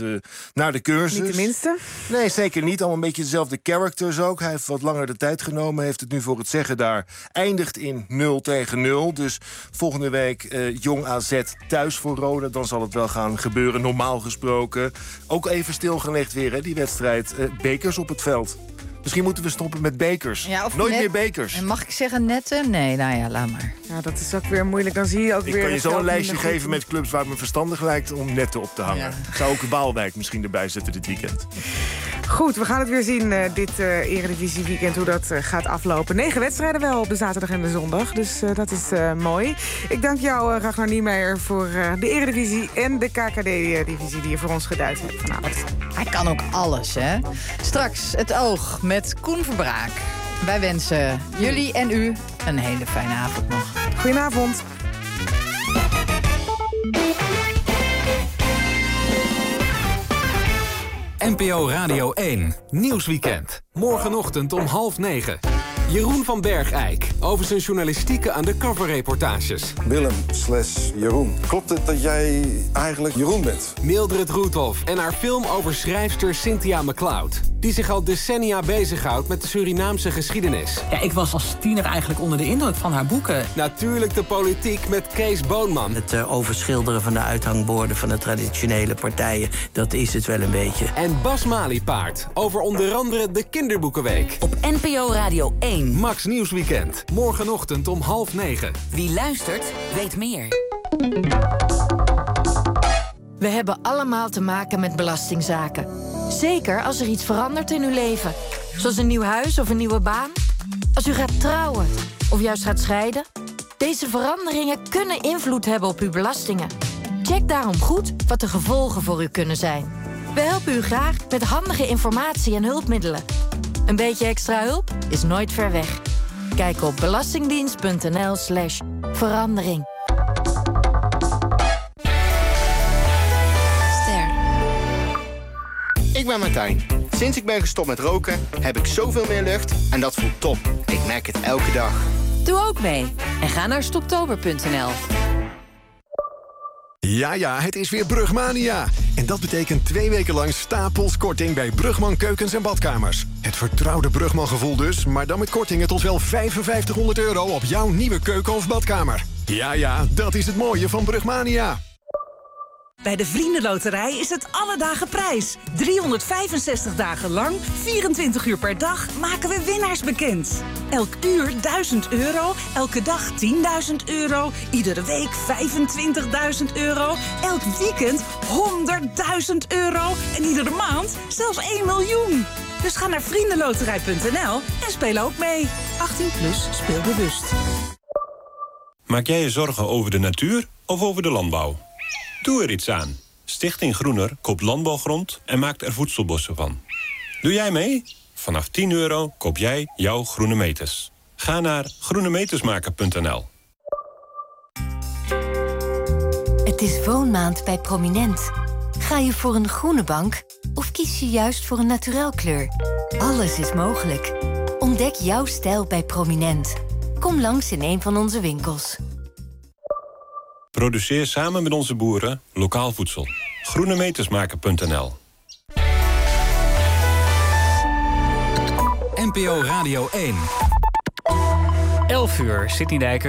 naar de cursus. Niet de minste? Nee, zeker niet. Allemaal een beetje dezelfde characters ook. Hij heeft wat langer de tijd genomen. Heeft het nu voor het zeggen daar. Eindigt in 0-0. Dus volgende week Jong AZ thuis voor Roda. Dan zal het wel gaan gebeuren, normaal gesproken. Ook even stilgelegd weer, hè, die wedstrijd. Bekers op het veld. Misschien moeten we stoppen met bekers. Ja, nooit meer bekers. En mag ik zeggen netten? Nee, nou ja, laat maar. Ja, dat is ook weer moeilijk. Dan zie je ook weer... Ik kan je zo een lijstje geven met clubs waar het me verstandig lijkt om netten op te hangen. Ja. Ik zou ook Waalwijk misschien erbij zetten dit weekend. Goed, we gaan het weer zien dit Eredivisie weekend, hoe dat gaat aflopen. 9 wedstrijden wel op de zaterdag en de zondag, dus dat is mooi. Ik dank jou, Ragnar Niemeyer, voor de Eredivisie en de KKD-divisie die je voor ons geduid hebt vanavond. Hij kan ook alles, hè? Straks het oog met Koen Verbraak. Wij wensen jullie en u een hele fijne avond nog. Goedenavond. NPO Radio 1, Nieuwsweekend. Morgenochtend om 8:30. Jeroen van Bergijk over zijn journalistieke undercover-reportages. Willem/Jeroen. Klopt het dat jij eigenlijk Jeroen bent? Mildred Roethoff en haar film over schrijfster Cynthia McLeod, die zich al decennia bezighoudt met de Surinaamse geschiedenis. Ja, ik was als tiener eigenlijk onder de indruk van haar boeken. Natuurlijk de politiek met Kees Boonman. Het overschilderen van de uithangborden van de traditionele partijen, dat is het wel een beetje. En Bas Maliepaard over onder andere de Kinderboekenweek. Op NPO Radio 1. Max Nieuwsweekend. Morgenochtend om 8:30. Wie luistert, weet meer. We hebben allemaal te maken met belastingzaken. Zeker als er iets verandert in uw leven. Zoals een nieuw huis of een nieuwe baan. Als u gaat trouwen of juist gaat scheiden. Deze veranderingen kunnen invloed hebben op uw belastingen. Check daarom goed wat de gevolgen voor u kunnen zijn. We helpen u graag met handige informatie en hulpmiddelen. Een beetje extra hulp is nooit ver weg. Kijk op belastingdienst.nl/verandering. Ik ben Martijn. Sinds ik ben gestopt met roken heb ik zoveel meer lucht en dat voelt top. Ik merk het elke dag. Doe ook mee en ga naar stoptober.nl. Ja, het is weer Brugmania. En dat betekent 2 weken lang stapels korting bij Brugman Keukens en Badkamers. Het vertrouwde Brugman gevoel dus, maar dan met kortingen tot wel €5500 op jouw nieuwe keuken of badkamer. Ja, dat is het mooie van Brugmania. Bij de Vriendenloterij is het alle dagen prijs. 365 dagen lang, 24 uur per dag, maken we winnaars bekend. Elk uur €1000, elke dag €10.000, iedere week €25.000, elk weekend €100.000 en iedere maand zelfs 1 miljoen. Dus ga naar vriendenloterij.nl en speel ook mee. 18+, speel bewust. Maak jij je zorgen over de natuur of over de landbouw? Doe er iets aan. Stichting Groener koopt landbouwgrond en maakt er voedselbossen van. Doe jij mee? Vanaf €10 koop jij jouw groene meters. Ga naar groenemetersmaken.nl. Het is woonmaand bij Prominent. Ga je voor een groene bank of kies je juist voor een naturelkleur? Alles is mogelijk. Ontdek jouw stijl bij Prominent. Kom langs in een van onze winkels. Produceer samen met onze boeren lokaal voedsel. groenemetersmaken.nl. NPO Radio 1. 11 uur, Sidney Dijker.